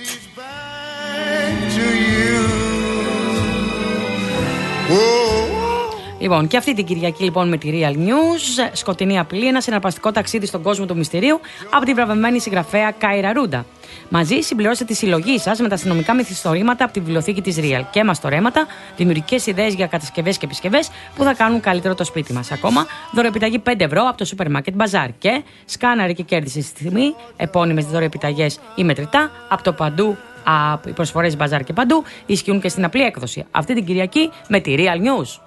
Λοιπόν, και αυτή την Κυριακή λοιπόν με τη Real News, σκοτεινή απειλή, ένα συναρπαστικό ταξίδι στον κόσμο του μυστηρίου από την βραβευμένη συγγραφέα Κάιρα Ρούντα. Μαζί συμπληρώστε τη συλλογή σας με τα αστυνομικά μυθιστορήματα από τη βιβλιοθήκη της Real και μαστορέματα, δημιουργικές ιδέες για κατασκευές και επισκευές που θα κάνουν καλύτερο το σπίτι μας. Ακόμα, δωρεοεπιταγή πέντε ευρώ από το σούπερ μάρκετ Μπαζάρ και σκάναρε και κέρδισε στη στιγμή επώνυμες δωρεοεπιταγές ή μετρητά από το παντού. Οι προσφορές Μπαζάρ και παντού ισχύουν και στην απλή έκδοση. Αυτή την Κυριακή με τη Real News.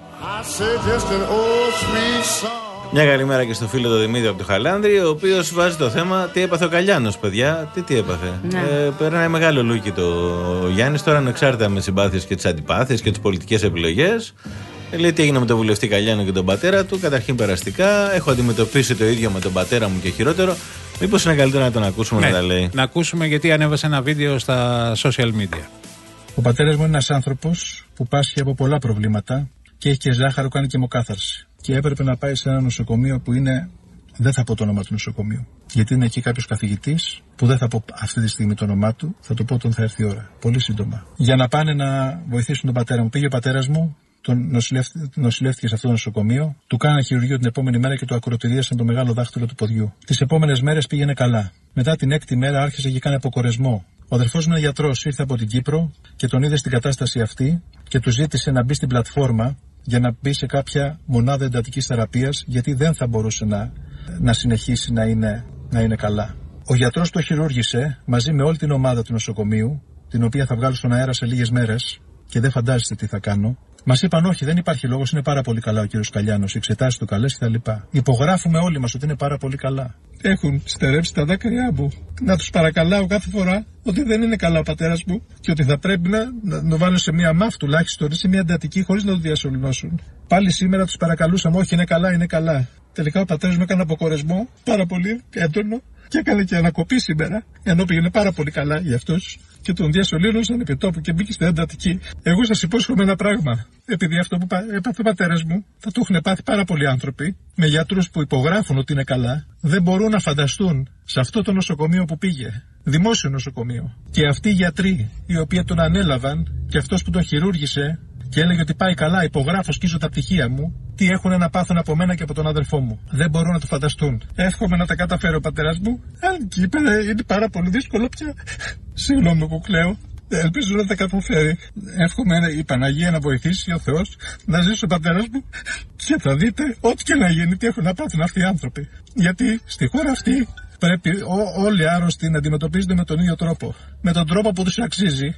Μια καλημέρα και στο φίλο το Δημήτρη από το Χαλάνδρη, ο οποίος βάζει το θέμα τι έπαθε ο Καλιάνος, παιδιά. Τι, τι έπαθε. Ναι. Ε, περνάει μεγάλο λούκι το ο Γιάννης, τώρα ανεξάρτητα με συμπάθειες και τις αντιπάθειες και τις πολιτικές επιλογές. Ε, λέει τι έγινε με τον βουλευτή Καλιάνο και τον πατέρα του. Καταρχήν περαστικά. Έχω αντιμετωπίσει το ίδιο με τον πατέρα μου και χειρότερο. Μήπως είναι καλύτερο να τον ακούσουμε ναι, να τα λέει. Να ακούσουμε γιατί ανέβασε ένα βίντεο στα social media. Ο πατέρας μου είναι ένας άνθρωπος που πάσχει από πολλά προβλήματα και έχει και ζάχαρο, κάνει και αιμοκάθαρση. Και έπρεπε να πάει σε ένα νοσοκομείο που είναι. Δεν θα πω το όνομα του νοσοκομείου. Γιατί είναι εκεί κάποιος καθηγητής που δεν θα πω αυτή τη στιγμή το όνομά του. Θα το πω όταν θα έρθει η ώρα. Πολύ σύντομα. Για να πάνε να βοηθήσουν τον πατέρα μου. Πήγε ο πατέρας μου, τον νοσηλεύτηκε σε αυτό το νοσοκομείο, του κάνανε χειρουργείο την επόμενη μέρα και του ακροτηρίασαν το μεγάλο δάχτυλο του ποδιού. Τις επόμενες μέρες πήγαινε καλά. Μετά την έκτη μέρα άρχισε και κάνει αποκορεσμό. Ο αδερφός μου είναι γιατρός, ήρθε από την Κύπρο και τον είδε στην κατάσταση αυτή και του ζήτησε να μπει στην πλατφόρμα για να μπει σε κάποια μονάδα εντατικής θεραπείας, γιατί δεν θα μπορούσε να, να συνεχίσει να είναι, να είναι καλά. Ο γιατρός το χειρούργησε μαζί με όλη την ομάδα του νοσοκομείου, την οποία θα βγάλω στον αέρα σε λίγες μέρες και δεν φαντάζεστε τι θα κάνω. Μας είπαν όχι, δεν υπάρχει λόγος, είναι πάρα πολύ καλά ο κύριος Καλιάνος, οι εξετάσεις του καλές κτλ. Υπογράφουμε όλοι μας ότι είναι πάρα πολύ καλά. Έχουν στερέψει τα δάκρυά μου. Να τους παρακαλάω κάθε φορά ότι δεν είναι καλά ο πατέρας μου και ότι θα πρέπει να, να το βάλω σε μία μαφ τουλάχιστον, σε μία εντατική χωρίς να το διασωληνώσουν. Πάλι σήμερα τους παρακαλούσαμε, όχι είναι καλά, είναι καλά. Τελικά ο πατέρας μου έκανε αποκορεσμό πάρα πολύ έντονο και έκανε και ανακοπή σήμερα, ενώ πήγαινε πάρα πολύ καλά για αυτούς. Και τον διασωλήνωσαν επί τόπου και μπήκε στην εντατική. Εγώ σας υπόσχομαι ένα πράγμα. Επειδή αυτό που έπαθε ο πατέρας μου θα το έχουν πάθει πάρα πολλοί άνθρωποι, με γιατρούς που υπογράφουν ότι είναι καλά, δεν μπορούν να φανταστούν σε αυτό το νοσοκομείο που πήγε, δημόσιο νοσοκομείο, και αυτοί οι γιατροί οι οποίοι τον ανέλαβαν και αυτός που τον χειρούργησε και έλεγε ότι πάει καλά, υπογράφω, σκίζω τα πτυχία μου, τι έχουν να πάθουν από μένα και από τον αδερφό μου. Δεν μπορούν να το φανταστούν. Εύχομαι να τα καταφέρει ο πατέρας μου. Αν και είπε, είναι πάρα πολύ δύσκολο πια. Συγγνώμη που κλαίω. Ελπίζω να τα καταφέρει. Εύχομαι η Παναγία να βοηθήσει, ο Θεός, να ζήσει ο πατέρας μου και θα δείτε ό,τι και να γίνει, τι έχουν να πάθουν αυτοί οι άνθρωποι. Γιατί στη χώρα αυτή πρέπει ό, όλοι οι άρρωστοι να αντιμετωπίζονται με τον ίδιο τρόπο. Με τον τρόπο που τους αξίζει.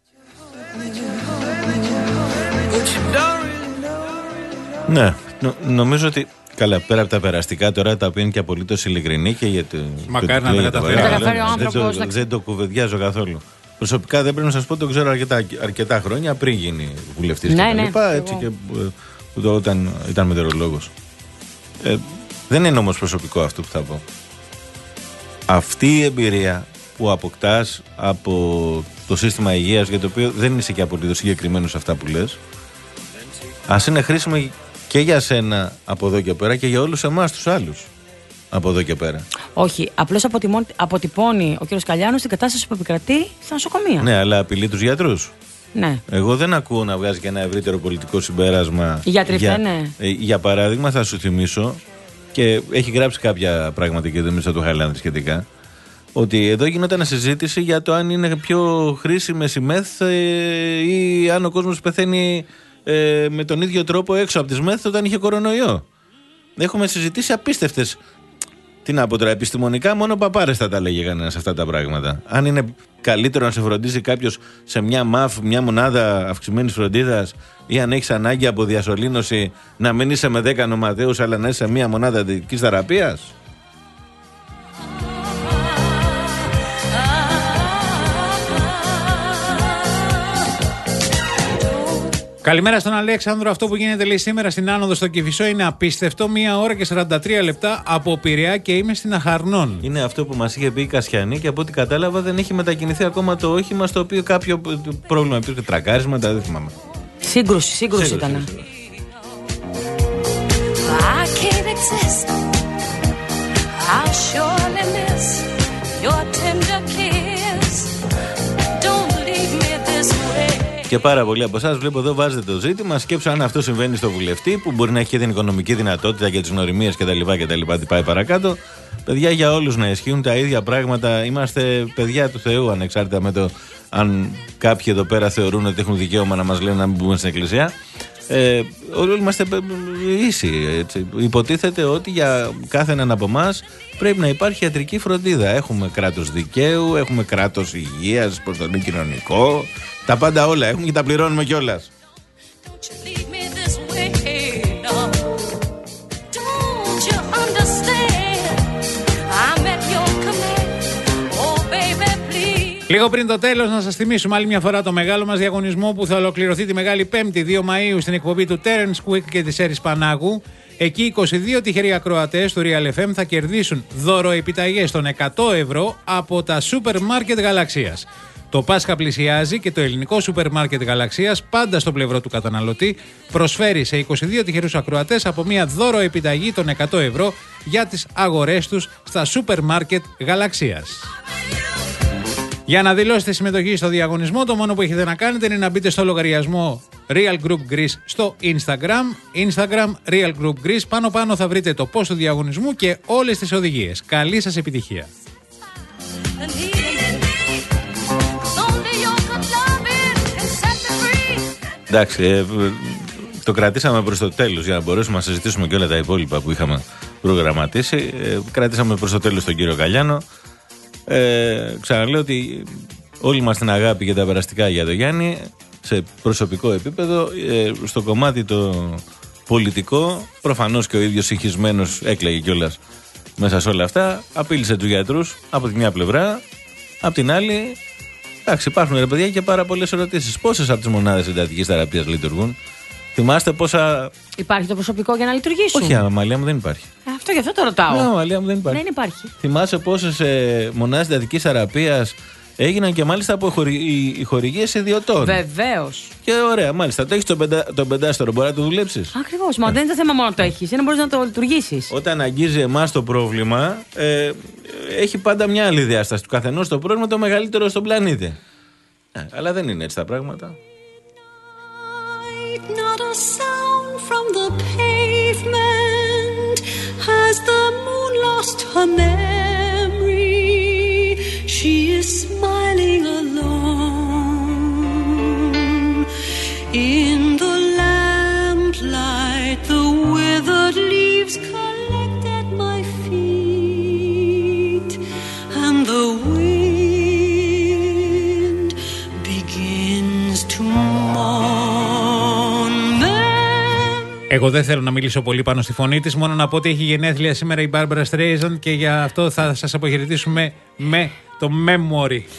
Ναι, νο, νομίζω ότι. Καλά, πέρα από τα περαστικά τώρα, τα οποία είναι και απολύτως ειλικρινή και για το. Μακάρι να τα καταφέρει. Δεν, το, δεν το κουβεντιάζω καθόλου. Προσωπικά δεν πρέπει να σας πω, το ξέρω αρκετά, αρκετά χρόνια πριν γίνει βουλευτής ναι, και τα λοιπά, ναι, έτσι και που, όταν ήταν μετεωρολόγος. Ε, δεν είναι όμως προσωπικό αυτό που θα πω. Αυτή η εμπειρία που αποκτάς από το σύστημα υγείας, για το οποίο δεν είσαι και απολύτως συγκεκριμένος σε αυτά που λες, ας είναι χρήσιμο και για σένα από εδώ και πέρα και για όλους εμάς τους άλλους από εδώ και πέρα. Όχι, απλώς αποτυπώνει ο κύριος Καλιάνος την κατάσταση που επικρατεί στα νοσοκομεία. Ναι, αλλά απειλεί τους γιατρούς. Ναι. Εγώ δεν ακούω να βγάζει και ένα ευρύτερο πολιτικό συμπέρασμα. Γιατροί για, ναι. για παράδειγμα, θα σου θυμίσω, και έχει γράψει κάποια πράγματα και δεν μίλησα του Χαλάνδρη σχετικά, ότι εδώ γινόταν συζήτηση για το αν είναι πιο χρήσιμες οι μεθ ή αν ο κόσμος πεθαίνει ε, με τον ίδιο τρόπο έξω από τις μεθ όταν είχε κορονοϊό. Έχουμε συζητήσει απίστευτες. Τι να πω τώρα, επιστημονικά μόνο παπάρες θα τα λέγει κανένας αυτά τα πράγματα. Αν είναι καλύτερο να σε φροντίζει κάποιος σε μια μαφ, μια μονάδα αυξημένης φροντίδας, ή αν έχεις ανάγκη από διασωλήνωση να μην είσαι με δέκα νομαδέους αλλά να είσαι σε μια μονάδα εντατικής θεραπείας. Καλημέρα στον Αλέξανδρο. Αυτό που γίνεται, λέει, σήμερα στην άνοδο στο Κηφισό είναι απίστευτο. Μία ώρα και σαράντα τρία λεπτά από Πειραιά και είμαι στην Αχαρνών. Είναι αυτό που μας είχε πει η Κασιανή και από ό,τι κατάλαβα δεν έχει μετακινηθεί ακόμα το όχημα, στο οποίο κάποιο πρόβλημα υπήρχε. Τρακάρισματα, δεν θυμάμαι. Σύγκρουση, σύγκρουση ήταν. Και πάρα πολλοί από εσάς βλέπω εδώ βάζετε το ζήτημα. Σκέψου αν αυτό συμβαίνει στο βουλευτή, που μπορεί να έχει και την οικονομική δυνατότητα για τις γνωριμίες κτλ. κτλ. Τι πάει παρακάτω. παιδιά, για όλους να ισχύουν τα ίδια πράγματα. Είμαστε παιδιά του Θεού, ανεξάρτητα με το αν κάποιοι εδώ πέρα θεωρούν ότι έχουν δικαίωμα να μας λένε να μην μπούμε στην εκκλησία. Ε, όλοι είμαστε ίσοι, έτσι. Υποτίθεται ότι για κάθε έναν από εμάς πρέπει να υπάρχει ιατρική φροντίδα. Έχουμε κράτος δικαίου, έχουμε κράτος υγείας, προστατευτικό κοινωνικό, τα πάντα όλα έχουμε και τα πληρώνουμε κιόλας. Λίγο πριν το τέλος, να σας θυμίσουμε άλλη μια φορά το μεγάλο μας διαγωνισμό που θα ολοκληρωθεί τη Μεγάλη Πέμπτη, δύο Μαΐου, στην εκπομπή του Terence Quick και της Έρης Πανάγου. Εκεί είκοσι δύο τυχεροί ακροατές του Real εφ εμ θα κερδίσουν δωροεπιταγές των εκατό ευρώ από τα σούπερ μάρκετ Γαλαξίας. Το Πάσχα πλησιάζει και το ελληνικό σούπερ μάρκετ Γαλαξίας, πάντα στο πλευρό του καταναλωτή, προσφέρει σε είκοσι δύο τυχερούς ακροατές από μια δωροεπιταγή των εκατό ευρώ για τις αγορές τους στα σούπερ μάρκετ Γαλαξίας. Για να δηλώσετε συμμετοχή στο διαγωνισμό, το μόνο που έχετε να κάνετε είναι να μπείτε στο λογαριασμό Real Group Greece στο Instagram. Instagram Real Group Greece. Πάνω πάνω θα βρείτε το post του διαγωνισμού και όλες τις οδηγίες. Καλή σας επιτυχία. Εντάξει, ε, το κρατήσαμε προς το τέλος για να μπορέσουμε να συζητήσουμε και όλα τα υπόλοιπα που είχαμε προγραμματίσει. Ε, κρατήσαμε προς το τέλος τον κύριο Καλιάνο. Ε, ξαναλέω ότι όλοι μας την αγάπη και τα περαστικά για τον Γιάννη σε προσωπικό επίπεδο. Ε, στο κομμάτι το πολιτικό, προφανώς και ο ίδιος συγχυσμένος έκλαιγε κιόλας μέσα σε όλα αυτά. Απείλησε τους γιατρούς από τη μια πλευρά, από την άλλη. Εντάξει, υπάρχουν ρε παιδιά και πάρα πολλές ερωτήσεις. Πόσες από τις μονάδες εντατικής θεραπείας λειτουργούν? Θυμάστε πόσα. Υπάρχει το προσωπικό για να λειτουργήσουν? Όχι, Αμαλία μου, δεν υπάρχει. Ε, αυτό γι' αυτό το ρωτάω. Ναι, Αμαλία μου, δεν υπάρχει. Δεν υπάρχει. Θυμάσαι πόσες ε, μονάδες εντατικής θεραπείας έγιναν και μάλιστα από χορη... οι χορηγίες ιδιωτών? Βεβαίως. Και ωραία, μάλιστα. Το έχεις το, πεντα... το πεντάστερο, μπορεί να το δουλέψεις. Ακριβώς. Μα δεν είναι το θέμα μόνο να το έχεις, είναι να μπορείς να το λειτουργήσεις. Όταν αγγίζει εμάς το πρόβλημα, ε, έχει πάντα μια άλλη διάσταση. Του καθενός το πρόβλημα το μεγαλύτερο στον πλανήτη. Ε, αλλά δεν είναι έτσι τα πράγματα. Not a sound from the pavement. Has the moon lost her memory? She is smiling alone in the lamplight. The withered leaves collect at my feet, and the wind begins to mourn. Εγώ δεν θέλω να μιλήσω πολύ πάνω στη φωνή της, μόνο να πω ότι έχει γενέθλια σήμερα η Barbara Streisand και για αυτό θα σας αποχαιρετήσουμε με το Memory. Life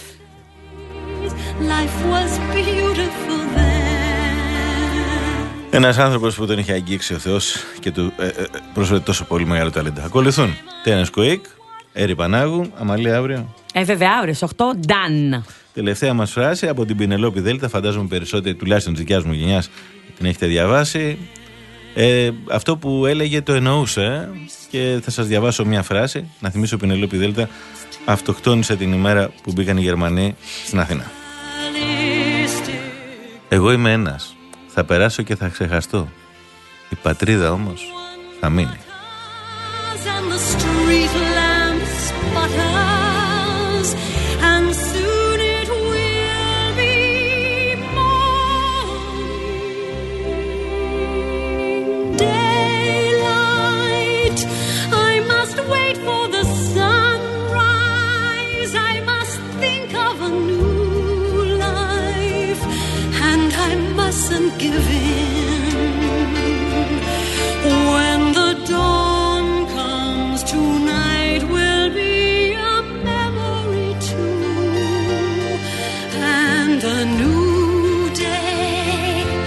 was beautiful then. Ένας άνθρωπος που τον είχε αγγίξει ο Θεός και του ε, ε, προσφέρει τόσο πολύ μεγάλο ταλέντο. Ακολουθούν Terence Quick, Έρη Πανάγου, Αμαλία αύριο. Ε, βέβαια, αύριο στις οκτώ, done. Τελευταία μας φράση από την Πινελόπη Δέλτα, φαντάζομαι περισσότεροι τουλάχιστον της δικιάς μου γενιάς την έχετε διαβάσει. Ε, αυτό που έλεγε το εννοούσε και θα σας διαβάσω μια φράση. Να θυμίσω, Πινελόπη Δέλτα αυτοκτόνησε την ημέρα που μπήκαν οι Γερμανοί στην Αθήνα. Εγώ είμαι ένας. Θα περάσω και θα ξεχαστώ. Η πατρίδα όμως θα μείνει. Give in. When the dawn comes, tonight will be a memory too, and a new day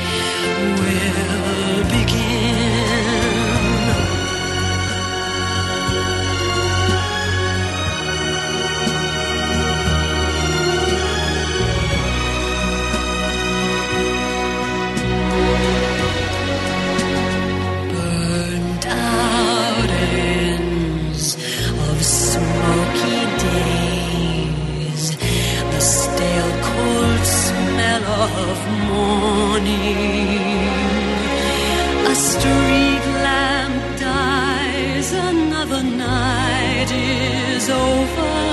will begin. Of morning, a street lamp dies, another night is over.